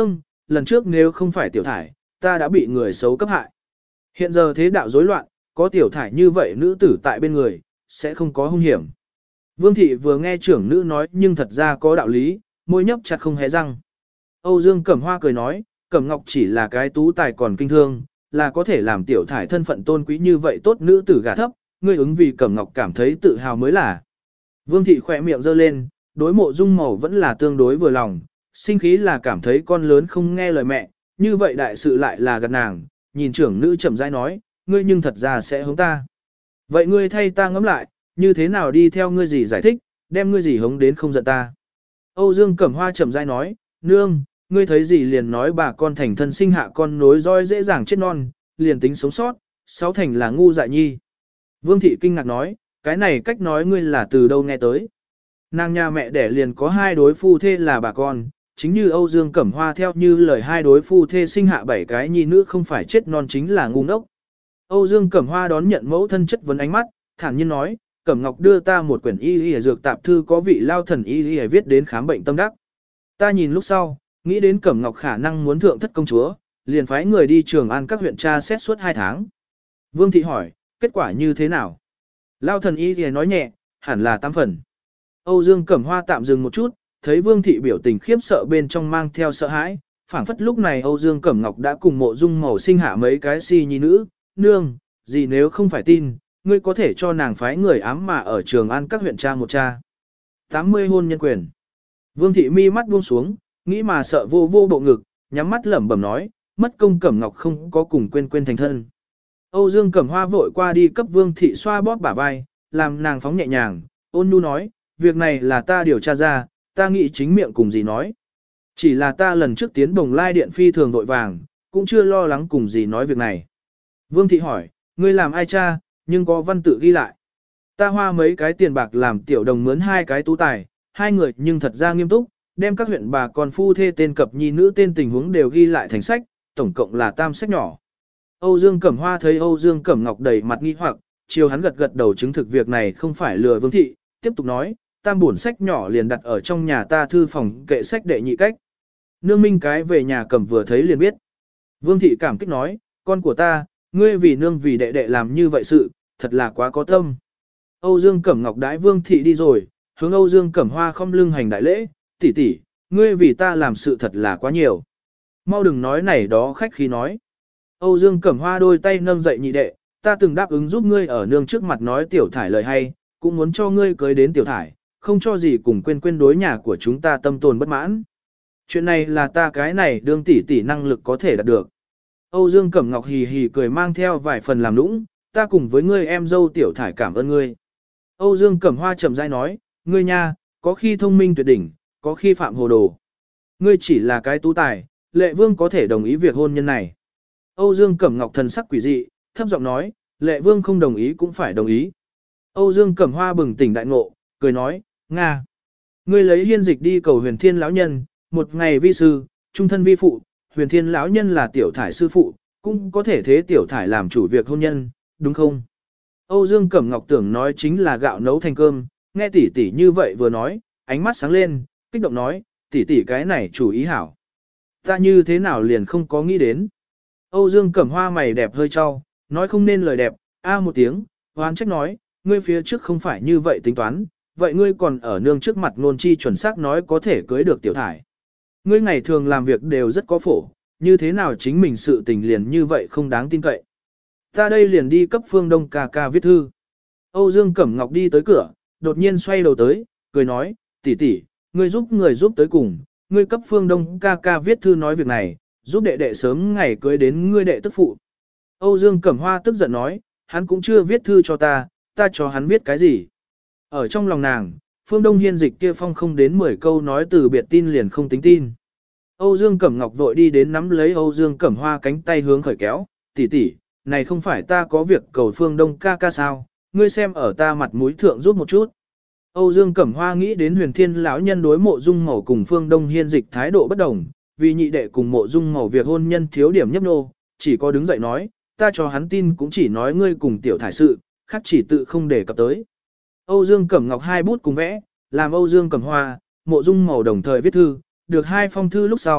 lần trước nếu không phải tiểu thải, ta đã bị người xấu cấp hại. Hiện giờ thế đạo rối loạn, có tiểu thải như vậy nữ tử tại bên người, sẽ không có hung hiểm. Vương thị vừa nghe trưởng nữ nói nhưng thật ra có đạo lý, môi nhấp chặt không hé răng. Âu Dương Cẩm Hoa cười nói, Cẩm Ngọc chỉ là cái tú tài còn kinh thương, là có thể làm tiểu thải thân phận tôn quý như vậy tốt nữ tử gả thấp, ngươi ứng vì Cẩm Ngọc cảm thấy tự hào mới là. Vương thị khỏe miệng giơ lên, đối Mộ Dung Màu vẫn là tương đối vừa lòng, sinh khí là cảm thấy con lớn không nghe lời mẹ, như vậy đại sự lại là gạt nàng, nhìn trưởng nữ chậm rãi nói, ngươi nhưng thật ra sẽ hống ta. Vậy ngươi thay ta ngẫm lại, như thế nào đi theo ngươi gì giải thích, đem ngươi gì hống đến không giận ta. Âu Dương Cẩm Hoa chậm rãi nói, nương, ngươi thấy gì liền nói bà con thành thân sinh hạ con nối roi dễ dàng chết non, liền tính sống sót, sáu thành là ngu dại nhi. Vương thị kinh ngạc nói, cái này cách nói ngươi là từ đâu nghe tới. Nàng nhà mẹ đẻ liền có hai đối phu thê là bà con, chính như Âu Dương Cẩm Hoa theo như lời hai đối phu thê sinh hạ bảy cái nhi nữ không phải chết non chính là ngu ngốc. Âu Dương Cẩm Hoa đón nhận mẫu thân chất vấn ánh mắt, thản nhiên nói, Cẩm Ngọc đưa ta một quyển y y dược tạp thư có vị lao thần y y viết đến khám bệnh tâm đắc. Ta nhìn lúc sau, nghĩ đến Cẩm Ngọc khả năng muốn thượng thất công chúa, liền phái người đi Trường An các huyện tra xét suốt hai tháng. Vương thị hỏi, kết quả như thế nào? Lao thần y y nói nhẹ, hẳn là tam phần. Âu Dương Cẩm Hoa tạm dừng một chút, thấy Vương thị biểu tình khiếp sợ bên trong mang theo sợ hãi, phảng phất lúc này Âu Dương Cẩm Ngọc đã cùng Mộ Dung Màu sinh hạ mấy cái si nhi nữ, nương, gì nếu không phải tin, ngươi có thể cho nàng phái người ám mà ở Trường An các huyện tra một tra. tám mươi hôn nhân quyền. Vương thị mi mắt buông xuống, nghĩ mà sợ vô vô bộ ngực, nhắm mắt lẩm bẩm nói, mất công Cẩm Ngọc không có cùng quên quên thành thân. Âu Dương Cẩm Hoa vội qua đi cấp Vương thị xoa bóp bả vai, làm nàng phóng nhẹ nhàng, ôn nhu nói, việc này là ta điều tra ra, ta nghĩ chính miệng cùng gì nói. Chỉ là ta lần trước tiến Đồng Lai Điện phi thường vội vàng, cũng chưa lo lắng cùng gì nói việc này. Vương thị hỏi, ngươi làm ai cha, nhưng có văn tự ghi lại. Ta hoa mấy cái tiền bạc làm tiểu đồng mướn hai cái tú tài, hai người nhưng thật ra nghiêm túc, đem các huyện bà con phu thê tên cập nhi nữ tên tình huống đều ghi lại thành sách, tổng cộng là tam sách nhỏ. Âu Dương Cẩm Hoa thấy Âu Dương Cẩm Ngọc đầy mặt nghi hoặc, chiều hắn gật gật đầu chứng thực việc này không phải lừa Vương thị, tiếp tục nói, tam bổn sách nhỏ liền đặt ở trong nhà ta thư phòng kệ sách đệ nhị cách. Nương minh cái về nhà cầm vừa thấy liền biết. Vương thị cảm kích nói, con của ta, ngươi vì nương vì đệ đệ làm như vậy sự, thật là quá có tâm. Âu Dương Cẩm Ngọc đãi Vương thị đi rồi, hướng Âu Dương Cẩm Hoa không lưng hành đại lễ, tỷ tỷ, ngươi vì ta làm sự thật là quá nhiều. Mau đừng nói này đó khách khí nói. Âu Dương Cẩm Hoa đôi tay nâng dậy nhị đệ, ta từng đáp ứng giúp ngươi ở nương trước mặt nói tiểu thải lời hay, cũng muốn cho ngươi cưới đến tiểu thải, không cho gì cùng quên quên đối nhà của chúng ta tâm tồn bất mãn. Chuyện này là ta cái này đương tỷ tỷ năng lực có thể đạt được. Âu Dương Cẩm Ngọc hì hì cười mang theo vài phần làm nũng, ta cùng với ngươi em dâu tiểu thải cảm ơn ngươi. Âu Dương Cẩm Hoa chậm rãi nói, ngươi nha, có khi thông minh tuyệt đỉnh, có khi phạm hồ đồ. Ngươi chỉ là cái tú tài, Lệ Vương có thể đồng ý việc hôn nhân này. Âu Dương Cẩm Ngọc thần sắc quỷ dị, thấp giọng nói, Lệ Vương không đồng ý cũng phải đồng ý. Âu Dương Cẩm Hoa bừng tỉnh đại ngộ, cười nói, Nga. Ngươi lấy hiên dịch đi cầu huyền thiên lão nhân, một ngày vi sư, trung thân vi phụ, huyền thiên lão nhân là tiểu thải sư phụ, cũng có thể thế tiểu thải làm chủ việc hôn nhân, đúng không? Âu Dương Cẩm Ngọc tưởng nói chính là gạo nấu thành cơm, nghe tỷ tỷ như vậy vừa nói, ánh mắt sáng lên, kích động nói, tỷ tỷ cái này chủ ý hảo. Ta như thế nào liền không có nghĩ đến. Âu Dương Cẩm Hoa mày đẹp hơi trao, nói không nên lời đẹp, a một tiếng, hoán trách nói, ngươi phía trước không phải như vậy tính toán, vậy ngươi còn ở nương trước mặt ngôn chi chuẩn xác nói có thể cưới được tiểu thải. Ngươi ngày thường làm việc đều rất có phổ, như thế nào chính mình sự tình liền như vậy không đáng tin cậy. Ta đây liền đi cấp Phương Đông ca ca viết thư. Âu Dương Cẩm Ngọc đi tới cửa, đột nhiên xoay đầu tới, cười nói, tỷ tỷ, ngươi giúp người giúp tới cùng, ngươi cấp Phương Đông ca ca viết thư nói việc này, giúp đệ đệ sớm ngày cưới đến ngươi đệ tức phụ. Âu Dương Cẩm Hoa tức giận nói, hắn cũng chưa viết thư cho ta, ta cho hắn viết cái gì. Ở trong lòng nàng, Phương Đông hiên dịch kia phong không đến mười câu nói từ biệt tin liền không tính tin. Âu Dương Cẩm Ngọc vội đi đến nắm lấy Âu Dương Cẩm Hoa cánh tay hướng khởi kéo, tỷ tỷ, này không phải ta có việc cầu Phương Đông ca ca sao, ngươi xem ở ta mặt mũi thượng giúp một chút. Âu Dương Cẩm Hoa nghĩ đến huyền thiên lão nhân đối Mộ Dung Màu cùng Phương Đông hiên dịch thái độ bất đồng, vì nhị đệ cùng Mộ Dung Màu việc hôn nhân thiếu điểm nhấp nô, chỉ có đứng dậy nói, ta cho hắn tin cũng chỉ nói ngươi cùng tiểu thải sự, khác chỉ tự không đề cập tới. Âu Dương Cẩm Ngọc hai bút cùng vẽ, làm Âu Dương Cẩm Hoa, Mộ Dung Màu đồng thời viết thư, được hai phong thư lúc sau,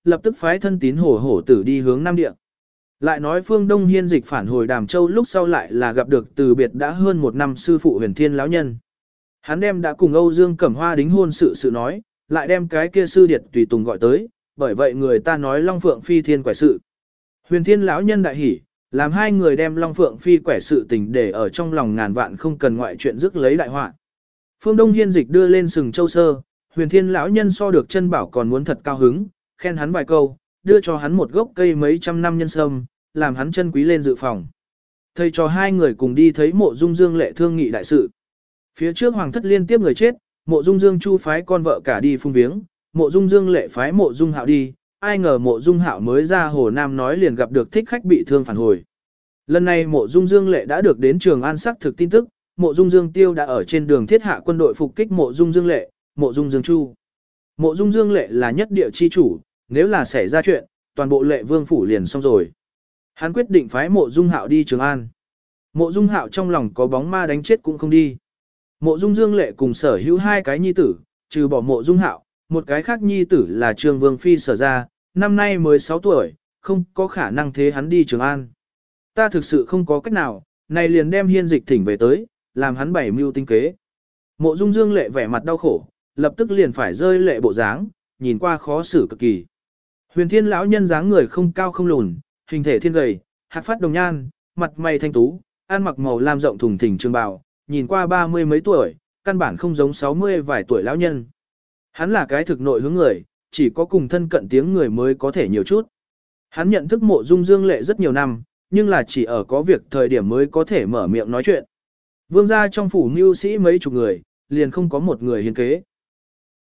lập tức phái thân tín hổ hổ tử đi hướng Nam Địa. Lại nói Phương Đông Hiên dịch phản hồi Đàm Châu lúc sau lại là gặp được từ biệt đã hơn một năm sư phụ Huyền Thiên lão nhân. Hắn đem đã cùng Âu Dương Cẩm Hoa đính hôn sự sự nói, lại đem cái kia sư điệt tùy tùng gọi tới, bởi vậy người ta nói Long Phượng phi thiên quẻ sự. Huyền Thiên lão nhân đại hỉ, làm hai người đem Long Phượng phi quẻ sự tình để ở trong lòng ngàn vạn không cần ngoại chuyện rước lấy đại họa. Phương Đông Hiên dịch đưa lên sừng châu sơ, Huyền Thiên lão nhân so được chân bảo còn muốn thật cao hứng, khen hắn vài câu, đưa cho hắn một gốc cây mấy trăm năm nhân sâm, làm hắn chân quý lên dự phòng. Thầy cho hai người cùng đi thấy Mộ Dung Dương lệ thương nghị đại sự. Phía trước hoàng thất liên tiếp người chết, Mộ Dung Dương chu phái con vợ cả đi phung viếng, Mộ Dung Dương lệ phái Mộ Dung Hạo đi, ai ngờ Mộ Dung Hạo mới ra Hồ Nam nói liền gặp được thích khách bị thương phản hồi. Lần này Mộ Dung Dương lệ đã được đến Trường An xác thực tin tức, Mộ Dung Dương Tiêu đã ở trên đường thiết hạ quân đội phục kích Mộ Dung Dương lệ, Mộ Dung Dương Chu. Mộ Dung Dương lệ là nhất địa chi chủ, nếu là xảy ra chuyện, toàn bộ lệ vương phủ liền xong rồi. Hắn quyết định phái Mộ Dung Hạo đi Trường An. Mộ Dung Hạo trong lòng có bóng ma đánh chết cũng không đi. Mộ Dung Dương lệ cùng sở hữu hai cái nhi tử, trừ bỏ Mộ Dung Hạo, một cái khác nhi tử là Trường Vương Phi sở ra, năm nay mới sáu tuổi, không có khả năng thế hắn đi Trường An. Ta thực sự không có cách nào, này liền đem Hiên dịch thỉnh về tới, làm hắn bảy mưu tinh kế. Mộ Dung Dương lệ vẻ mặt đau khổ, lập tức liền phải rơi lệ bộ dáng, nhìn qua khó xử cực kỳ. Huyền Thiên lão nhân dáng người không cao không lùn, hình thể thiên gầy, hạc phát đồng nhan, mặt mày thanh tú, ăn mặc màu lam rộng thùng thình trường bào, nhìn qua ba mươi mấy tuổi, căn bản không giống sáu mươi vài tuổi lão nhân. Hắn là cái thực nội hướng người, chỉ có cùng thân cận tiếng người mới có thể nhiều chút. Hắn nhận thức Mộ Dung Dương lệ rất nhiều năm, nhưng là chỉ ở có việc thời điểm mới có thể mở miệng nói chuyện. Vương gia trong phủ mưu sĩ mấy chục người, liền không có một người hiến kế.